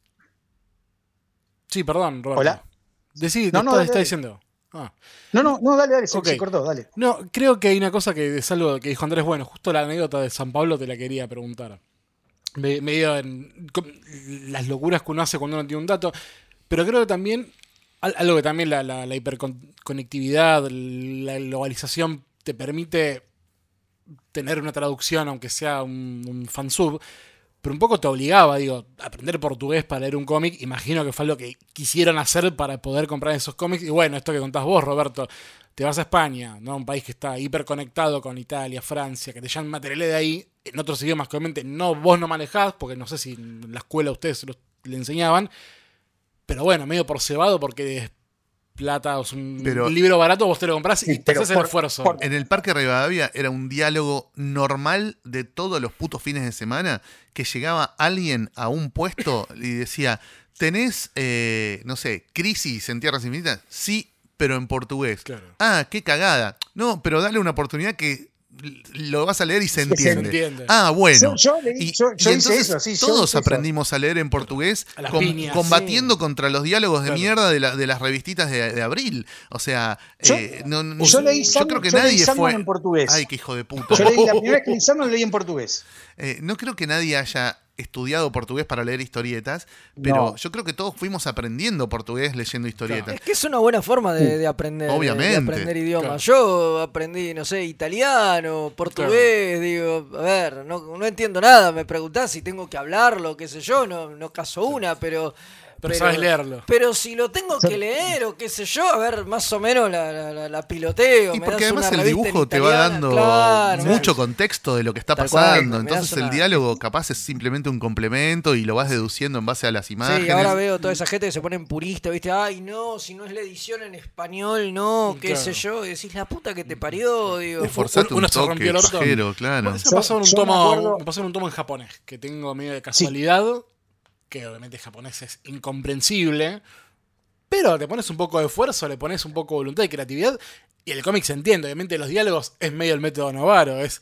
Sí, perdón, Roberto. ¿Hola? Está diciendo. No, dale, Okay. Se cortó, dale. No, creo que hay una cosa que es algo que dijo Andrés, bueno, justo la anécdota de San Pablo te la quería preguntar. Medio en las locuras que uno hace cuando uno tiene un dato, pero creo que también, algo que también la hiperconectividad, la globalización te permite tener una traducción, aunque sea un fansub, pero un poco te obligaba, a aprender portugués para leer un cómic. Imagino que fue lo que quisieron hacer para poder comprar esos cómics. Y bueno, esto que contás vos, Roberto, te vas a España, ¿no? Un país que está hiperconectado con Italia, Francia, que te llevan materiales de ahí, en otros idiomas que obviamente vos no manejás, porque no sé si en la escuela ustedes le enseñaban, pero bueno, medio por cebado, porque plata, o un libro barato, vos te lo comprás y te haces el esfuerzo. En el Parque Rivadavia era un diálogo normal de todos los putos fines de semana, que llegaba alguien a un puesto y decía, ¿tenés, no sé, Crisis en Tierras Infinitas? Sí, pero en portugués. Claro. Qué cagada. No, pero dale una oportunidad que lo vas a leer y se entiende. Bueno. Yo hice eso, todos aprendimos a leer en portugués combatiendo contra los diálogos de mierda de las revistitas de abril. O sea, yo creo que nadie fue en portugués. Ay, qué hijo de puta. Yo leí, la primera vez que leí Sandman, lo leí en portugués. No creo que nadie haya estudiado portugués para leer historietas, pero yo creo que todos fuimos aprendiendo portugués leyendo historietas. Claro. Es que es una buena forma de aprender, obviamente, de aprender idiomas. Claro. Yo aprendí, no sé, italiano, portugués, a ver, no entiendo nada, me preguntás si tengo que hablarlo, qué sé yo, no caso una, pero sabes leerlo. Pero si lo tengo que leer o qué sé yo, a ver, más o menos la piloteo. Y porque además el dibujo te va dando mucho contexto de lo que está pasando. Entonces el diálogo capaz es simplemente un complemento y lo vas deduciendo en base a las imágenes. Sí, ahora veo toda esa gente que se ponen purista, ¿viste? Ay, no, si no es la edición en español, no, qué sé yo. Y decís, la puta que te parió, Esforzate un toque, pajero, claro. Eso me pasó en un tomo en japonés, que tengo medio de casualidad. Sí. Que obviamente japonés es incomprensible, pero te pones un poco de esfuerzo, le pones un poco de voluntad y creatividad, y el cómic se entiende. Obviamente los diálogos es medio el método Novaro, es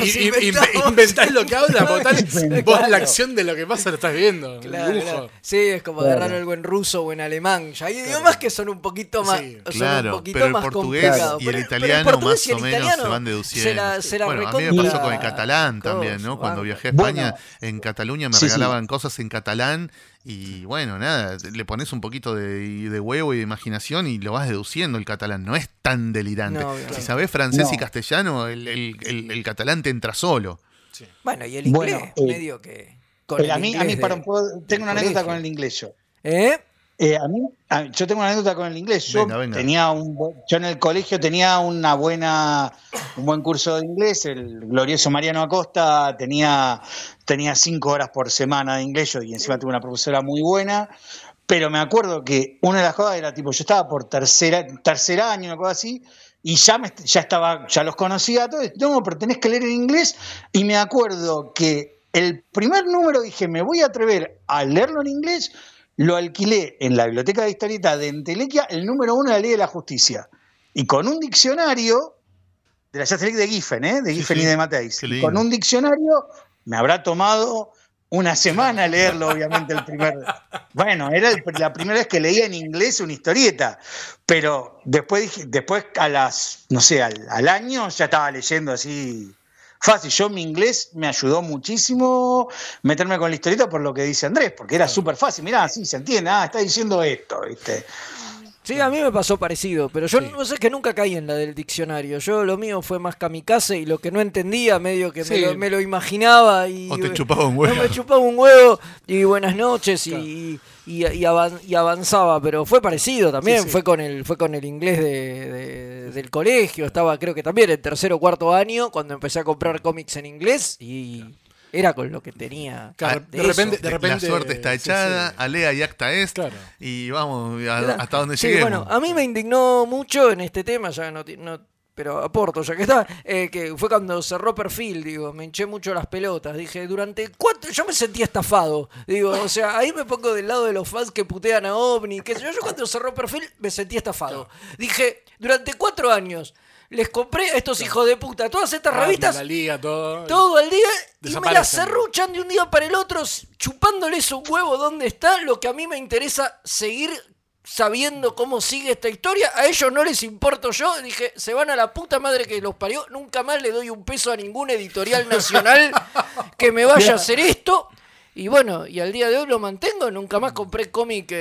inventar lo que habla, vos la acción de lo que pasa lo estás viendo. Claro. Sí, es como agarrar algo en ruso o en alemán. Ya hay idiomas que son un poquito más, pero el portugués y el italiano más o menos se van deduciendo. A mí me pasó con el catalán también, ¿no? Cuando viajé a España, en Cataluña me regalaban cosas en catalán. Y bueno, nada, le pones un poquito de huevo y de imaginación y lo vas deduciendo. El catalán no es tan delirante. Si sabés francés y castellano, el catalán te entra solo. Sí. Bueno, y el inglés, medio que... Tengo una anécdota con el inglés yo. Yo tengo una anécdota con el inglés. Yo en el colegio tenía un buen curso de inglés. El glorioso Mariano Acosta tenía 5 horas por semana de inglés y encima tuve una profesora muy buena. Pero me acuerdo que una de las cosas era tipo, yo estaba por tercer año, una cosa así, y ya los conocía a todos. No, pero tenés que leer en inglés. Y me acuerdo que el primer número dije, me voy a atrever a leerlo en inglés. Lo alquilé en la biblioteca de historieta de Entelequia, el número 1 de la Ley de la Justicia. Y con un diccionario, de la Justice League de Giffen, de Giffen y de Mateis. Y con un diccionario me habrá tomado una semana leerlo, obviamente, el primer... Bueno, era la primera vez que leía en inglés una historieta, pero después a las, no sé, al año ya estaba leyendo así fácil. Mi inglés me ayudó muchísimo meterme con la historieta por lo que dice Andrés, porque era súper fácil. Mirá, sí, se entiende, está diciendo esto, ¿viste? Sí, a mí me pasó parecido, pero yo no sé, que nunca caí en la del diccionario. Yo lo mío fue más kamikaze y lo que no entendía medio que me lo imaginaba y o te chupaba un huevo. No, me chupaba un huevo y buenas noches y avanzaba, pero fue parecido también, sí. Fue con el inglés del colegio, estaba creo que también en tercero o cuarto año cuando empecé a comprar cómics en inglés y era con lo que tenía. Claro, de repente la suerte está echada, alea y acta est, claro. Y vamos hasta donde lleguemos. Bueno, a mí me indignó mucho en este tema, ya no pero aporto ya que está, que fue cuando cerró Perfil, digo, me hinché mucho las pelotas, dije, yo me sentía estafado, digo, o sea, ahí me pongo del lado de los fans que putean a OVNI, que yo cuando cerró Perfil me sentí estafado, dije, durante 4 años les compré a estos hijos de puta todas estas revistas, la liga, todo el día, y me las cerruchan de un día para el otro, chupándoles un huevo donde está, lo que a mí me interesa seguir sabiendo cómo sigue esta historia. A ellos no les importo yo. Dije, se van a la puta madre que los parió. Nunca más le doy un peso a ninguna editorial nacional que me vaya a hacer esto. Y bueno, y al día de hoy lo mantengo. Nunca más compré cómic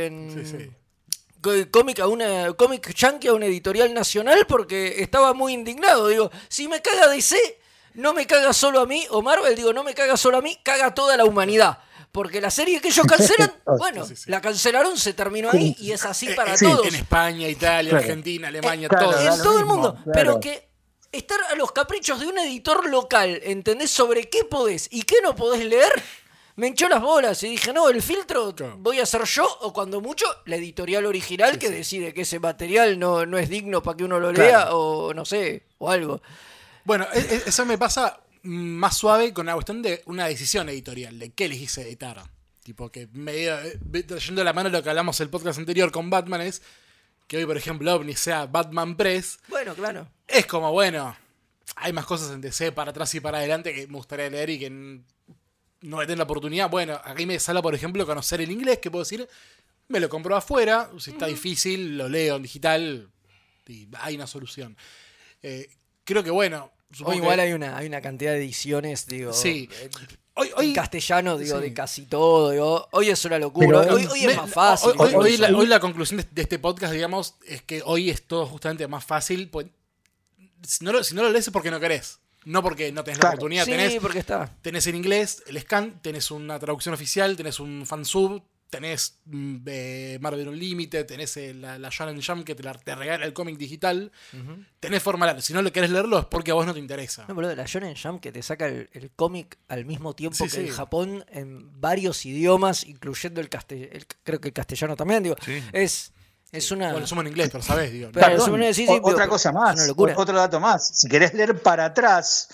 cómic yankee a una editorial nacional porque estaba muy indignado. Digo, si me caga DC, no me caga solo a mí, o Marvel, digo, no me caga solo a mí, caga a toda la humanidad. Porque la serie que ellos cancelan, bueno, la cancelaron, se terminó ahí y es así para todos. En España, Italia, Argentina, Alemania, en todo el mundo. Claro. Pero que estar a los caprichos de un editor local, ¿entendés? Sobre qué podés y qué no podés leer, me hinchó las bolas y dije, no, el filtro voy a hacer yo, o cuando mucho, la editorial original que decide que ese material no es digno para que uno lo lea, o no sé, o algo. Bueno, eso me pasa más suave con la cuestión de una decisión editorial, de qué elegís editar. Tipo, que trayendo la mano lo que hablamos el podcast anterior con Batman, es que hoy, por ejemplo, OVNI sea Batman Press. Bueno, claro. Es como, bueno, hay más cosas en DC para atrás y para adelante que me gustaría leer y que no me den la oportunidad. Bueno, aquí me sale, por ejemplo, conocer el inglés, que puedo decir, me lo compro afuera, si está difícil, lo leo en digital y hay una solución. Creo que, bueno, hoy igual hay una cantidad de ediciones, digo, sí. Hoy, en castellano, digo, sí, de casi todo, digo, hoy es una locura, hoy es más fácil. Hoy la conclusión de este podcast, digamos, es que hoy es todo justamente más fácil, pues, si no lo lees es porque no querés, no porque no tenés la oportunidad. Sí, porque está. Tenés en inglés el scan, tenés una traducción oficial, tenés un fansub, tenés Marvel Unlimited, tenés la Shonen Jump que te regala el cómic digital, tenés forma, si no lo querés leerlo es porque a vos no te interesa. No, boludo, la Shonen Jump que te saca el cómic al mismo tiempo que en Japón en varios idiomas, incluyendo creo que el castellano también, digo, es una... Bueno, somos en inglés, pero sabés, digo. Otra cosa más, otro dato más, si querés leer para atrás,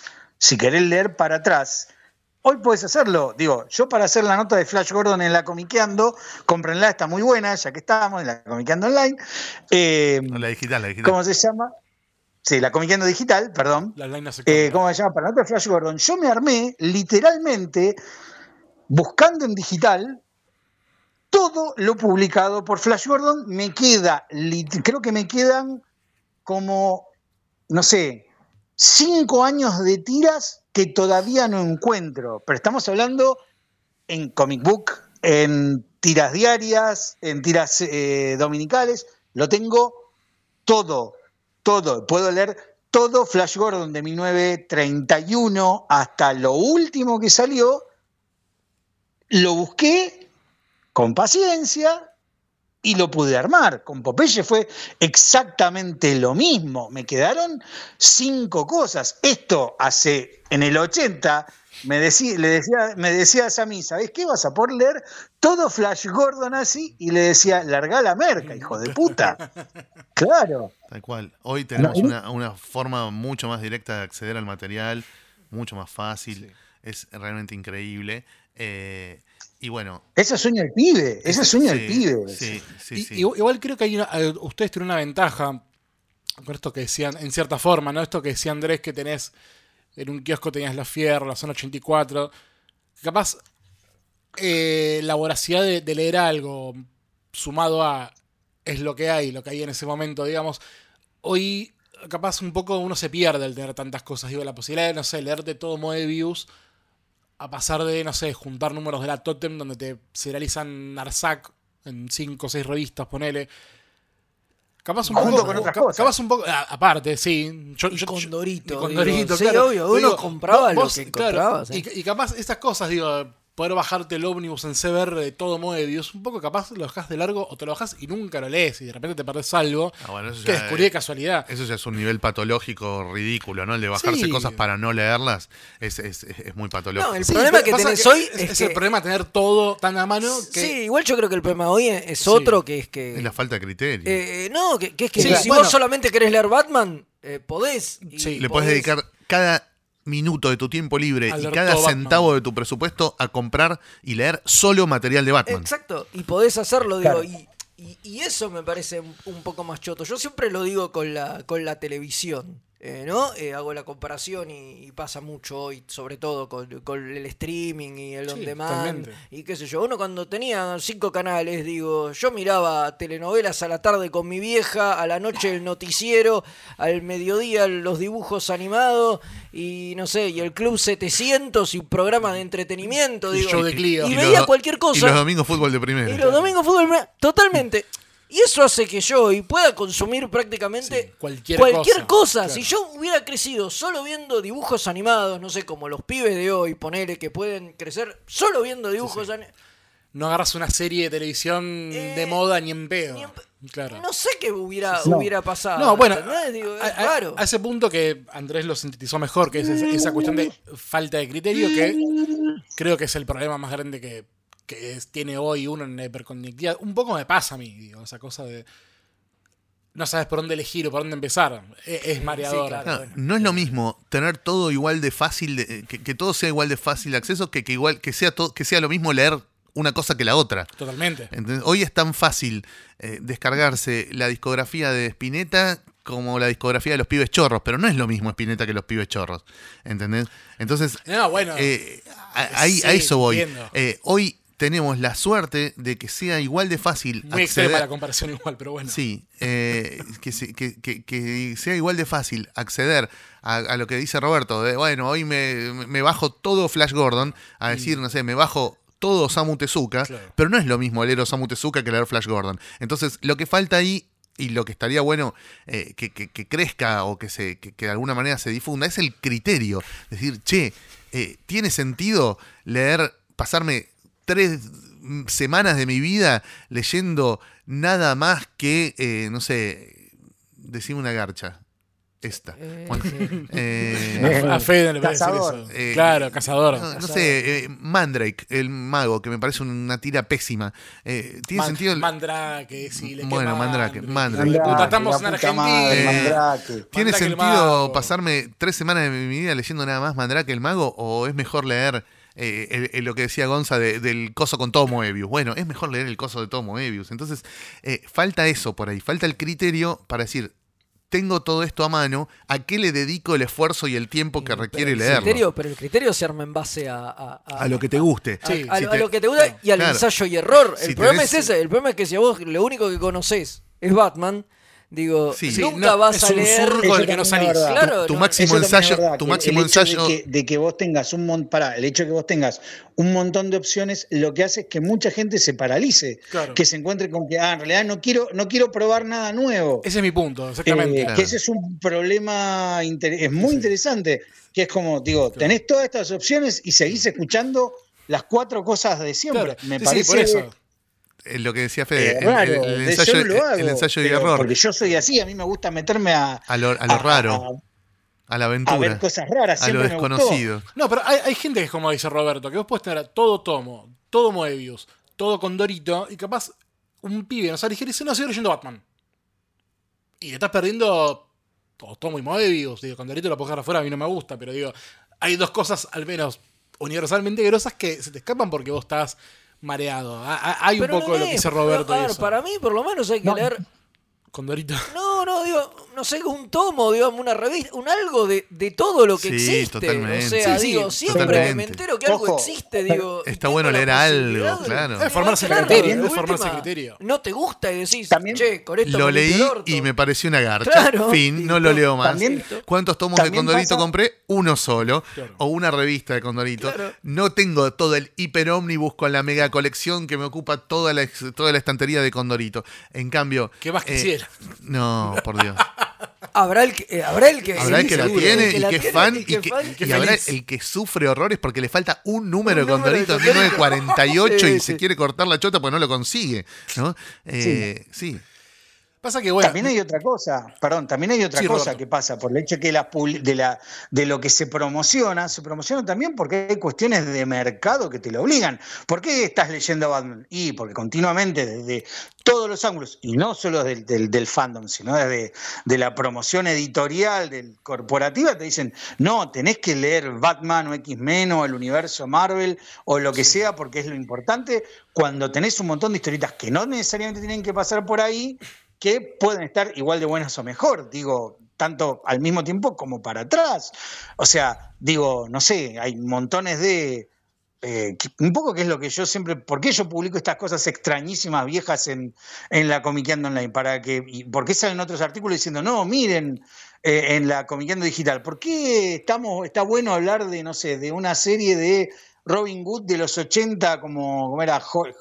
hoy puedes hacerlo. Digo, yo para hacer la nota de Flash Gordon en la Comiqueando, cómprenla, está muy buena, ya que estamos en la Comiqueando Online. La digital. ¿Cómo se llama? Sí, la Comiqueando Digital, perdón. La online no se ¿Cómo se llama? Para la nota de Flash Gordon. Yo me armé, literalmente, buscando en digital, todo lo publicado por Flash Gordon. Creo que me quedan como, no sé, 5 años de tiras que todavía no encuentro, pero estamos hablando en comic book, en tiras diarias, en tiras dominicales, lo tengo todo, puedo leer todo Flash Gordon de 1931 hasta lo último que salió, lo busqué con paciencia y lo pude armar. Con Popeye fue exactamente lo mismo. Me quedaron 5 cosas. Esto en el 80, me decía a Sammy, ¿sabés qué? Vas a poder leer todo Flash Gordon así. Y le decía, largá la merca, hijo de puta. Claro. Tal cual. Hoy tenemos una forma mucho más directa de acceder al material, mucho más fácil. Sí. Es realmente increíble. Y bueno, ese sueño del pibe, Sí. Igual creo que ustedes tienen una ventaja con esto que decían, en cierta forma, ¿no? Esto que decía Andrés, que tenés en un kiosco tenías La Fierro, la Zona 84. Capaz la voracidad de leer algo sumado a es lo que hay en ese momento, digamos. Hoy capaz un poco uno se pierde al tener tantas cosas. Digo, la posibilidad de, no sé, leerte todo Moebius a pasar de, no sé, juntar números de la Totem donde te serializan Narsak en 5 o 6 revistas, ponele. Capaz un Junto poco, con otras cosas. capaz un poco, aparte, sí. Condorito. Condorito, sí, claro. obvio, uno Digo, compraba lo vos, que claro, encontraba. ¿Sí? y capaz estas cosas, digo, poder bajarte el ómnibus en CBR de todo Moebius, un poco capaz lo dejás de largo o te lo bajás y nunca lo lees y de repente te perdés algo Eso que ya descubrí de casualidad. Eso ya es un nivel patológico ridículo, ¿no? El de bajarse Sí. cosas para no leerlas es muy patológico. No, el Sí, problema pero que pasa tenés hoy es que... el problema tener todo tan a mano que... Sí, igual yo creo que el problema hoy es otro, que es que... Es la falta de criterio. No, que es que Sí, si bueno. vos solamente querés leer Batman, podés. Y Sí. Le podés dedicar cada minuto de tu tiempo libre A y leer cada todo centavo Batman. de tu presupuesto a comprar y leer solo material de Batman. Exacto, y podés hacerlo, digo, Claro. y eso me parece un poco más choto. Yo siempre lo digo con la televisión, ¿no? Hago la comparación y pasa mucho hoy, sobre todo con el streaming y el Sí, on demand, totalmente. y qué sé yo. Uno cuando tenía 5 canales, digo, yo miraba telenovelas a la tarde con mi vieja, a la noche el noticiero, al mediodía los dibujos animados, y no sé, y el Club 700 y programas de entretenimiento, Y digo, show de Clio. y Y veía los- cualquier cosa. Y los domingos fútbol de primera. Y los domingos fútbol, totalmente. Y eso hace que yo hoy pueda consumir prácticamente Sí, cualquier cosa. cosa, claro. Si yo hubiera crecido solo viendo dibujos animados, no sé, como los pibes de hoy, ponele que pueden crecer solo viendo dibujos animados. No agarras una serie de televisión de moda ni en pedo. Claro. No sé qué hubiera pasado. No, bueno, ¿entendés? Digo, es a raro. ese punto que Andrés lo sintetizó mejor, que es esa cuestión de falta de criterio, que creo que es el problema más grande que tiene hoy uno en la hiperconectividad. Un poco me pasa a mí, digo, esa cosa de no sabes por dónde elegir o por dónde empezar. Es mareador. claro. No, Bueno. no es lo mismo tener todo igual de fácil, que todo sea igual de fácil de acceso, que sea lo mismo leer una cosa que la otra. Totalmente. ¿Entendés? Hoy es tan fácil descargarse la discografía de Spinetta como la discografía de los pibes chorros, pero no es lo mismo Spinetta que los pibes chorros. ¿Entendés? Entonces, No, bueno. a Sí, eso voy. entiendo. Hoy tenemos la suerte de que sea igual de fácil Muy extrema la comparación igual, pero bueno. Sí, que sea igual de fácil acceder a lo que dice Roberto, de bueno, hoy me bajo todo Flash Gordon, a decir, no sé, me bajo todo Osamu Tezuka, Claro. pero no es lo mismo leer Osamu Tezuka que leer Flash Gordon. Entonces, lo que falta ahí, y lo que estaría bueno que crezca o que de alguna manera se difunda, es el criterio. Es decir, che, ¿tiene sentido pasarme 3 semanas de mi vida leyendo nada más que, no sé, decime una garcha? Esta. Bueno, A Fede le parece Cazador. eso. Claro, cazador. no sé, Mandrake, el mago, que me parece una tira pésima. ¿Tiene sentido? Mandrake, sí, le Bueno, quema Mandrake. Tratamos la en puta madre, Argentina. Mandrake. ¿Tiene Mandrake el sentido mago. pasarme 3 semanas de mi vida leyendo nada más Mandrake el mago? ¿O es mejor leer lo que decía Gonza del coso con todo Moebius? Bueno, es mejor leer el coso de todo Moebius. Entonces, falta eso por ahí. Falta el criterio para decir, tengo todo esto a mano, ¿a qué le dedico el esfuerzo y el tiempo que requiere leerlo? Pero el criterio se arma en base a lo que te guste. Sí. a lo que te gusta y al Claro. ensayo y error. Si El problema tenés- es ese. El problema es que si a vos lo único que conocés es Batman, digo, Sí. nunca no, vas es a un leer. surco Eso del que no también es salís. verdad. Claro, Tu no, máximo Eso también es ensayo, verdad, tu que máximo el hecho ensayo. de que vos tengas el hecho de que vos tengas un montón de opciones, lo que hace es que mucha gente se paralice, Claro. que se encuentre con que en realidad no quiero probar nada nuevo. Ese es mi punto, exactamente. Claro. Que ese es un problema es muy interesante, que es como, digo, tenés todas estas opciones y seguís escuchando las 4 cosas de siempre. Claro. Me Sí, parece por eso. Lo que decía Fede, raro. el Yo ensayo, no lo hago, el ensayo y pero error, porque yo soy así, a mí me gusta meterme a lo raro, a la a aventura, ver cosas raras, a lo siempre me gustó. desconocido. No, pero hay gente que es como dice Roberto, que vos podés tener todo Tomo, todo Moebius, todo Condorito, y capaz un pibe no sabe elegir y dice, no, sigo leyendo Batman. Y te estás perdiendo todo Tomo y Moebius. Digo, Condorito lo puedo dejar afuera, a mí no me gusta, pero digo, hay 2 cosas al menos universalmente grosas que se te escapan porque vos estás mareado. Hay un Pero poco de lo que dice Roberto. a y ver, eso. para mí, por lo menos, hay que leer Condorito. No, digo, no sé, un tomo, digamos, una revista, un algo de todo lo que existe. Totalmente. O sea, Sí, digo, siempre totalmente. me entero que algo existe, digo. Está bueno leer algo, claro. Es formarse Claro, criterio, de es formarse última, criterio. No te gusta y decís, También che, con esto Lo me leí limpio el orto. y me pareció una garcha. Claro, Fin, no listo. lo leo más. También- ¿Cuántos tomos de también Condorito pasa- compré? Uno solo. Claro. O una revista de Condorito. Claro. No tengo todo el hiper ómnibus con la mega colección que me ocupa toda la estantería de Condorito. En cambio. ¿Qué más quisiera? No, por Dios. Habrá el que Habrá el que la seguro, tiene el que y la que es tiene, fan el que y fan, habrá feliz. el que sufre horrores porque le falta un número de Un número de Condorito en Condorito. 1948 Sí, y se sí. quiere cortar la chota porque no lo consigue. ¿No? Sí. Pasa que, bueno, También hay otra cosa, también hay otra Sí, cosa Roberto. que pasa por el hecho que de lo que se promociona también porque hay cuestiones de mercado que te lo obligan. ¿Por qué estás leyendo Batman? Y porque continuamente desde todos los ángulos, y no solo del fandom, sino desde de la promoción editorial, corporativa, te dicen, no, tenés que leer Batman o X-Men o el universo Marvel o lo que sea porque es lo importante, cuando tenés un montón de historietas que no necesariamente tienen que pasar por ahí, que pueden estar igual de buenas o mejor, digo, tanto al mismo tiempo como para atrás. O sea, digo, no sé, hay montones de... un poco que es lo que yo siempre... ¿Por qué yo publico estas cosas extrañísimas, viejas en la Comiqueando Online? ¿Por qué salen otros artículos diciendo, no, miren, en la Comiqueando Digital, ¿por qué está bueno hablar de, no sé, de una serie de Robin Hood de los 80 como era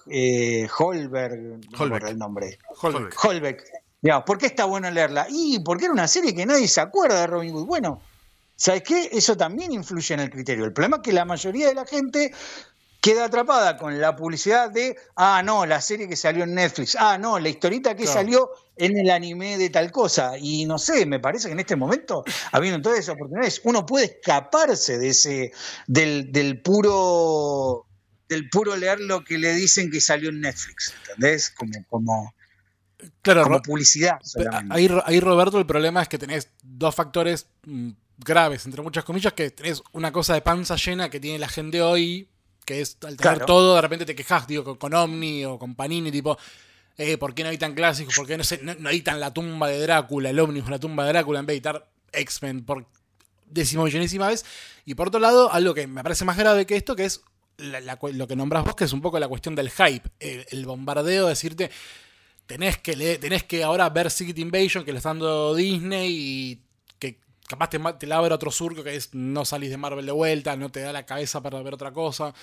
Holberg, no me acuerdo el nombre. Holbeck. Digamos, ¿por qué está bueno leerla? Y porque era una serie que nadie se acuerda de Robin Hood. Bueno, ¿sabes qué? Eso también influye en el criterio. El problema es que la mayoría de la gente queda atrapada con la publicidad de, no, la serie que salió en Netflix, no, la historieta que salió en el anime de tal cosa. Y no sé, me parece que en este momento, habiendo todas esas oportunidades, uno puede escaparse de del puro leer lo que le dicen que salió en Netflix, ¿entendés? claro, Como publicidad solamente. ahí, Roberto, el problema es que tenés dos factores graves, entre muchas comillas, que tenés una cosa de panza llena que tiene la gente hoy, que es al tener todo, de repente te quejas, digo, con Omni o con Panini, tipo, ¿por qué no editan clásicos? ¿Por qué no editan La tumba de Drácula, el Omnibus La tumba de Drácula, en vez de editar X-Men por 10.000.000ª vez? Y por otro lado, algo que me parece más grave que esto, que es lo que nombrás vos, que es un poco la cuestión del hype, el bombardeo de decirte, tenés que ahora ver Secret Invasion, que le está dando Disney, y que capaz te la abre otro surco, que es no salís de Marvel de vuelta, no te da la cabeza para ver otra cosa.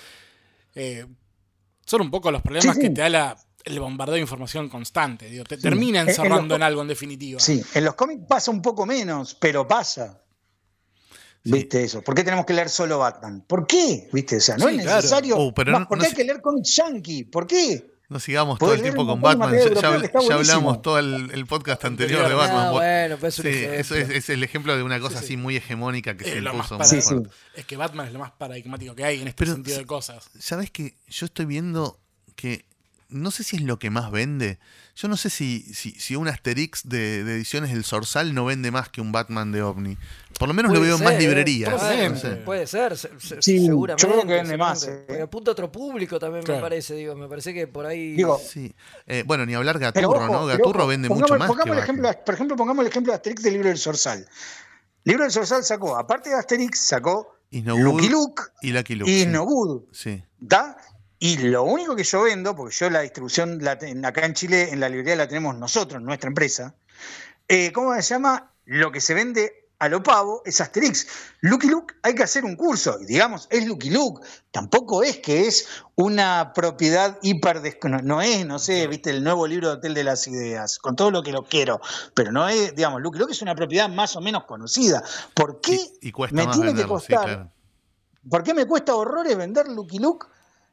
Son un poco los problemas que te da el bombardeo de información constante. Digo, te termina encerrando en algo, en definitiva. Sí, en los cómics pasa un poco menos, pero pasa. ¿Viste eso? ¿Por qué tenemos que leer solo Batman? ¿Por qué? ¿Viste? O sea, no es necesario. Pero ¿Por qué hay que leer cómics yankee? ¿Por qué? No sigamos todo el tiempo con Batman. Ya hablamos todo el podcast anterior de Batman. Bueno, pues eso es el ejemplo de una cosa así muy hegemónica que se impuso. Es que Batman es lo más paradigmático que hay en este sentido de cosas. ¿Sabes qué? Yo estoy viendo que no sé si es lo que más vende. Yo no sé si un Asterix de ediciones del Zorzal no vende más que un Batman de Omni. Por lo menos lo veo en más librerías. Puede ser, sí, seguramente. Yo creo que vende más. Apunta a otro público también, me parece. Me parece que por ahí... Sí. Bueno, ni hablar Gaturro, ¿no? Gaturro vende mucho más que Batman. Por ejemplo, pongamos el ejemplo de Asterix del libro del Zorzal. El libro del Zorzal sacó, aparte de Asterix, sacó Lucky Luke y Lucky Luke. Y Snowwood. Sí. ¿Da? Y lo único que yo vendo, porque yo la distribución acá en Chile, en la librería la tenemos nosotros, nuestra empresa, ¿cómo se llama? Lo que se vende a lo pavo es Asterix. Lucky Luke hay que hacer un curso, y digamos, es Lucky Luke. Tampoco es que es una propiedad no es, no sé, viste, el nuevo libro de Hotel de las Ideas, con todo lo que lo quiero, pero no es, digamos, Lucky Luke es una propiedad más o menos conocida. ¿Por qué y cuesta me más tiene venderlo, que costar? Sí, claro. ¿Por qué me cuesta horrores vender Lucky Luke?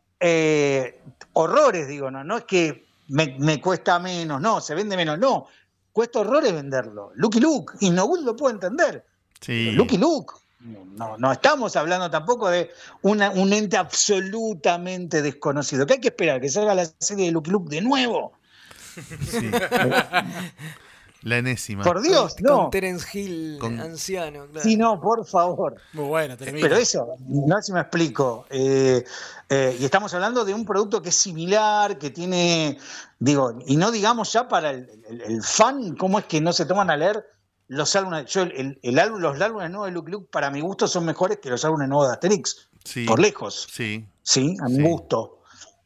Horrores, digo, no es que me cuesta menos, no, se vende menos, no, cuesta horrores venderlo. Lucky Luke, y Snowwood lo puedo entender. Sí. Lucky Luke, no estamos hablando tampoco de un ente absolutamente desconocido, que hay que esperar que salga la serie de Lucky Luke de nuevo. Sí. La enésima. Por Dios, con, no. Con Terence Hill, anciano. Claro. Sí, no, por favor. Muy bueno, termina. Pero eso, no sé si me explico. Y estamos hablando de un producto que es similar, que tiene, digo, y no digamos ya para el fan, cómo es que no se toman a leer los álbumes. Yo, los álbumes nuevos de Lucky Luke, para mi gusto, son mejores que los álbumes nuevos de Asterix. Sí. Por lejos. Sí. Sí, a mi gusto.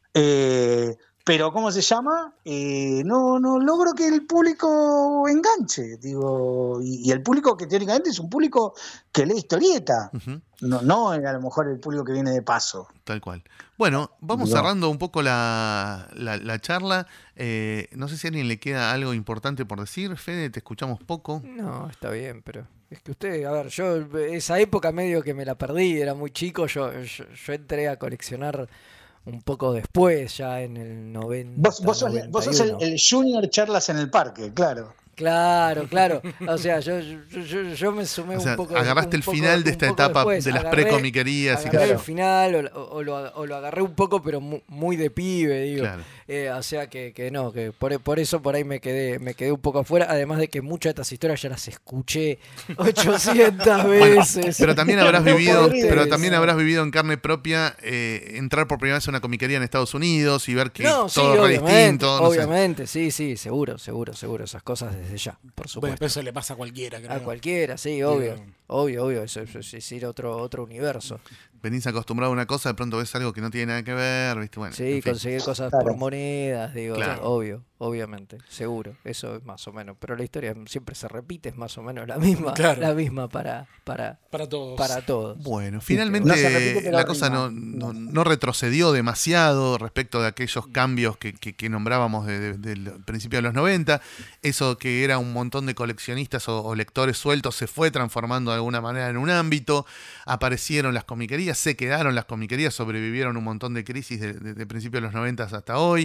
Pero, ¿cómo se llama? No logro que el público enganche, digo, y el público que teóricamente es un público que lee historieta, no a lo mejor el público que viene de paso. Tal cual. Bueno, vamos cerrando un poco la charla. No sé si a alguien le queda algo importante por decir. Fede, te escuchamos poco. No, está bien, pero es que usted, a ver, yo esa época medio que me la perdí, era muy chico, yo entré a coleccionar un poco después, ya en el 90. Vos sos el Junior Charlas en el Parque, claro. Claro. O sea, yo me sumé un poco. Agarraste el final de esta etapa después. de las precomiquerías. Agarré el final o lo agarré un poco, pero muy de pibe, digo. Claro. O sea que no, que por eso por ahí me quedé un poco afuera. Además de que muchas de estas historias ya las escuché 800 veces. Pero también habrás vivido en carne propia entrar por primera vez a una comiquería en Estados Unidos y ver que todo es distinto. Obviamente, sí, seguro. Esas cosas desde ya, por supuesto. Bueno, eso le pasa a cualquiera, creo. A cualquiera, sí, obvio. Eso es ir a otro universo. Venís acostumbrado a una cosa, de pronto ves algo que no tiene nada que ver, ¿viste? Bueno, sí, conseguir cosas por monedas, digo, claro. obviamente, seguro, eso es más o menos. Pero la historia siempre se repite, es más o menos la misma, la misma para todos. Bueno, finalmente la cosa no retrocedió demasiado respecto de aquellos cambios que nombrábamos del principio de los 90. Eso que era un montón de coleccionistas o lectores sueltos se fue transformando de alguna manera en un ámbito. Aparecieron las comiquerías, se quedaron las comiquerías, sobrevivieron un montón de crisis de principios de los 90 hasta hoy.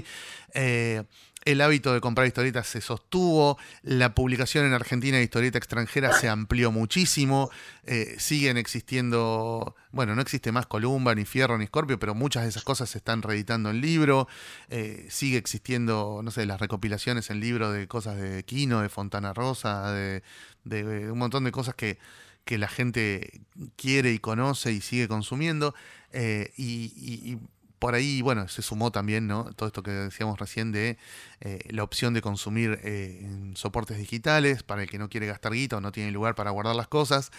El hábito de comprar historietas se sostuvo, la publicación en Argentina de historieta extranjera se amplió muchísimo, siguen existiendo, bueno, no existe más Columba, ni Fierro, ni Scorpio, pero muchas de esas cosas se están reeditando en libro, sigue existiendo, no sé, las recopilaciones en libro de cosas de Quino, de Fontana Rosa, de un montón de cosas que la gente quiere y conoce y sigue consumiendo, y por ahí, bueno, se sumó también, ¿no?, todo esto que decíamos recién de la opción de consumir en soportes digitales para el que no quiere gastar guita o no tiene lugar para guardar las cosas.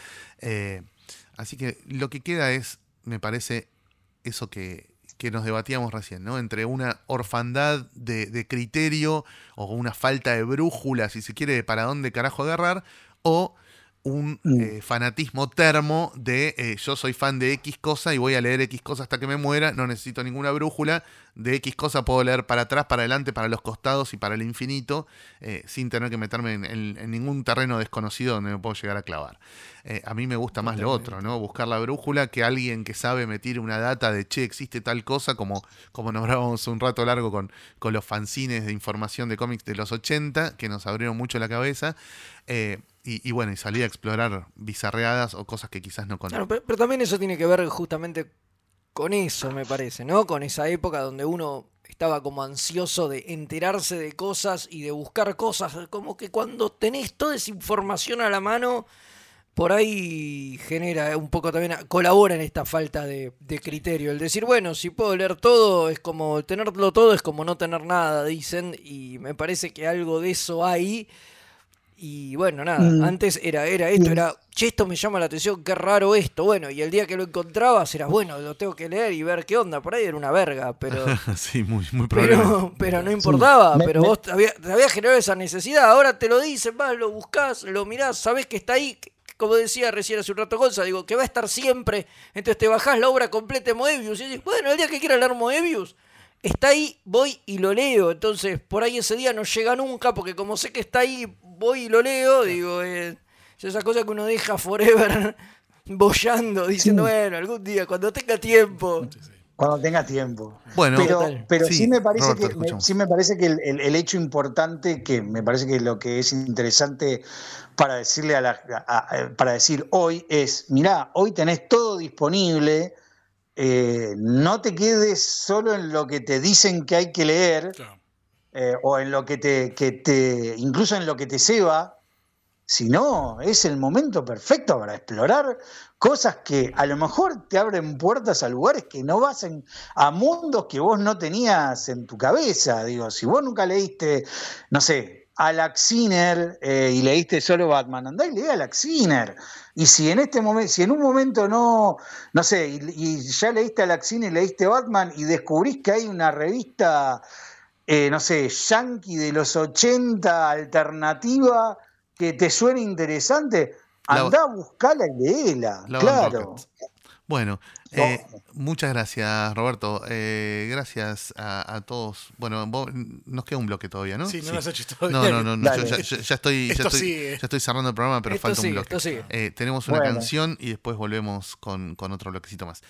Así que lo que queda es, me parece, eso que nos debatíamos recién, ¿no?, entre una orfandad de criterio o una falta de brújula, si se quiere, de para dónde carajo agarrar, o un fanatismo termo de yo soy fan de X cosa y voy a leer X cosa hasta que me muera, no necesito ninguna brújula, de X cosa puedo leer para atrás, para adelante, para los costados y para el infinito, sin tener que meterme en ningún terreno desconocido donde me puedo llegar a clavar. A mí me gusta más lo otro, ¿no? Buscar la brújula, que alguien que sabe me tire una data de existe tal cosa, como nombrábamos un rato largo con los fanzines de información de cómics de los 80, que nos abrieron mucho la cabeza. Y bueno, y salí a explorar bizarreadas o cosas que quizás no conozco. Claro, pero también eso tiene que ver justamente con eso, me parece, ¿no? Con esa época donde uno estaba como ansioso de enterarse de cosas y de buscar cosas. Como que cuando tenés toda esa información a la mano, por ahí genera un poco también, colabora en esta falta de criterio. El decir, bueno, si puedo leer todo, es como tenerlo todo, es como no tener nada, dicen. Y me parece que algo de eso hay. Y bueno, nada, antes era esto, che, esto me llama la atención, qué raro esto, bueno, y el día que lo encontrabas eras, bueno, lo tengo que leer y ver qué onda, por ahí era una verga, pero sí, muy probable. Pero no importaba, pero vos te había generado esa necesidad, ahora te lo dicen, vas, lo buscás, lo mirás, sabés que está ahí, como decía recién hace un rato Gonza, digo, que va a estar siempre, entonces te bajás la obra completa de Moebius y dices, bueno, el día que quiera leer Moebius, está ahí, voy y lo leo, entonces por ahí ese día no llega nunca, porque como sé que está ahí, voy y lo leo, digo, esa cosa que uno deja forever boyando, diciendo, bueno, algún día, cuando tenga tiempo. Cuando tenga tiempo. Bueno, pero sí, sí me parece Roberto, sí me parece que el hecho importante, que me parece que lo que es interesante para decirle para decir hoy es, mirá, hoy tenés todo disponible, no te quedes solo en lo que te dicen que hay que leer. Claro. o en lo que te incluso en lo que te ceba, sino es el momento perfecto para explorar cosas que a lo mejor te abren puertas a lugares que no vas a mundos que vos no tenías en tu cabeza. Digo, si vos nunca leíste, no sé, a Lax Sinner y leíste solo Batman, andá y leí a Lax Sinner. Y si en un momento no sé, y ya leíste a Lax Sinner y leíste Batman y descubrís que hay una revista, no sé, yankee de los 80, alternativa, que te suene interesante, andá a buscarla y léela. Claro. Bueno, muchas gracias, Roberto. Gracias a todos. Bueno, nos queda un bloque todavía, ¿no? Sí, no lo has hecho todavía. No. Ya estoy cerrando el programa, pero falta un bloque. Tenemos una canción y después volvemos con otro bloquecito más.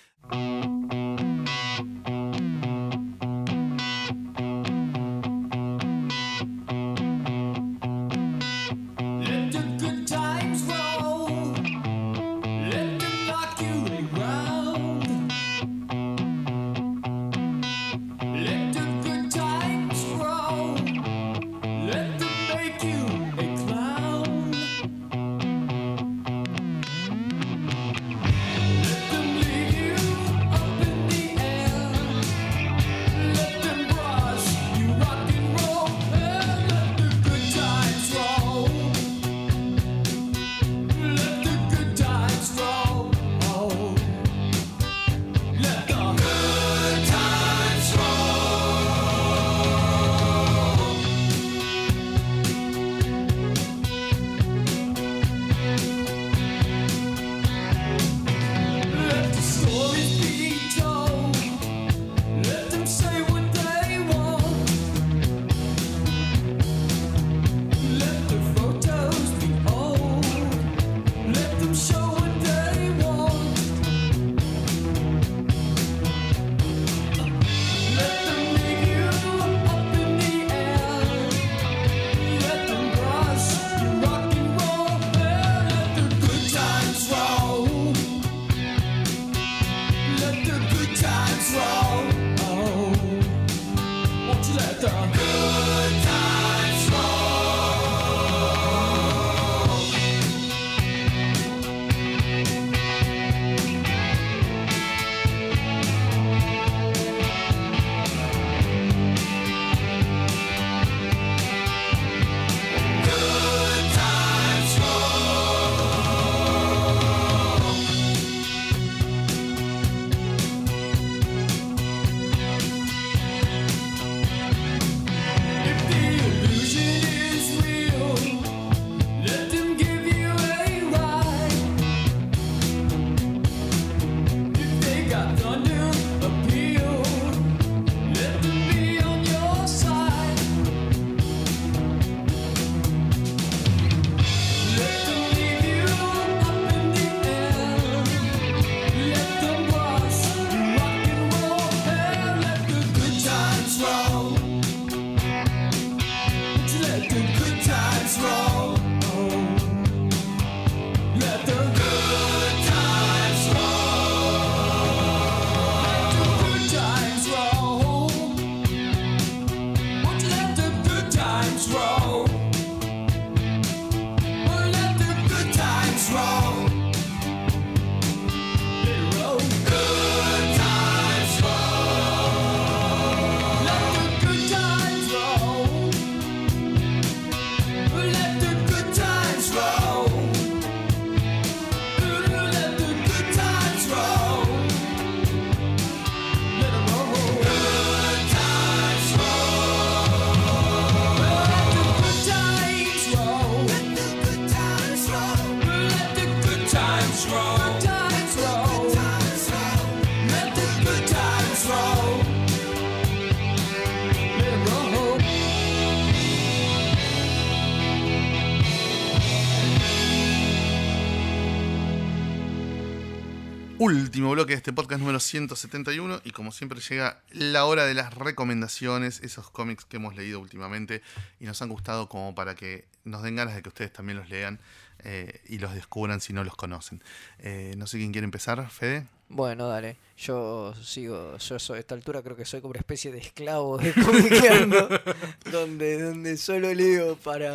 Último bloque de este podcast número 171 y como siempre llega la hora de las recomendaciones, esos cómics que hemos leído últimamente y nos han gustado como para que nos den ganas de que ustedes también los lean y los descubran si no los conocen. No sé quién quiere empezar, Fede. Bueno, dale. Yo soy a esta altura creo que soy como una especie de esclavo de Comiqueando, donde solo leo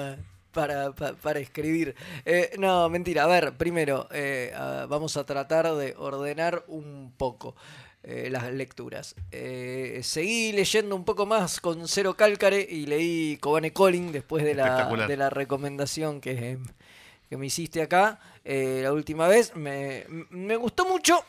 para escribir. No, mentira. A ver, primero vamos a tratar de ordenar un poco las lecturas. Seguí leyendo un poco más con Cero Cálcare y leí Kobane Calling después de la recomendación que me hiciste acá la última vez. Me gustó mucho.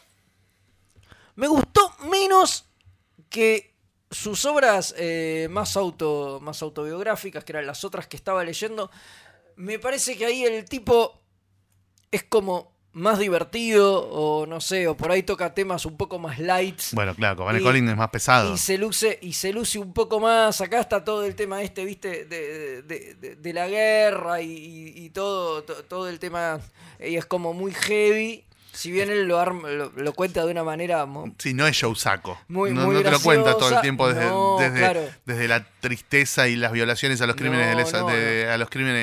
Me gustó menos que sus obras más autobiográficas, que eran las otras que estaba leyendo. Me parece que ahí el tipo es como más divertido, o no sé, o por ahí toca temas un poco más lights. Bueno, claro, Kobane Calling es más pesado. Y se luce un poco más. Acá está todo el tema ¿viste? De la guerra y todo el tema. Y es como muy heavy. Si bien él lo cuenta de una manera... Sí, no es showsaco. Muy no te lo cuenta todo el tiempo claro. desde la tristeza y las violaciones a los crímenes a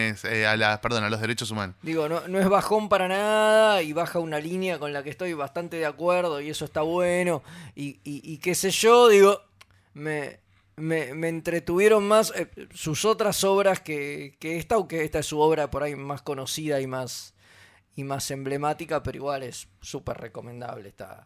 los derechos humanos. Digo, no es bajón para nada y baja una línea con la que estoy bastante de acuerdo y eso está bueno. Y qué sé yo, digo, me entretuvieron más sus otras obras que esta, aunque esta es su obra por ahí más conocida y más emblemática, pero igual es súper recomendable,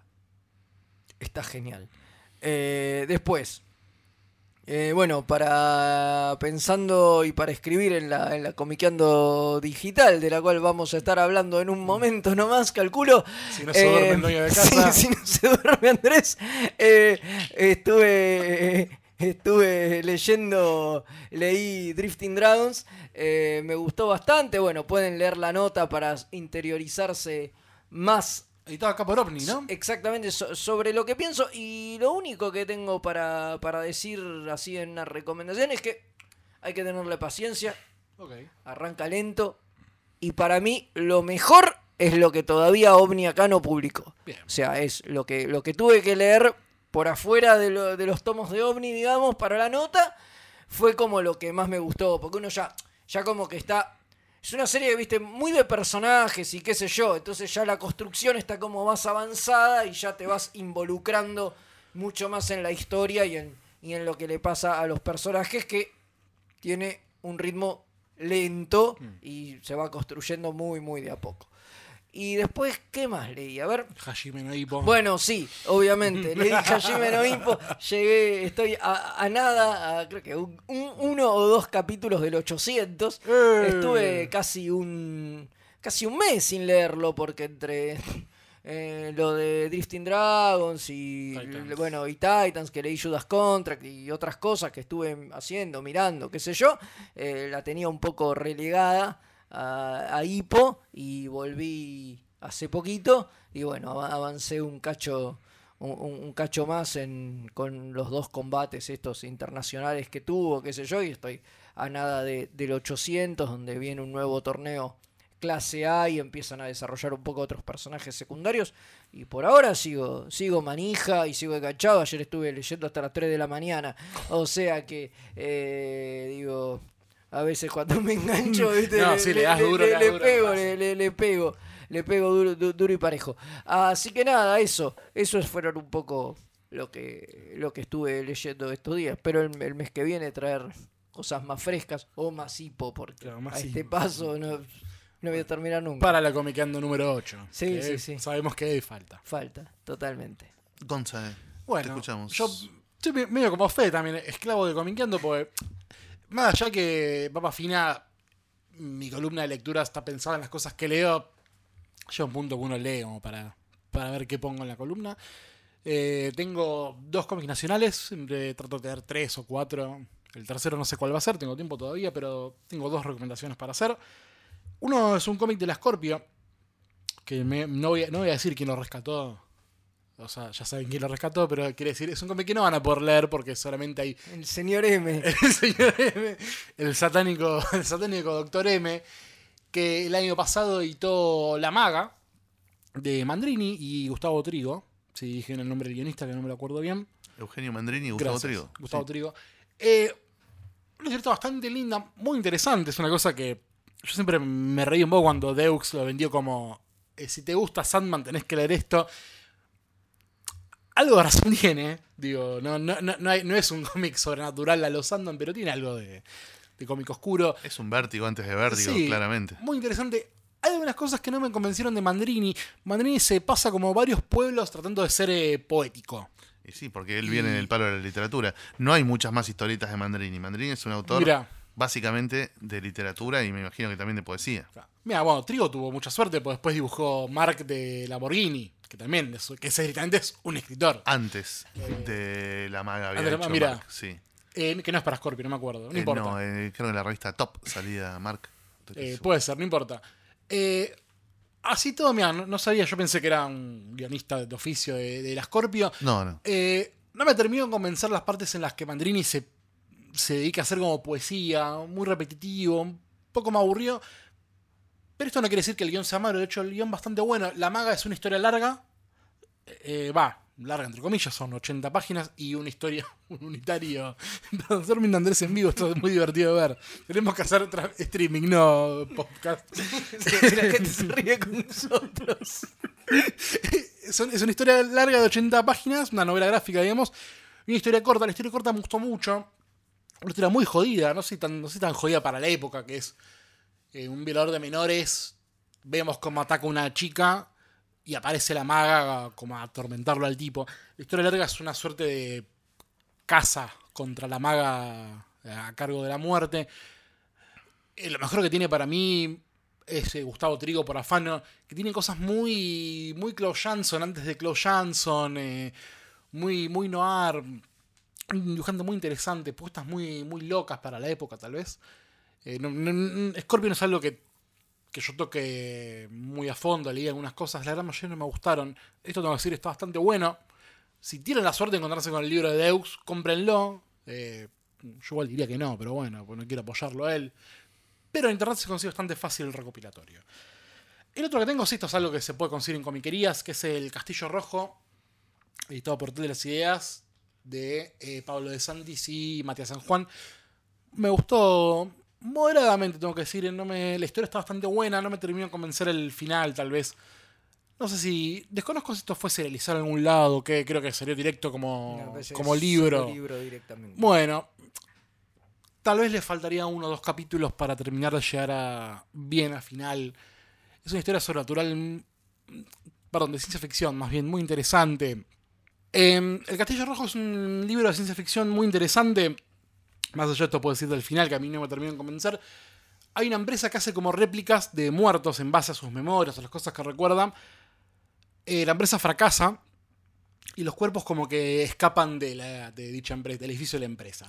está genial. Después, bueno, pensando y para escribir en la Comiqueando Digital, de la cual vamos a estar hablando en un momento nomás, calculo. Si no se duerme el dueño de casa. Si no se duerme Andrés. Estuve leí Drifting Dragons, me gustó bastante. Bueno, pueden leer la nota para interiorizarse más. Editado acá por OVNI, ¿no? Exactamente, sobre lo que pienso. Y lo único que tengo para decir así en una recomendación es que hay que tenerle paciencia. Okay. Arranca lento. Y para mí lo mejor es lo que todavía OVNI acá no publicó. Bien. O sea, es lo que tuve que leer por afuera de los tomos de OVNI, digamos, para la nota, fue como lo que más me gustó, porque uno ya como que está... Es una serie, viste, muy de personajes y qué sé yo, entonces ya la construcción está como más avanzada y ya te vas involucrando mucho más en la historia y en lo que le pasa a los personajes, que tiene un ritmo lento y se va construyendo muy, muy de a poco. Y después, ¿qué más leí? A ver. Hajime no Ippo. Bueno, sí, obviamente. Leí Hajime no Ippo. Estoy a nada, creo que uno o dos capítulos del 800. Estuve casi un mes sin leerlo, porque entre lo de Drifting Dragons y Titans, que leí Judas Contract y otras cosas que estuve haciendo, mirando, qué sé yo, la tenía un poco relegada a Ippo y volví hace poquito y bueno, avancé un cacho más con los dos combates estos internacionales que tuvo, qué sé yo, y estoy a nada del 800, donde viene un nuevo torneo clase A y empiezan a desarrollar un poco otros personajes secundarios, y por ahora sigo manija y sigo enganchado. Ayer estuve leyendo hasta las 3 de la mañana, o sea que digo... A veces cuando me engancho, ¿viste? No, sí, le das duro, le pego duro y parejo. Así que nada, esos fueron un poco lo que estuve leyendo estos días. Pero el mes que viene traer cosas más frescas o más hipo, porque este paso no voy a terminar nunca. Para la Comiqueando número 8. Sí. Sabemos que hay falta. Falta, totalmente. Gonza, bueno, te escuchamos. Yo estoy medio como Fede también, esclavo de Comiqueando, porque... Más allá que va para fina, mi columna de lectura está pensada en las cosas que leo. Llega un punto que uno lee como para ver qué pongo en la columna. Tengo 2 cómics nacionales, siempre trato de tener 3 o 4. El tercero no sé cuál va a ser, tengo tiempo todavía, pero tengo 2 recomendaciones para hacer. Uno es un cómic de la Scorpio, que no voy a decir quién lo rescató. O sea, ya saben quién lo rescató, pero quiere decir, es un cómic que no van a poder leer porque solamente hay... El señor M. El señor M. El satánico Doctor M. Que el año pasado editó La Maga. de Mandrini y Gustavo Trigo. Si dije el nombre del guionista, que no me lo acuerdo bien. Eugenio Mandrini y Gustavo Gracias, Trigo. Gustavo Sí. Trigo. Una historia bastante linda, muy interesante. Es una cosa que yo siempre me reí un poco cuando Deux lo vendió como: si te gusta Sandman tenés que leer esto. Algo de razón tiene, digo, no es un cómic sobrenatural a los Sandman, pero tiene algo de cómic oscuro. Es un Vértigo antes de Vértigo, Sí, claramente. muy interesante. Hay algunas cosas que no me convencieron de Mandrini. Mandrini se pasa como varios pueblos tratando de ser poético. Y sí, porque él viene del palo de la literatura. No hay muchas más historietas de Mandrini. Mandrini es un autor Mira, básicamente de literatura y me imagino que también de poesía. mira, bueno, Trigo tuvo mucha suerte, porque después dibujó Mark de Lamborghini, que también directamente es un escritor. Antes de La Maga había Antes de La hecho Maga, Mark, sí. Que no es para Scorpio, no me acuerdo. No importa. Creo que en la revista Top salía Mark. Puede ser, no importa. Así todo, mira, no sabía, yo pensé que era un guionista de oficio de la Scorpio. No. No me terminó de convencer las partes en las que Mandrini se dedica a hacer como poesía, muy repetitivo, un poco más aburrido. Pero esto no quiere decir que el guión sea malo, de hecho el guión bastante bueno. La Maga es una historia larga, larga entre comillas, son 80 páginas y una historia, un unitario. Dormin Andrés en vivo, esto es muy divertido de ver. Tenemos que hacer streaming, no podcast. La gente se ríe con nosotros. Es una historia larga de 80 páginas, una novela gráfica, digamos, y una historia corta. La historia corta me gustó mucho. Una historia muy jodida, no sé tan jodida para la época, que es un violador de menores. Vemos cómo ataca a una chica y aparece la maga como a atormentarlo al tipo. La historia larga es una suerte de caza contra la maga a cargo de la muerte. Lo mejor que tiene para mí es Gustavo Trigo por afano, que tiene cosas muy Claude Janson antes de Claude Janson, muy noir, un dibujante muy interesante, puestas muy locas para la época tal vez. Scorpion es algo que yo toque muy a fondo, leí algunas cosas, la gran mayoría no me gustaron. Esto tengo que decir, está bastante bueno. Si tienen la suerte de encontrarse con el libro de Deux, cómprenlo. Yo igual diría que no, pero bueno, pues no quiero apoyarlo a él. Pero en internet se consigue bastante fácil el recopilatorio. El otro que tengo, sí, esto es algo que se puede conseguir en comiquerías, que es El Castillo Rojo, editado por Hotel de las Ideas, de Pablo de Santis y Matías San Juan. Me gustó moderadamente, tengo que decir. La historia está bastante buena, no me terminó de convencer el final, tal vez. No sé si... Desconozco si esto fue serializado en algún lado, que creo que salió directo como libro. Libro directamente. Bueno, tal vez le faltaría 1 o 2 capítulos para terminar de llegar bien al final. Es una historia sobrenatural, de ciencia ficción, más bien, muy interesante. El Castillo Rojo es un libro de ciencia ficción muy interesante. Más allá de esto puedo decir del final, que a mí no me terminó de convencer. Hay una empresa que hace como réplicas de muertos en base a sus memorias, a las cosas que recuerdan. La empresa fracasa y los cuerpos como que escapan de dicha empresa, del edificio de la empresa.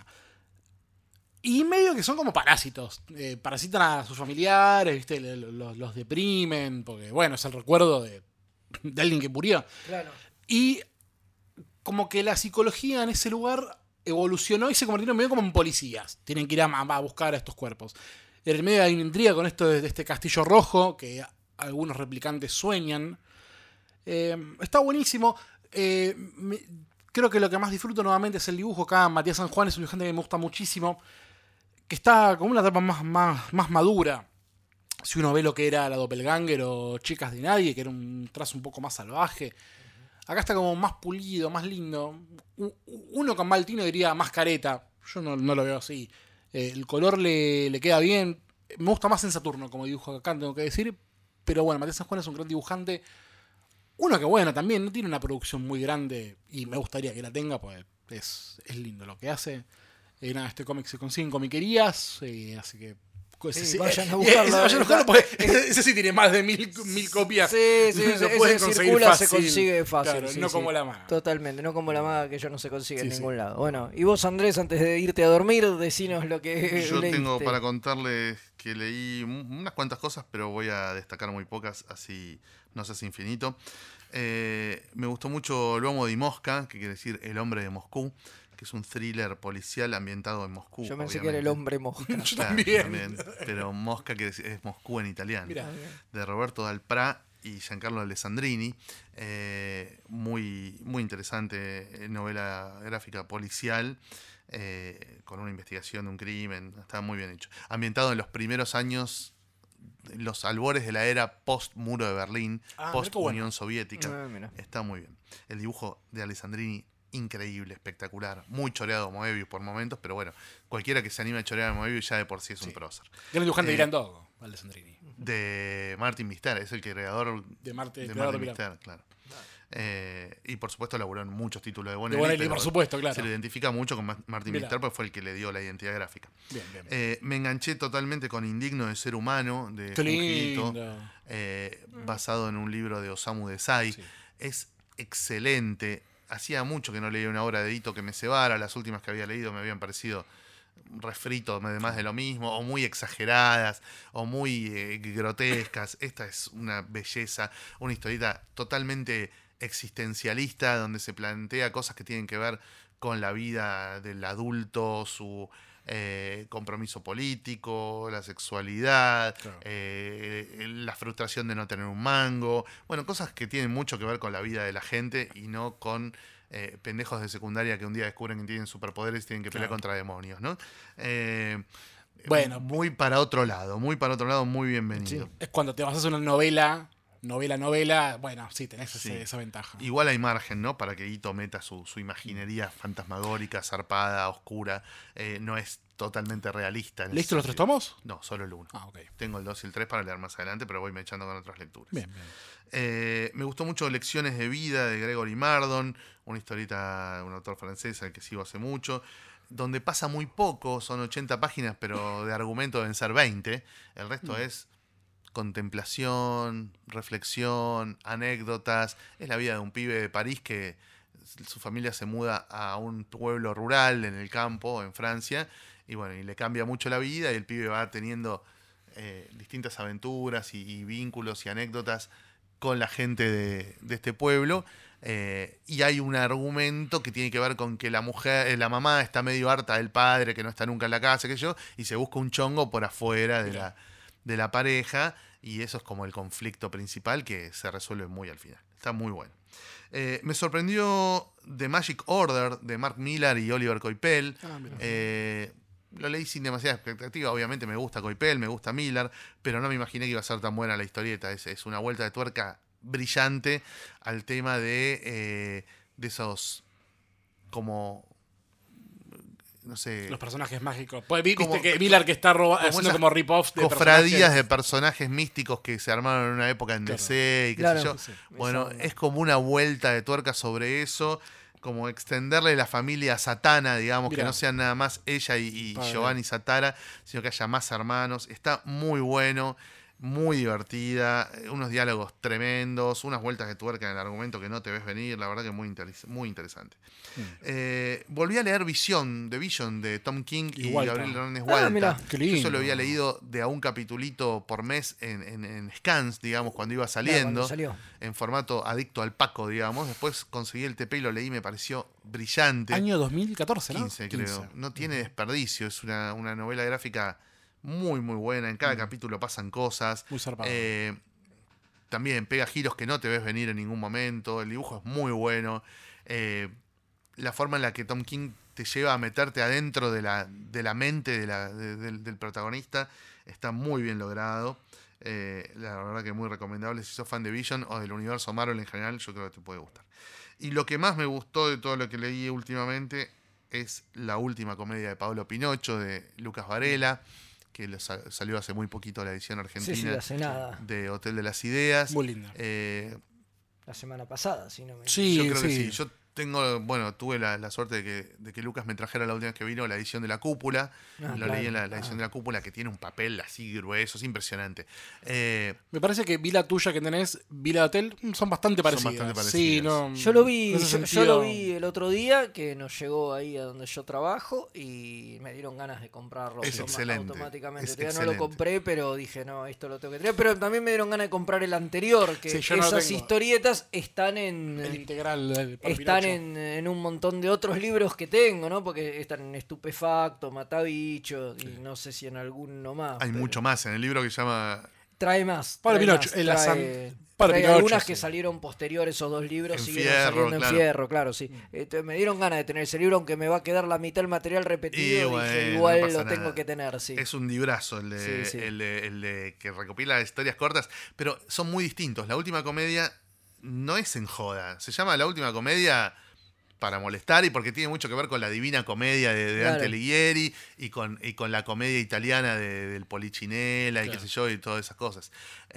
Y medio que son como parásitos. Parasitan a sus familiares, ¿viste? Los deprimen, porque bueno, es el recuerdo de alguien que murió. Claro. Y como que la psicología en ese lugar evolucionó y se convirtieron medio como en policías. Tienen que ir a buscar a estos cuerpos. En el medio hay una intriga con esto de este castillo rojo que algunos replicantes sueñan. Está buenísimo. Creo que lo que más disfruto nuevamente es el dibujo. Acá Matías San Juan es un dibujante que me gusta muchísimo, que está como una etapa más madura. Si uno ve lo que era la Doppelganger o Chicas de Nadie, que era un trazo un poco más salvaje, acá está como más pulido, más lindo. Uno con mal tino diría más careta. Yo no lo veo así. El color le queda bien. Me gusta más en Saturno como dibujo acá, tengo que decir. Pero bueno, Matías San Juan es un gran dibujante. Uno que bueno, también no tiene una producción muy grande y me gustaría que la tenga, pues es lindo lo que hace. Este cómic se consigue en comiquerías, así que... vayan a buscarlo. Vayan a buscarlo porque ese sí tiene más de 1000 copias. Sí, lo pueden conseguir fácil. Se consigue fácil. Claro, sí, no como la maga. Totalmente, no como la maga que ya no se consigue en ningún lado. Bueno, y vos, Andrés, antes de irte a dormir, decinos lo que Yo leíste. tengo para contarles que leí unas cuantas cosas, pero voy a destacar muy pocas, así no se hace infinito. Me gustó mucho L'Uomo di Mosca, que quiere decir El Hombre de Moscú, que es un thriller policial ambientado en Moscú. Yo pensé que era El Hombre Mosca. Yo también. Pero Mosca, que es Moscú en italiano. Mirá. De Roberto Dalprá. y Giancarlo Alessandrini. Muy, muy interesante novela gráfica policial, con una investigación de un crimen. Está muy bien hecho. Ambientado en los primeros años, los albores de la era post-muro de Berlín, post-Unión Soviética. Está muy bien. El dibujo de Alessandrini, increíble, espectacular. Muy choreado Moebius por momentos, pero bueno, cualquiera que se anime a chorear a Moebius ya de por sí es un prócer. Gran dibujante de Grandogo, Alessandrini. De Martin Mister, es el creador de Martin Mister, claro. Y por supuesto laburó en muchos títulos de Bonelli, por supuesto, claro. Se lo identifica mucho con Martin Mister porque fue el que le dio la identidad gráfica. Bien. Me enganché totalmente con Indigno de Ser Humano, de Fujito, basado en un libro de Osamu Dezai. Sí. Es excelente. Hacía mucho que no leía una obra de Ito que me cebara. Las últimas que había leído me habían parecido refritos de más de lo mismo, o muy exageradas, o muy grotescas. Esta es una belleza, una historieta totalmente existencialista, donde se plantea cosas que tienen que ver con la vida del adulto, su compromiso político, la sexualidad, claro. La frustración de no tener un mango. Bueno, cosas que tienen mucho que ver con la vida de la gente y no con pendejos de secundaria que un día descubren que tienen superpoderes y tienen que pelear contra demonios, ¿no? Bueno, muy para otro lado, muy bienvenido. Sí. Es cuando te vas a hacer una novela, bueno, sí, tenés esa ventaja. Igual hay margen, ¿no? Para que Ito meta su imaginería fantasmagórica, zarpada, oscura. No es totalmente realista. ¿Leíste los 3 tomos? No, solo el 1. Okay. Tengo el 2 y el 3 para leer más adelante, pero voy me echando con otras lecturas. Bien. Me gustó mucho Lecciones de Vida de Gregory Mardon, una historieta de un autor francés al que sigo hace mucho, donde pasa muy poco, son 80 páginas, pero de argumento deben ser 20. El resto es contemplación, reflexión, anécdotas. Es la vida de un pibe de París que su familia se muda a un pueblo rural en el campo, en Francia, y bueno, y le cambia mucho la vida, y el pibe va teniendo distintas aventuras y vínculos y anécdotas con la gente de este pueblo. Y hay un argumento que tiene que ver con que la mamá está medio harta del padre, que no está nunca en la casa, y se busca un chongo por afuera de la pareja, y eso es como el conflicto principal que se resuelve muy al final. Está muy bueno. Me sorprendió The Magic Order de Mark Millar y Oliver Coipel. Lo leí sin demasiada expectativa. Obviamente me gusta Coipel, me gusta Millar, pero no me imaginé que iba a ser tan buena la historieta. Es una vuelta de tuerca brillante al tema de esos como... no sé... Los personajes mágicos. Pues viste que Millar que está haciendo como rip-off de cofradías de personajes místicos que se armaron en una época en DC y qué sé yo. Sí. Bueno, es como una vuelta de tuerca sobre eso, como extenderle la familia a Satana, digamos, que no sean nada más ella y Giovanni Satara, sino que haya más hermanos. Está muy bueno, muy divertida, unos diálogos tremendos, unas vueltas de tuerca en el argumento que no te ves venir, la verdad que muy interesante. Volví a leer Vision de Tom King y Gabriel Hernández Walta. Yo solo había leído de a un capitulito por mes en scans, digamos, cuando iba saliendo, en formato adicto al Paco, digamos. Después conseguí el TP y lo leí, me pareció brillante. Año 2014, ¿no? 15, creo. No tiene desperdicio, es una novela gráfica muy, muy buena. En cada capítulo pasan cosas. Muy zarpado. También pega giros que no te ves venir en ningún momento. El dibujo es muy bueno. La forma en la que Tom King te lleva a meterte adentro de la mente del protagonista está muy bien logrado. La verdad que muy recomendable. Si sos fan de Vision o del universo Marvel en general, yo creo que te puede gustar. Y lo que más me gustó de todo lo que leí últimamente es La Última Comedia de Paolo Pinocho, de Lucas Varela, que salió hace muy poquito la edición argentina hace nada. de Hotel de las Ideas. Muy linda. La semana pasada, si no me Sí, yo creo que sí. Yo tuve la suerte de que Lucas me trajera la última vez que vino la edición de La Cúpula. Leí en la edición de La Cúpula, que tiene un papel así grueso, es impresionante. Me parece que vi la tuya que tenés, vi la de Hotel, son bastante parecidas. Sí, no, yo lo vi el otro día, que nos llegó ahí a donde yo trabajo, y me dieron ganas de comprarlo automáticamente. Todavía no lo compré, pero dije, no, esto lo tengo que tener. Pero también me dieron ganas de comprar el anterior, que esas historietas están en... El integral están en un montón de otros libros que tengo, ¿no? Porque están en Estupefacto, Matabichos, y no sé si en alguno más. Hay mucho más. En el libro que se llama Trae más. Pablo trae Pinocho, más, en la Pablo trae Pinocho, algunas sí. que salieron posteriores, esos 2 libros, En siguieron Fierro, saliendo claro. en Fierro, claro, sí. Me dieron ganas de tener ese libro, aunque me va a quedar la mitad del material repetido, Y dije, bueno, igual no pasa lo tengo nada. que tener, sí. Es un librazo el de, Sí, sí. el de que recopila historias cortas, pero son muy distintos. La última comedia no es en joda. Se llama La Última Comedia para molestar y porque tiene mucho que ver con la Divina Comedia de Claro. Dante Alighieri y con la comedia italiana del Polichinella y Claro. qué sé yo y todas esas cosas.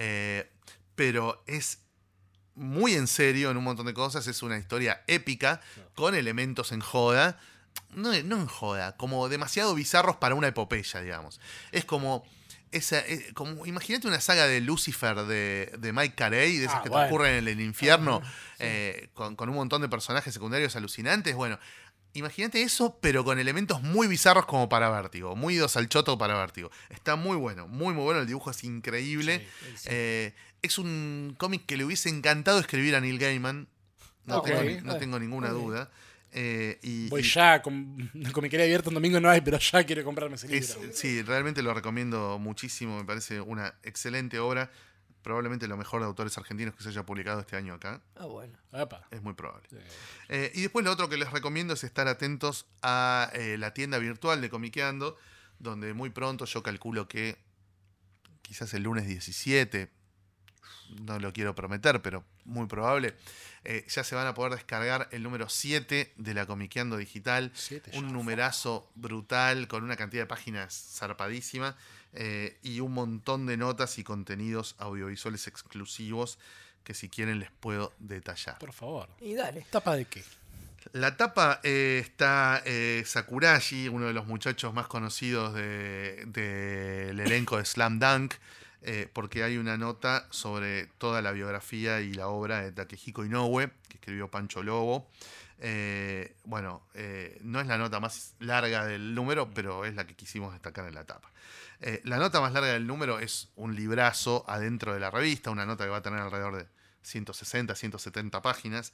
Pero es muy en serio en un montón de cosas. Es una historia épica con elementos en joda. No en joda, como demasiado bizarros para una epopeya, digamos. Es como como imagínate una saga de Lucifer de Mike Carey, de esas que bueno. transcurren en el infierno, con un montón de personajes secundarios alucinantes. Bueno, imagínate eso, pero con elementos muy bizarros como para Vértigo, muy idos al choto para Vértigo. Está muy bueno, muy bueno, el dibujo es increíble. Es un cómic que le hubiese encantado escribir a Neil Gaiman, no tengo ninguna duda. Voy ya, con comiquería abierta un domingo no hay, pero ya quiero comprarme ese libro. Sí, realmente lo recomiendo muchísimo, me parece una excelente obra, probablemente lo mejor de autores argentinos que se haya publicado este año acá. Bueno. Epa. Es muy probable. Sí. Y después lo otro que les recomiendo es estar atentos a la tienda virtual de Comiqueando, donde muy pronto yo calculo que quizás el lunes 17, no lo quiero prometer, pero muy probable, ya se van a poder descargar el número 7 de la Comiqueando Digital. 7 un ya. numerazo brutal con una cantidad de páginas zarpadísima y un montón de notas y contenidos audiovisuales exclusivos que si quieren les puedo detallar. Por favor. Y dale. ¿Tapa de qué? La tapa está Sakuragi, uno de los muchachos más conocidos del elenco de Slam Dunk, porque hay una nota sobre toda la biografía y la obra de Takehiko Inoue, que escribió Pancho Lobo. No es la nota más larga del número, pero es la que quisimos destacar en la tapa. La nota más larga del número es un librazo adentro de la revista, una nota que va a tener alrededor de 160, 170 páginas,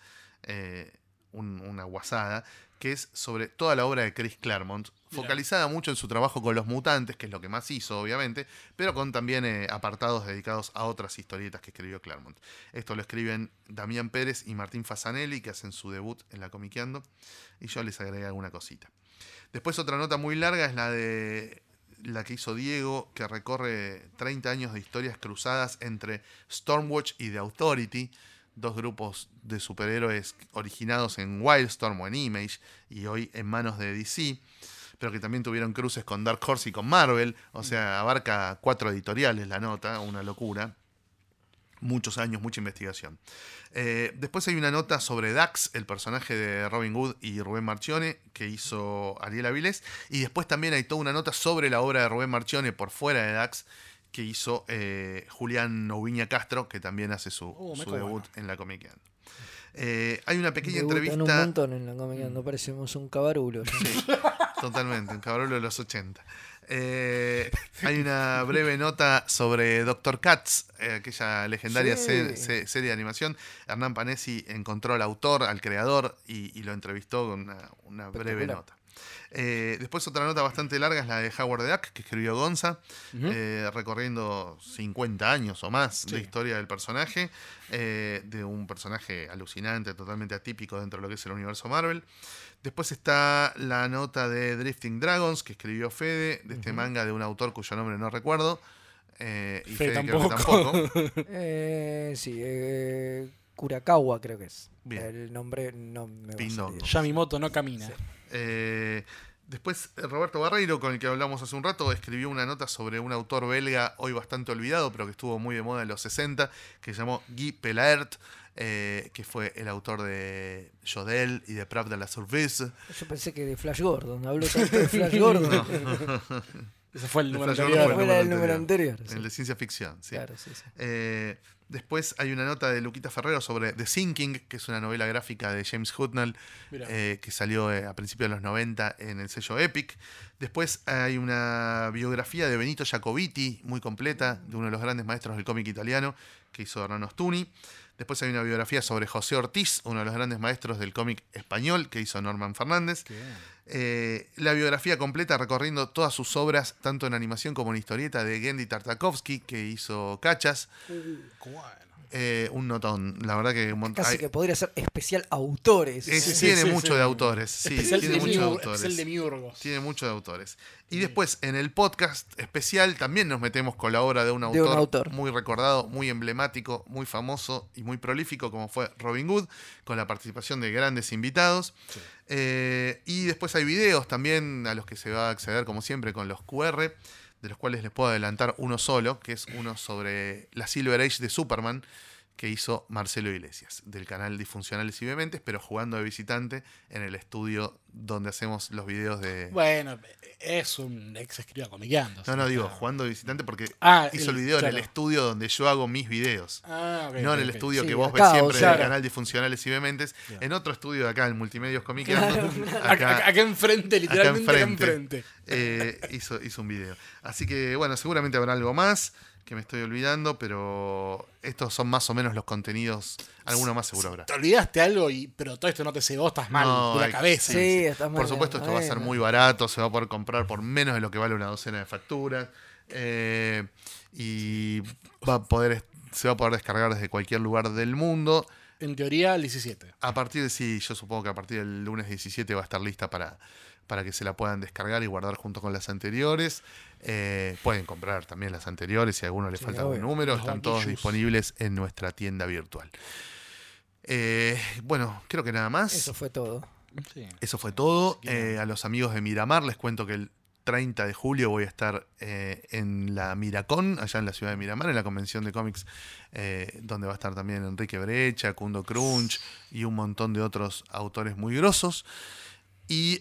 una guasada, que es sobre toda la obra de Chris Claremont, focalizada mucho en su trabajo con los mutantes, que es lo que más hizo, obviamente, pero con también apartados dedicados a otras historietas que escribió Claremont. Esto lo escriben Damián Pérez y Martín Fasanelli, que hacen su debut en la Comiqueando, y yo les agregué alguna cosita. Después otra nota muy larga es la que hizo Diego, que recorre 30 años de historias cruzadas entre Stormwatch y The Authority, dos grupos de superhéroes originados en Wildstorm o en Image y hoy en manos de DC, pero que también tuvieron cruces con Dark Horse y con Marvel. O sea, abarca 4 editoriales la nota, una locura. Muchos años, mucha investigación. Después hay una nota sobre Dax, el personaje de Robin Hood y Rubén Marchione, que hizo Ariel Avilés. Y después también hay toda una nota sobre la obra de Rubén Marchione por fuera de Dax, que hizo Julián Oviña Castro, que también hace su debut en la Comiqueando. Hay una pequeña entrevista. un montón en la Comiqueando, parecemos un cabarulo. Sí, totalmente, un cabrón de los 80. Hay una breve nota sobre Dr. Katz, aquella legendaria serie de animación. Hernán Panesi encontró al autor, al creador, y lo entrevistó con una breve nota. Después otra nota bastante larga es la de Howard the Duck, que escribió Gonza, recorriendo 50 años o más de historia del personaje, de un personaje alucinante, totalmente atípico dentro de lo que es el universo Marvel. Después está la nota de Drifting Dragons, que escribió Fede, de este manga de un autor cuyo nombre no recuerdo. Y Fede creo que tampoco. Kurakawa creo que es. Bien. El nombre no me va a Pindongo. salir. Yamimoto no camina. Después Roberto Barreiro, con el que hablamos hace un rato, escribió una nota sobre un autor belga hoy bastante olvidado, pero que estuvo muy de moda en los 60, que se llamó Guy Pelaert, que fue el autor de Jodel y de Pravda de la Surface. Yo pensé que de Flash Gordon, habló tanto de Flash Gordon. Ese fue el número Flash anterior. Gordon Fue el número anterior. El de ciencia ficción, sí. Claro, sí. Después hay una nota de Luquita Ferrero sobre The Sinking, que es una novela gráfica de James Hootnell, que salió a principios de los 90 en el sello Epic. Después hay una biografía de Benito Jacobiti, muy completa, de uno de los grandes maestros del cómic italiano, que hizo Hernán Ostuni. Después hay una biografía sobre José Ortiz, uno de los grandes maestros del cómic español, que hizo Norman Fernández. La biografía completa recorriendo todas sus obras, tanto en animación como en historieta, de Genndy Tartakovsky, que hizo Cachas. Un notón, la verdad que... Casi que podría ser especial autores. Tiene mucho de autores. Sí, especial tiene mucho de autores. Especial de miurgos. Tiene mucho de autores. Y después, en el podcast especial, también nos metemos con la obra de un autor muy recordado, muy emblemático, muy famoso y muy prolífico, como fue Robin Hood, con la participación de grandes invitados. Sí. Y después hay videos también a los que se va a acceder, como siempre, con los QR, de los cuales les puedo adelantar uno solo, que es uno sobre la Silver Age de Superman, que hizo Marcelo Iglesias, del canal Disfuncionales y Vehementes, pero jugando de visitante en el estudio donde hacemos los videos de... Bueno, es un ex escriba comiqueando. No, digo, jugando de visitante porque hizo el video en el estudio donde yo hago mis videos. Okay, no en el estudio que vos ves siempre del canal Disfuncionales y Vehementes, en otro estudio de acá, en Multimedios Comiqueando. Acá enfrente, literalmente acá enfrente. Hizo un video. Así que, bueno, seguramente habrá algo más que me estoy olvidando, pero estos son más o menos los contenidos. Alguno más seguro habrá. Te olvidaste algo, pero todo esto no te cebó, estás mal de la cabeza. Sí, estás mal. Por supuesto, esto va a ser muy barato, se va a poder comprar por menos de lo que vale una docena de facturas. Y se va a poder descargar desde cualquier lugar del mundo. En teoría, el 17. Yo supongo que a partir del lunes 17 va a estar lista para que se la puedan descargar y guardar junto con las anteriores. Pueden comprar también las anteriores si a alguno le falta algún número. Están todos disponibles en nuestra tienda virtual. Bueno, creo que nada más. Eso fue todo. Sí. Eso fue todo. A los amigos de Miramar les cuento que el 30 de julio voy a estar en la Miracon, allá en la ciudad de Miramar, en la convención de cómics, donde va a estar también Enrique Brecha, Kundo Crunch y un montón de otros autores muy grosos. Y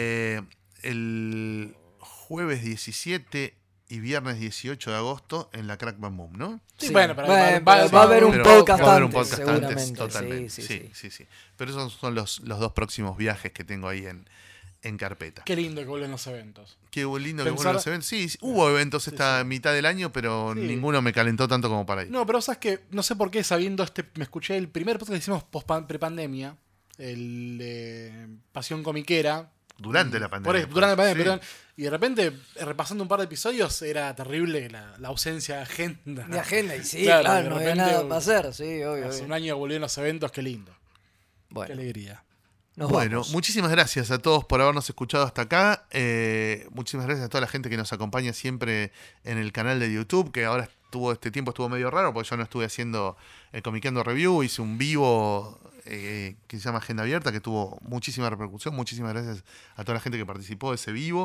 el jueves 17 y viernes 18 de agosto en la Crack Bam Boom, ¿no? Sí, bueno, va a haber un podcast antes, seguramente. Totalmente. Sí. Pero esos son los dos próximos viajes que tengo ahí en carpeta. Qué lindo que vuelven los eventos. Qué lindo que vuelven los eventos. Sí, hubo eventos esta mitad del año, pero ninguno me calentó tanto como para ir. No, pero sabes que no sé por qué, sabiendo me escuché el primer podcast que hicimos prepandemia, el de Pasión Comiquera. Durante la pandemia. Durante la pandemia, perdón. Y de repente, repasando un par de episodios, era terrible la ausencia de agenda. De agenda, y claro, no había nada para hacer, obvio. Hace un año volvieron los eventos, qué lindo. Bueno. Qué alegría. Bueno, muchísimas gracias a todos por habernos escuchado hasta acá. Muchísimas gracias a toda la gente que nos acompaña siempre en el canal de YouTube, que ahora estuvo medio raro porque yo no estuve haciendo el Comiqueando Review, hice un vivo que se llama Agenda Abierta, que tuvo muchísima repercusión. Muchísimas gracias a toda la gente que participó de ese vivo.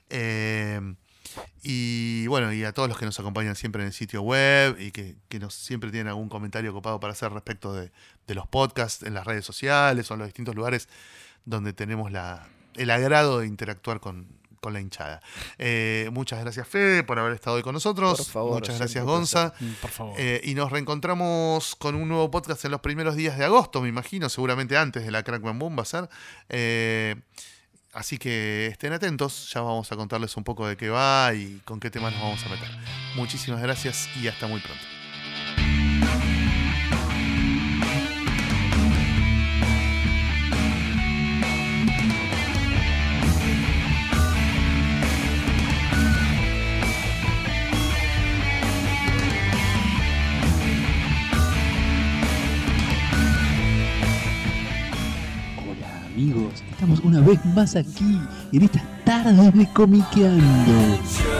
Y bueno, y a todos los que nos acompañan siempre en el sitio web y que siempre tienen algún comentario copado para hacer respecto de los podcasts en las redes sociales o en los distintos lugares donde tenemos el agrado de interactuar con la hinchada. Muchas gracias, Fede, por haber estado hoy con nosotros. Por favor, muchas gracias, Gonza. Por favor. Y nos reencontramos con un nuevo podcast en los primeros días de agosto, me imagino, seguramente antes de la Crack Bam Boom va a ser. Así que estén atentos, ya vamos a contarles un poco de qué va y con qué temas nos vamos a meter. Muchísimas gracias y hasta muy pronto. Amigos, estamos una vez más aquí en estas tardes de Comiqueando.